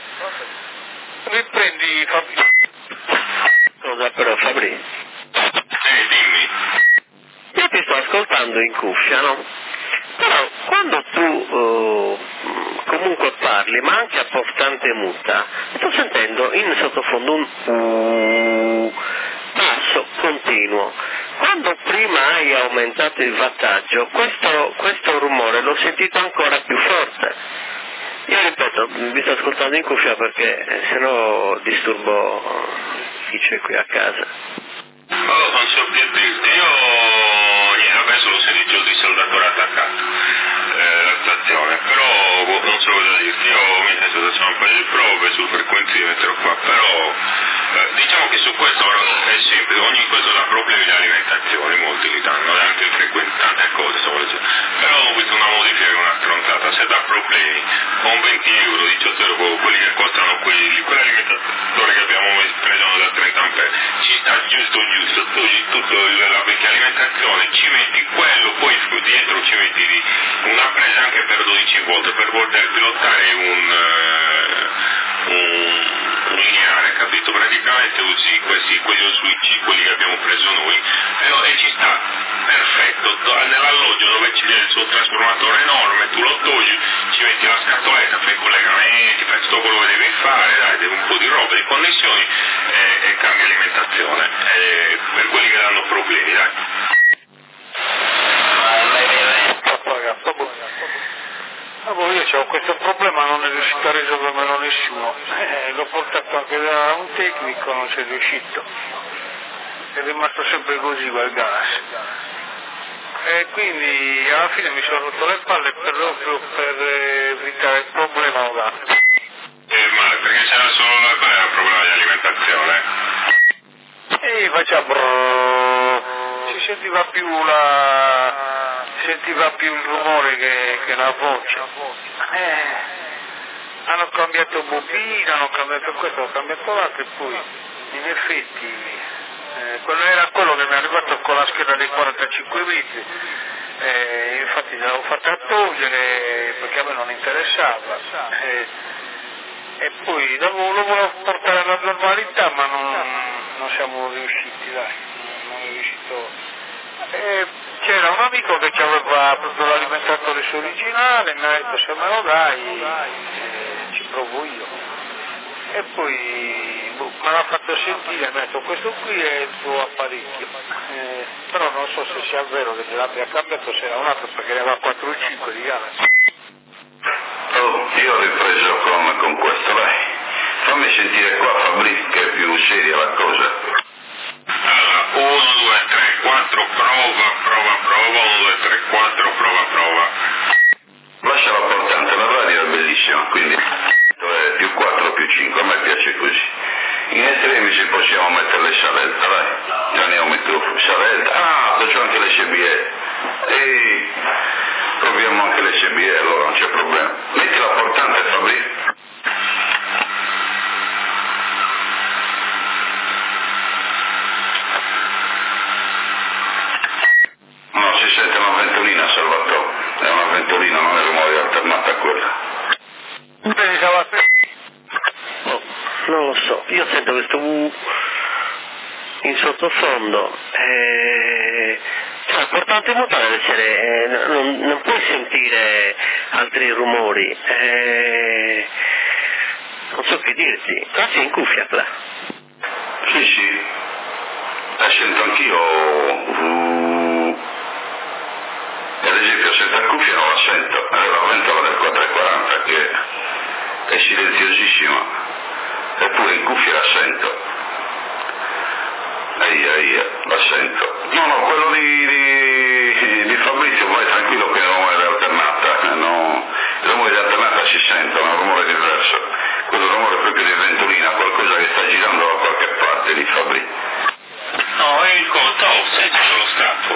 riprendi Fabio. Scusa però Fabri, Eh, dimmi. io ti sto ascoltando in cuffia, no? Però quando tu uh, comunque parli, ma anche a portante muta, sto sentendo in sottofondo un uh, basso continuo. Quando prima hai aumentato il wattaggio, questo, questo rumore l'ho sentito ancora più forte. Io ripeto, vi sto ascoltando in cuffia perché se no disturbo chi c'è qui a casa. Oh, non so più dirti, io niente, vabbè, solo se dice il risoldatore attaccato, eh, la stazione, però boh, non so cosa dirti, io mi sento da fare un paio di prove sul frequenzimetro qua, però eh, diciamo che su questo è semplice, ogni questo dà problemi di alimentazione, molti li danno, anche il frequenzimetro, tante cose, però ho visto una modifica che è una stronzata, se dà problemi con venti euro, diciotto euro, quelli che costano quelli, quell'alimentatore che abbiamo preso da trenta ampere, ci sta giusto giusto, togli tutto la vecchia alimentazione, ci metti quello, poi dietro ci metti di una presa anche per dodici volt per poter pilotare un, uh, un, un lineare, capito? Praticamente usi questi, quelli switch, quelli che abbiamo preso noi, e, e ci sta perfetto, nell'alloggio dove c'è il suo trasformatore enorme, tu lo togli, ci metti la scatoletta, fai i collegamenti, fai tutto quello che devi fare, dai, devi un po' di roba, di connessioni e, e cambia alimentazione, e, per quelli che danno problemi, dai. Ah, boh, io ho questo problema, non è riuscito a risolvermelo nessuno, eh, l'ho portato anche da un tecnico, non c'è riuscito, è rimasto sempre così quel gas. E quindi alla fine mi sono rotto le palle proprio per evitare il problema ora. Eh, ma perché c'era solo la, beh, il problema di alimentazione? E faceva brrrr, si sentiva più la... si sentiva più il rumore che, che la voce. Eh, hanno cambiato bobina, hanno cambiato questo, hanno cambiato l'altro e poi in effetti eh, quello era quello che mi è arrivato con la scheda dei quarantacinque metri, eh, infatti l'avevo fatta togliere perché a me non interessava. Eh, e poi lo, lo volevo portare alla normalità ma non, non siamo riusciti, dai, non è riuscito. E c'era un amico che ci aveva proprio l'alimentatore suo originale, mi ha detto se me lo dai eh, ci provo io. E poi boh, me l'ha fatto sentire, mi ha detto questo qui è il tuo apparecchio, eh, però non so se sia vero che l'abbia cambiato, se era un altro perché ne aveva quattro o cinque di gara. Oh, io ho ripreso con, con questo, dai. Fammi sentire qua Fabrizio che è più seria la cosa. Allora, uno, due, tre, quattro, prova, prova, prova, uno, due, tre, quattro, prova, prova. Lascia la portante, la radio è bellissima, quindi è più quattro più cinque, a me piace così. In estremi ci possiamo mettere le salette, dai. Teniamo il tuffo, salette. Ah, c'ho anche le C B E. Ehi, proviamo anche le C B E, allora non c'è problema. Metti la portante, Fabrizio. No, si sente una ventolina, Salvatore. È una ventolina, non è rumore alternato a quella. Oh, non lo so, io sento questo uh, in sottofondo, eh, cioè importante mutare deve essere, eh, non, non puoi sentire altri rumori, eh, non so che dirti, ah sì, in cuffia là. Sì, sì, la sento anch'io, uh, ad esempio senza cuffia non la sento, è la ventola del quattrocentoquaranta che è silenziosissima, eppure in cuffia la sento, eia eia, la sento. No, no, quello di, di, di Fabrizio vai tranquillo che è un rumore alternata, no, il rumore di alternata si sente, è un rumore diverso, quello è un rumore proprio di ventolina, qualcosa che sta girando da qualche parte di Fabrizio. No, è il conto, oh, senti lo scappo.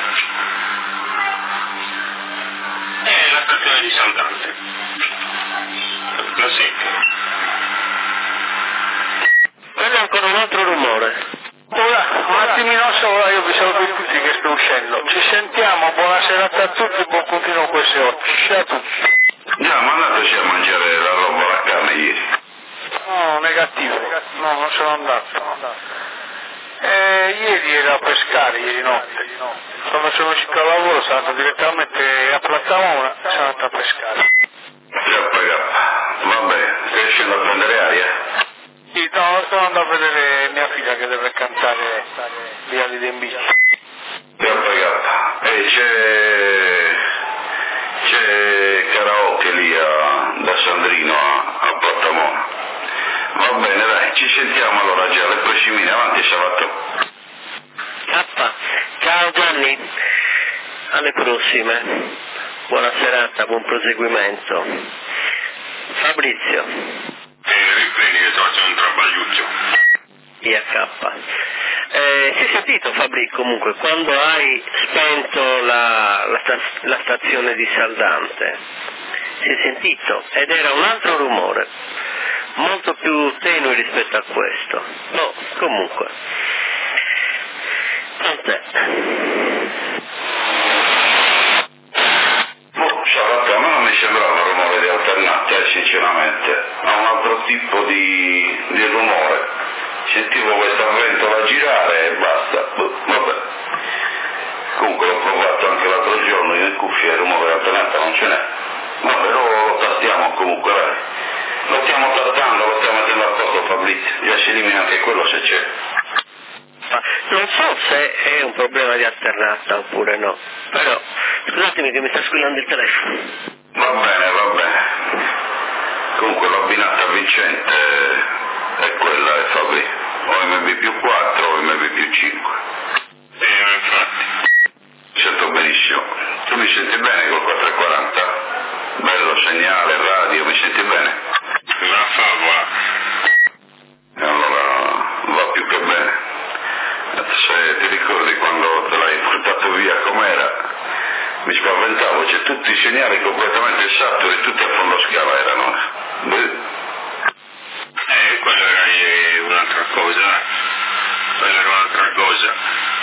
È la stazione di Sant'Ante. La senti? Quello è ancora un altro rumore. Ora, un attimino solo, io vi saluto tutti che sto uscendo. Ci sentiamo, buona serata a tutti, buon continuo queste ore. Ciao a tutti. Già, mandateci a mangiare la roba, la carne ieri. No, negativo, no, non sono andato. Eh, ieri ero a pescare, ieri notte. Quando sono uscito al lavoro sono andato direttamente a Platamona e sono andato a pescare. Già pagato. Vabbè, stai riuscendo a prendere aria? Sì, no, sono andato a vedere mia figlia. figlia che deve cantare Via di Dembicci. E c'è, c'è karaoke lì a, da Sandrino a, a Portamona. Va bene, dai, ci sentiamo allora già, le prossime, avanti Salvatore. K, ciao Gianni, alle prossime, buona serata, buon proseguimento. Fabrizio. E riprendi che sto facendo un trabagliuccio. Via K. Eh, si è sentito Fabri comunque quando hai spento la, la, la stazione di Saldante? Si è sentito ed era un altro rumore, molto più tenue rispetto a questo. No, comunque. Tant'è. Oh, Salvatore, a me non mi sembrava un rumore di alternata, eh, sinceramente. Ha un altro tipo di, di rumore. Sentivo questa ventola girare e basta. Vabbè. Comunque l'ho provato anche l'altro giorno in cuffia, il rumore di alternata non ce n'è. Vabbè, lo, lo tastiamo comunque, dai. Lo stiamo tastando, lo stiamo mettendo a posto Fabrizio. Già si elimina anche quello se c'è. Non so se è un problema di alternata oppure no, però scusatemi che mi sta squillando il telefono. Va bene, va bene. Comunque l'abbinata vincente è quella, è Fabri. O M B più quattro o M B più cinque. Sì, infatti. Sento benissimo. Tu mi senti bene col quattrocentoquaranta? Bello segnale, radio, mi senti bene? La fa, va. E allora va più che bene. Se ti ricordi quando te l'hai portato via com'era, mi spaventavo, c'è tutti i segnali completamente saturi, tutti a fondo scala erano. Beh. Eh, quello era un'altra cosa, quella era un'altra cosa.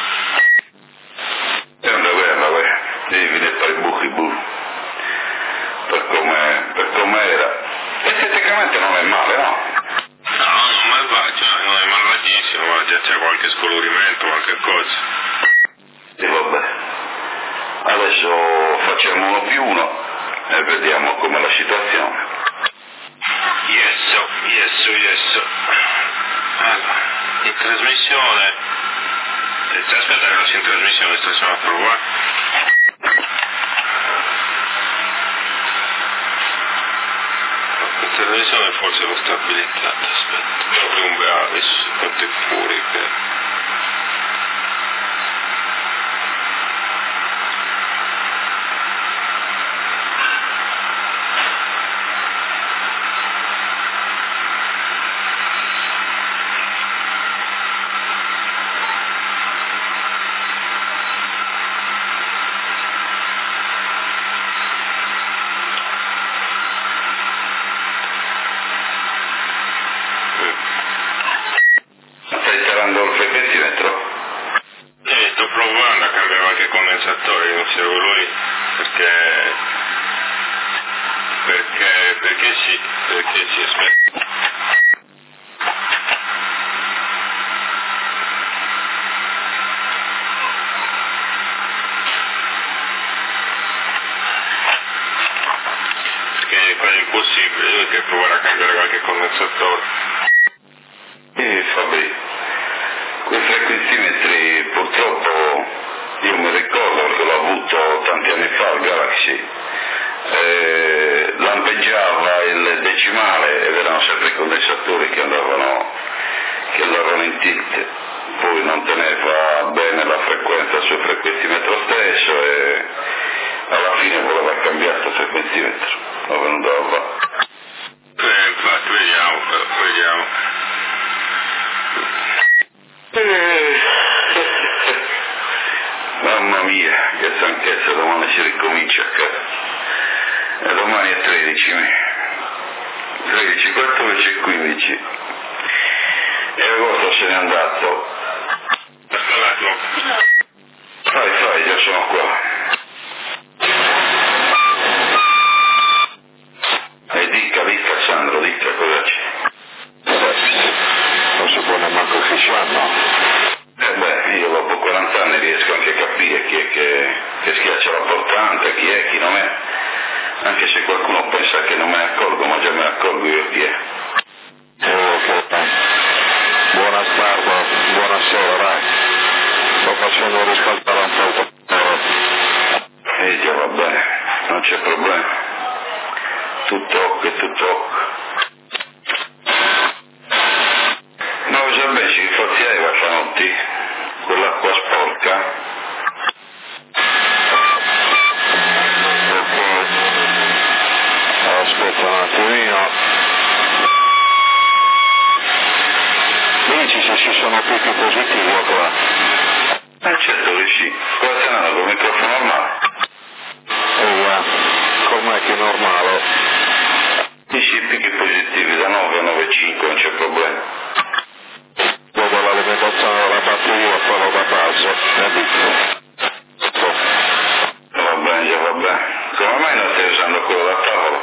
E onda bene, beh, devi venire per i buchi bu, per come per com'era. E tecnicamente non è male, no? No, non malvagio, non è malvagissimo, ma già c'è qualche scolorimento, qualche cosa. E vabbè. Adesso facciamo uno più uno e vediamo com'è la situazione. Yesso, yesso, yesso. Allora, in trasmissione. Aspetta, aspetta che non sia in trasmissione, sto solo a provare. In trasmissione forse l'ho stabilizzata, aspetta. Devo prendere adesso, quanto è fuori che... Stai tirando il frequenzimetro? Sì, sto provando a cambiare qualche condensatore, non sia lui, perché... Perché... perché sì, perché sì, aspetta. Perché è quasi impossibile, io devo provare a cambiare qualche condensatore. Eh, Fabri, quei frequenzimetri purtroppo io mi ricordo perché l'ho avuto tanti anni fa al Galaxy, eh, lampeggiava il decimale ed erano sempre i condensatori che andavano, che andavano in tilt, poi non teneva bene la frequenza sul frequenzimetro stesso e alla fine voleva cambiare il frequenzimetro, non andava. Eh, infatti, vediamo, vediamo. Mamma mia, che stanchezza, domani si ricomincia a casa. E domani è tredici, tredici, quattordici e quindici. E agosto se n'è andato. Aspetta un attimo. Fai, fai, già sono qua. E dica, dica Sandro, dica cosa c'è. Non si può nemmeno che si fanno. Eh beh, io dopo quaranta anni riesco anche a capire chi è che, che schiaccia la portante, chi è, chi non è. Anche se qualcuno pensa che non me ne accorgo, ma già me ne accorgo io chi è. Oh, che... Buona sparta. ascoltare un po'. Eh già, va bene, non c'è problema. Tutto ok, tutto ok. No, già bene, ci rinforziai la stanotte, quell'acqua sporca. Aspetta un attimino. Dici se ci sono tutti positivi o qua? Eh certo che sì. Cosa stai andando col microfono normale? Eh, com'è che è normale? Dici picchi positivi da nove a nove virgola cinque, non c'è problema. Dopo l'alimentazione della batteria quello da base, è dico. Va bene, già va bene. Come mai non stai usando quello da tavolo?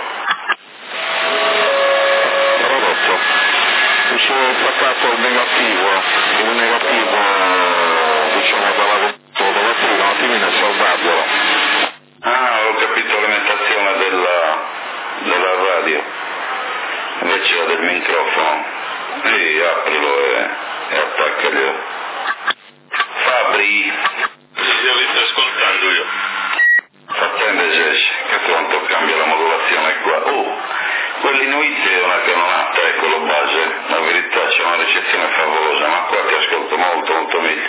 Prodotto. Mi sono attaccato il negativo, il negativo diciamo dalla della batteria, un attimino salvarlo. Ah, ho capito l'alimentazione della, della radio, invece la del microfono. Ehi, aprilo e, e attaccaglielo. Fabri! Sì, vi sto ascoltando io. Attende Jess, che pronto cambia la modulazione qua. Oh, quell'Inuit è una canonata, eccolo base. La verità c'è una ricezione favolosa, ma qua ti ascolto molto, molto meglio.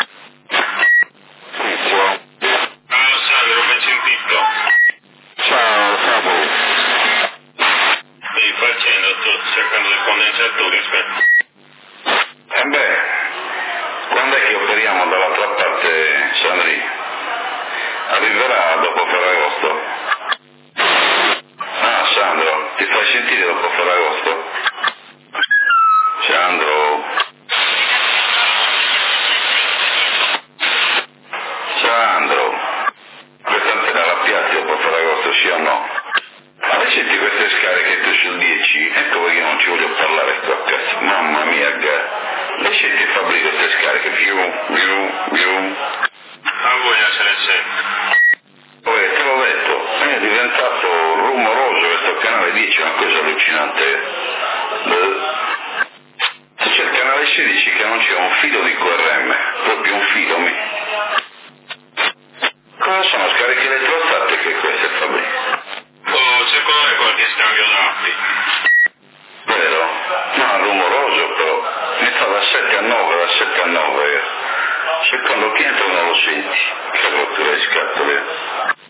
Tizio. Ah, Sandro, mi hai sentito? Ciao, Fabio. Stai facendo? Sto cercando dei condensatori, aspetta. E beh, quando è che operiamo dall'altra parte, Sandri? Arriverà dopo Ferragosto? Ah, Sandro, ti fai sentire dopo Ferragosto? Sandro? Sandro? Questa antena la piazzi dopo Ferragosto, sì o no? Ma le senti queste scariche tu sul dieci? Ecco perché non ci voglio parlare qua a casa. Mamma mia, gara. Le senti Fabrizio queste scariche? Più, più, più. A voi se ne sente. Poi te l'ho detto, è diventato rumoroso questo canale dieci, è una cosa allucinante. Se c'è il canale sedici che non c'è un filo di Q R M, proprio un filo mi. Cosa sono scariche elettrostatiche queste, Fabrizio? Oh, secondo me qualche scambio dati. Vero? No, rumoroso però. Mi fa da sette a nove, da sette a nove. Secondo chi entra non lo senti. Che rottura di scatole.